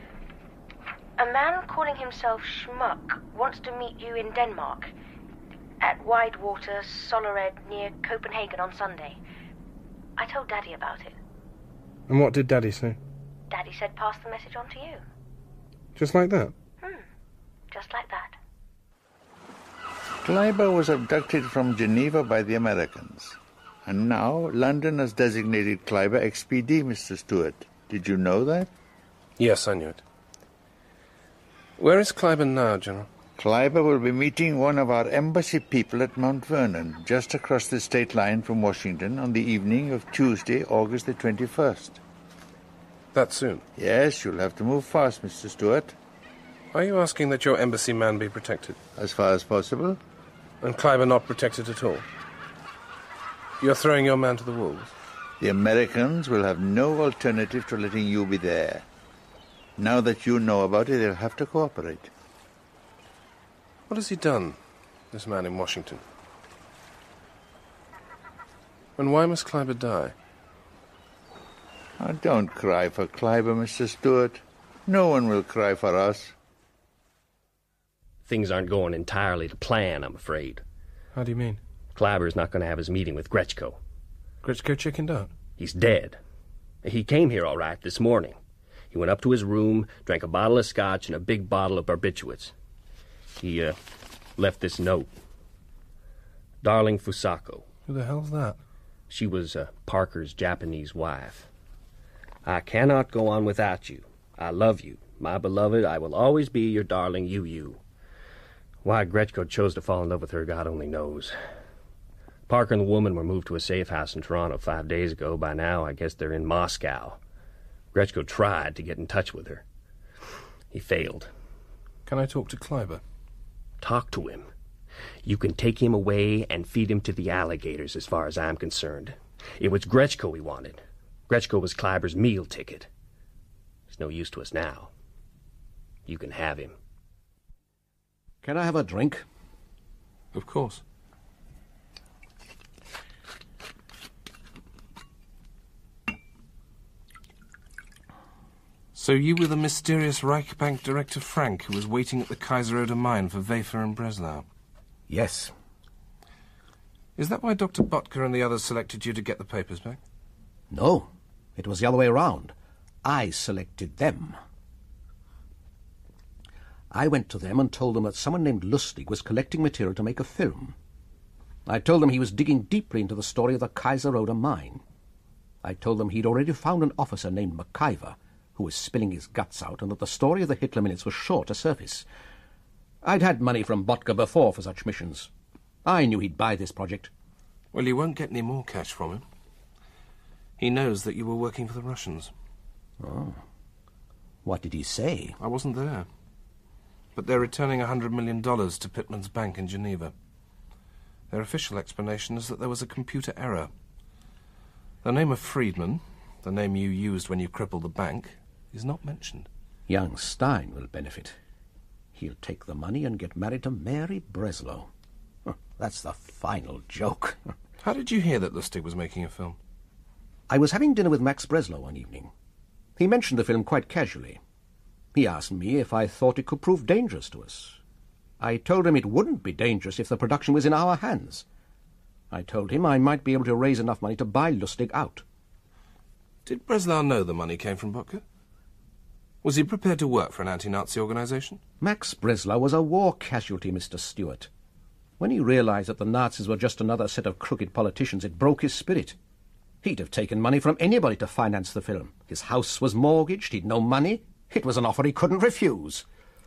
A man calling himself Schmuck wants to meet you in Denmark. At Widewater, Sollered, near Copenhagen on Sunday. I told Daddy about it. And what did Daddy say? Daddy said pass the message on to you. Just like that? Hmm. Just like that. Kleiber was abducted from Geneva by the Americans. And now London has designated Kleiber X P D, Mister Stewart. Did you know that? Yes, I knew it. Where is Kleiber now, General? Kleiber will be meeting one of our embassy people at Mount Vernon, just across the state line from Washington, on the evening of Tuesday, August the twenty-first. That soon? Yes, you'll have to move fast, Mister Stewart. Are you asking that your embassy man be protected? As far as possible. And Kleiber not protected at all? You're throwing your man to the wolves? The Americans will have no alternative to letting you be there. Now that you know about it, they'll have to cooperate. What has he done, this man in Washington? And why must Kleiber die? Oh, don't cry for Kleiber, Mister Stewart. No one will cry for us. Things aren't going entirely to plan, I'm afraid. How do you mean? Kleiber's not going to have his meeting with Grechko. Grechko chickened out? He's dead. He came here all right this morning. He went up to his room, drank a bottle of scotch and a big bottle of barbiturates. He, uh, left this note. Darling Fusako. Who the hell's that? She was uh, Parker's Japanese wife. I cannot go on without you. I love you. My beloved, I will always be your darling Yu-Yu. Why Gretchko chose to fall in love with her, God only knows. Parker and the woman were moved to a safe house in Toronto five days ago. By now, I guess they're in Moscow. Gretchko tried to get in touch with her. He failed. Can I talk to Kleiber? Talk to him. You can take him away and feed him to the alligators, as far as I'm concerned. It was Gretchko he wanted. Gretchko was Kleiber's meal ticket. He's no use to us now. You can have him. Can I have a drink? Of course. So you were the mysterious Reichsbank director Frank who was waiting at the Kaiserode mine for Wefer and Breslau? Yes. Is that why Doctor Butker and the others selected you to get the papers back? No. It was the other way around. I selected them. I went to them and told them that someone named Lustig was collecting material to make a film. I told them he was digging deeply into the story of the Kaiserode mine. I told them he'd already found an officer named McIver who was spilling his guts out, and that the story of the Hitler Minutes was sure to surface. I'd had money from Botker before for such missions. I knew he'd buy this project. Well, you won't get any more cash from him. He knows that you were working for the Russians. Oh. What did he say? I wasn't there. But they're returning a hundred million dollars to Pittman's bank in Geneva. Their official explanation is that there was a computer error. The name of Friedman, the name you used when you crippled the bank, is not mentioned. Young Stein will benefit. He'll take the money and get married to Mary Breslau. That's the final joke. How did you hear that Lustig was making a film? I was having dinner with Max Breslau one evening. He mentioned the film quite casually. He asked me if I thought it could prove dangerous to us. I told him it wouldn't be dangerous if the production was in our hands. I told him I might be able to raise enough money to buy Lustig out. Did Breslau know the money came from Butker? Was he prepared to work for an anti-Nazi organisation? Max Breslau was a war casualty, Mister Stewart. When he realised that the Nazis were just another set of crooked politicians, it broke his spirit. He'd have taken money from anybody to finance the film. His house was mortgaged, he'd no money. It was an offer he couldn't refuse.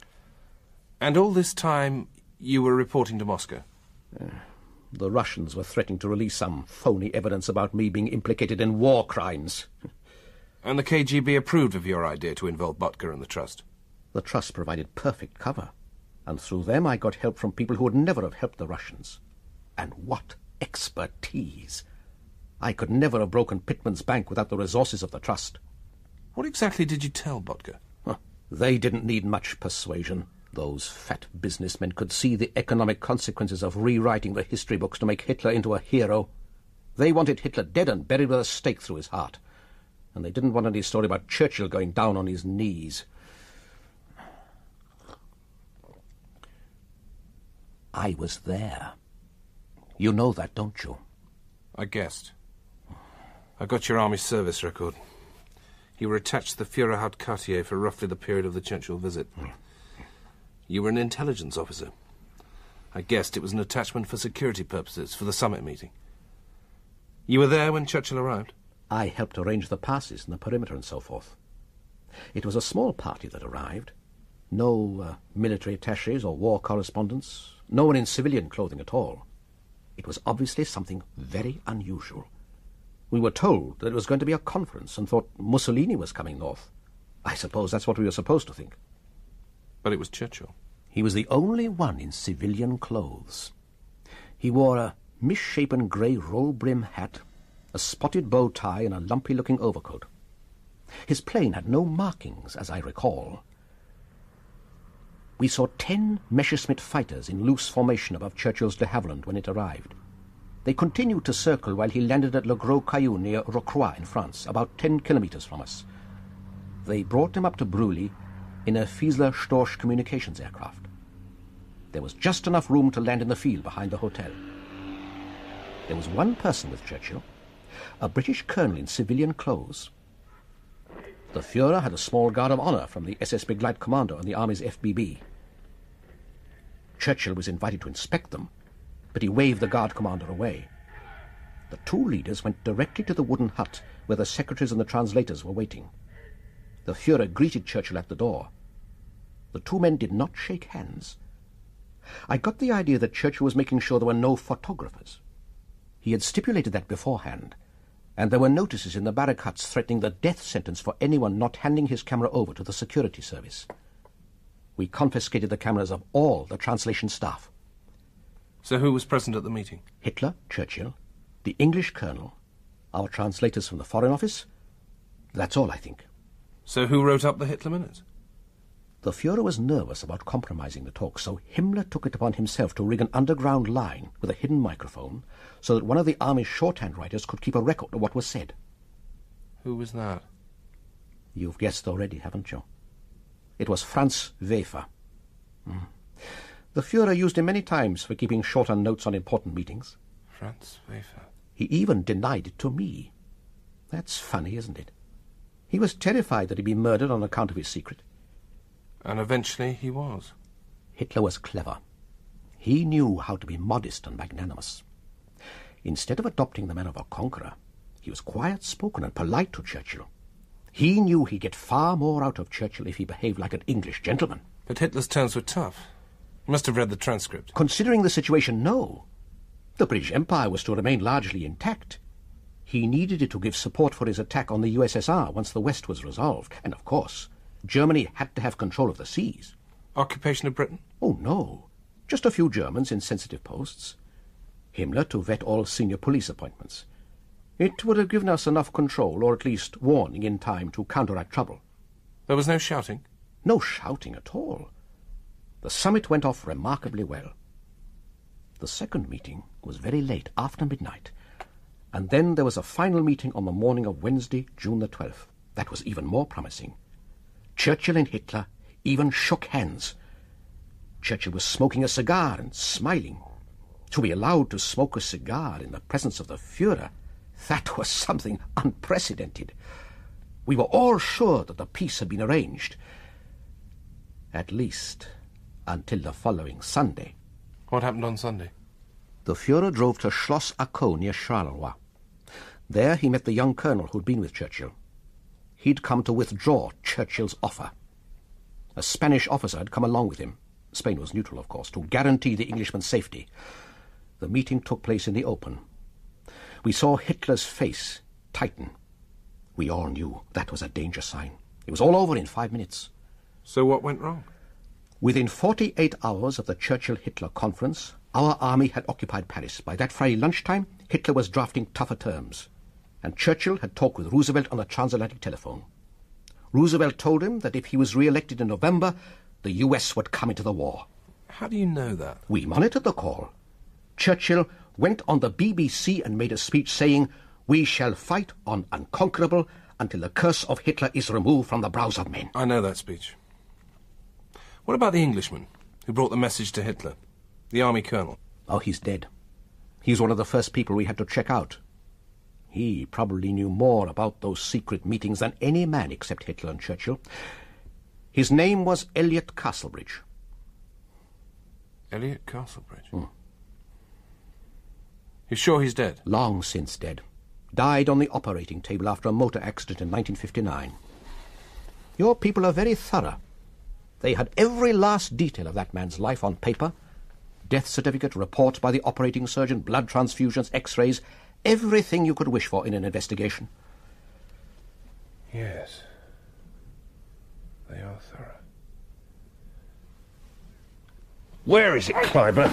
And all this time, you were reporting to Moscow? Uh, the Russians were threatening to release some phony evidence about me being implicated in war crimes. And the K G B approved of your idea to involve Butker and the Trust? The Trust provided perfect cover. And through them I got help from people who would never have helped the Russians. And what expertise! I could never have broken Pittman's bank without the resources of the Trust. What exactly did you tell Butker? Huh. They didn't need much persuasion. Those fat businessmen could see the economic consequences of rewriting the history books to make Hitler into a hero. They wanted Hitler dead and buried with a stake through his heart. And they didn't want any story about Churchill going down on his knees. I was there. You know that, don't you? I guessed. I got your army service record. You were attached to the Führerhauptquartier for roughly the period of the Churchill visit. You were an intelligence officer. I guessed it was an attachment for security purposes for the summit meeting. You were there when Churchill arrived? I helped arrange the passes and the perimeter and so forth. It was a small party that arrived. No uh, military attachés or war correspondents. No one in civilian clothing at all. It was obviously something very unusual. We were told that it was going to be a conference and thought Mussolini was coming north. I suppose that's what we were supposed to think. But it was Churchill. He was the only one in civilian clothes. He wore a misshapen grey roll-brim hat, a spotted bow tie and a lumpy-looking overcoat. His plane had no markings, as I recall. We saw ten Messerschmitt fighters in loose formation above Churchill's de Havilland when it arrived. They continued to circle while he landed at Le Gros Caillou near Rocroi in France, about ten kilometres from us. They brought him up to Brully in a Fiesler Storch communications aircraft. There was just enough room to land in the field behind the hotel. There was one person with Churchill, a British colonel in civilian clothes. The Führer had a small guard of honour from the S S Begleitkommando and the Army's F B B. Churchill was invited to inspect them, but he waved the guard commander away. The two leaders went directly to the wooden hut where the secretaries and the translators were waiting. The Fuhrer greeted Churchill at the door. The two men did not shake hands. I got the idea that Churchill was making sure there were no photographers. He had stipulated that beforehand, and there were notices in the barrack huts threatening the death sentence for anyone not handing his camera over to the security service. We confiscated the cameras of all the translation staff. So who was present at the meeting? Hitler, Churchill, the English colonel, our translators from the Foreign Office. That's all, I think. So who wrote up the Hitler Minutes? The Fuhrer was nervous about compromising the talk, so Himmler took it upon himself to rig an underground line with a hidden microphone so that one of the army's shorthand writers could keep a record of what was said. Who was that? You've guessed already, haven't you? It was Franz Wefer. Mm. The Fuhrer used him many times for keeping shorthand notes on important meetings. Franz Wefer. He even denied it to me. That's funny, isn't it? He was terrified that he'd be murdered on account of his secret. And eventually he was. Hitler was clever. He knew how to be modest and magnanimous. Instead of adopting the manner of a conqueror, he was quiet-spoken and polite to Churchill. He knew he'd get far more out of Churchill if he behaved like an English gentleman. But Hitler's terms were tough. You must have read the transcript. Considering the situation, no. The British Empire was to remain largely intact. He needed it to give support for his attack on the U S S R once the West was resolved. And, of course, Germany had to have control of the seas. Occupation of Britain? Oh, no. Just a few Germans in sensitive posts. Himmler to vet all senior police appointments. It would have given us enough control, or at least warning in time to counteract trouble. There was no shouting? No shouting at all. The summit went off remarkably well. The second meeting was very late, after midnight, and then there was a final meeting on the morning of Wednesday, June the twelfth. That was even more promising. Churchill and Hitler even shook hands. Churchill was smoking a cigar and smiling. To be allowed to smoke a cigar in the presence of the Fuhrer, that was something unprecedented. We were all sure that the peace had been arranged. At least until the following Sunday. What happened on Sunday? The Fuhrer drove to Schloss Acco near Charleroi. There he met the young colonel who'd been with Churchill. He'd come to withdraw Churchill's offer. A Spanish officer had come along with him. Spain was neutral, of course, to guarantee the Englishman's safety. The meeting took place in the open. We saw Hitler's face tighten. We all knew that was a danger sign. It was all over in five minutes. So what went wrong? Within forty-eight hours of the Churchill-Hitler conference, our army had occupied Paris. By that Friday lunchtime, Hitler was drafting tougher terms, and Churchill had talked with Roosevelt on the transatlantic telephone. Roosevelt told him that if he was re-elected in November, the U S would come into the war. How do you know that? We monitored the call. Churchill went on the B B C and made a speech saying, "We shall fight on unconquerable until the curse of Hitler is removed from the brows of men." I know that speech. What about the Englishman who brought the message to Hitler? The army colonel? Oh, he's dead. He's one of the first people we had to check out. He probably knew more about those secret meetings than any man except Hitler and Churchill. His name was Elliot Castlebridge. Elliot Castlebridge? Hmm. You're sure he's dead? Long since dead. Died on the operating table after a motor accident in nineteen fifty-nine. Your people are very thorough. They had every last detail of that man's life on paper. Death certificate, report by the operating surgeon, blood transfusions, x-rays, everything you could wish for in an investigation. Yes. They are thorough. Where is it, Kleiber?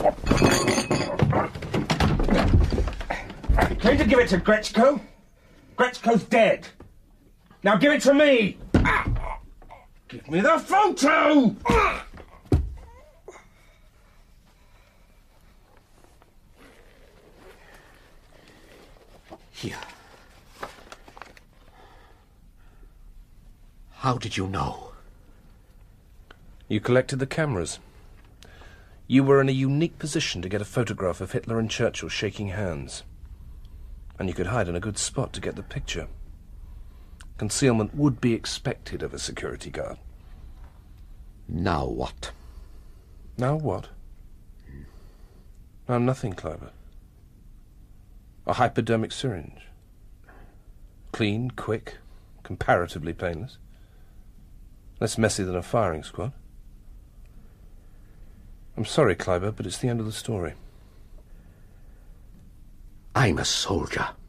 You came to give it to Gretschko? Gretschko's dead. Now give it to me! Give me the photo! Here. How did you know? You collected the cameras. You were in a unique position to get a photograph of Hitler and Churchill shaking hands. And you could hide in a good spot to get the picture. Concealment would be expected of a security guard. Now what? Now what? No, nothing, Kleiber. A hypodermic syringe. Clean, quick, comparatively painless. Less messy than a firing squad. I'm sorry, Kleiber, but it's the end of the story. I'm a soldier.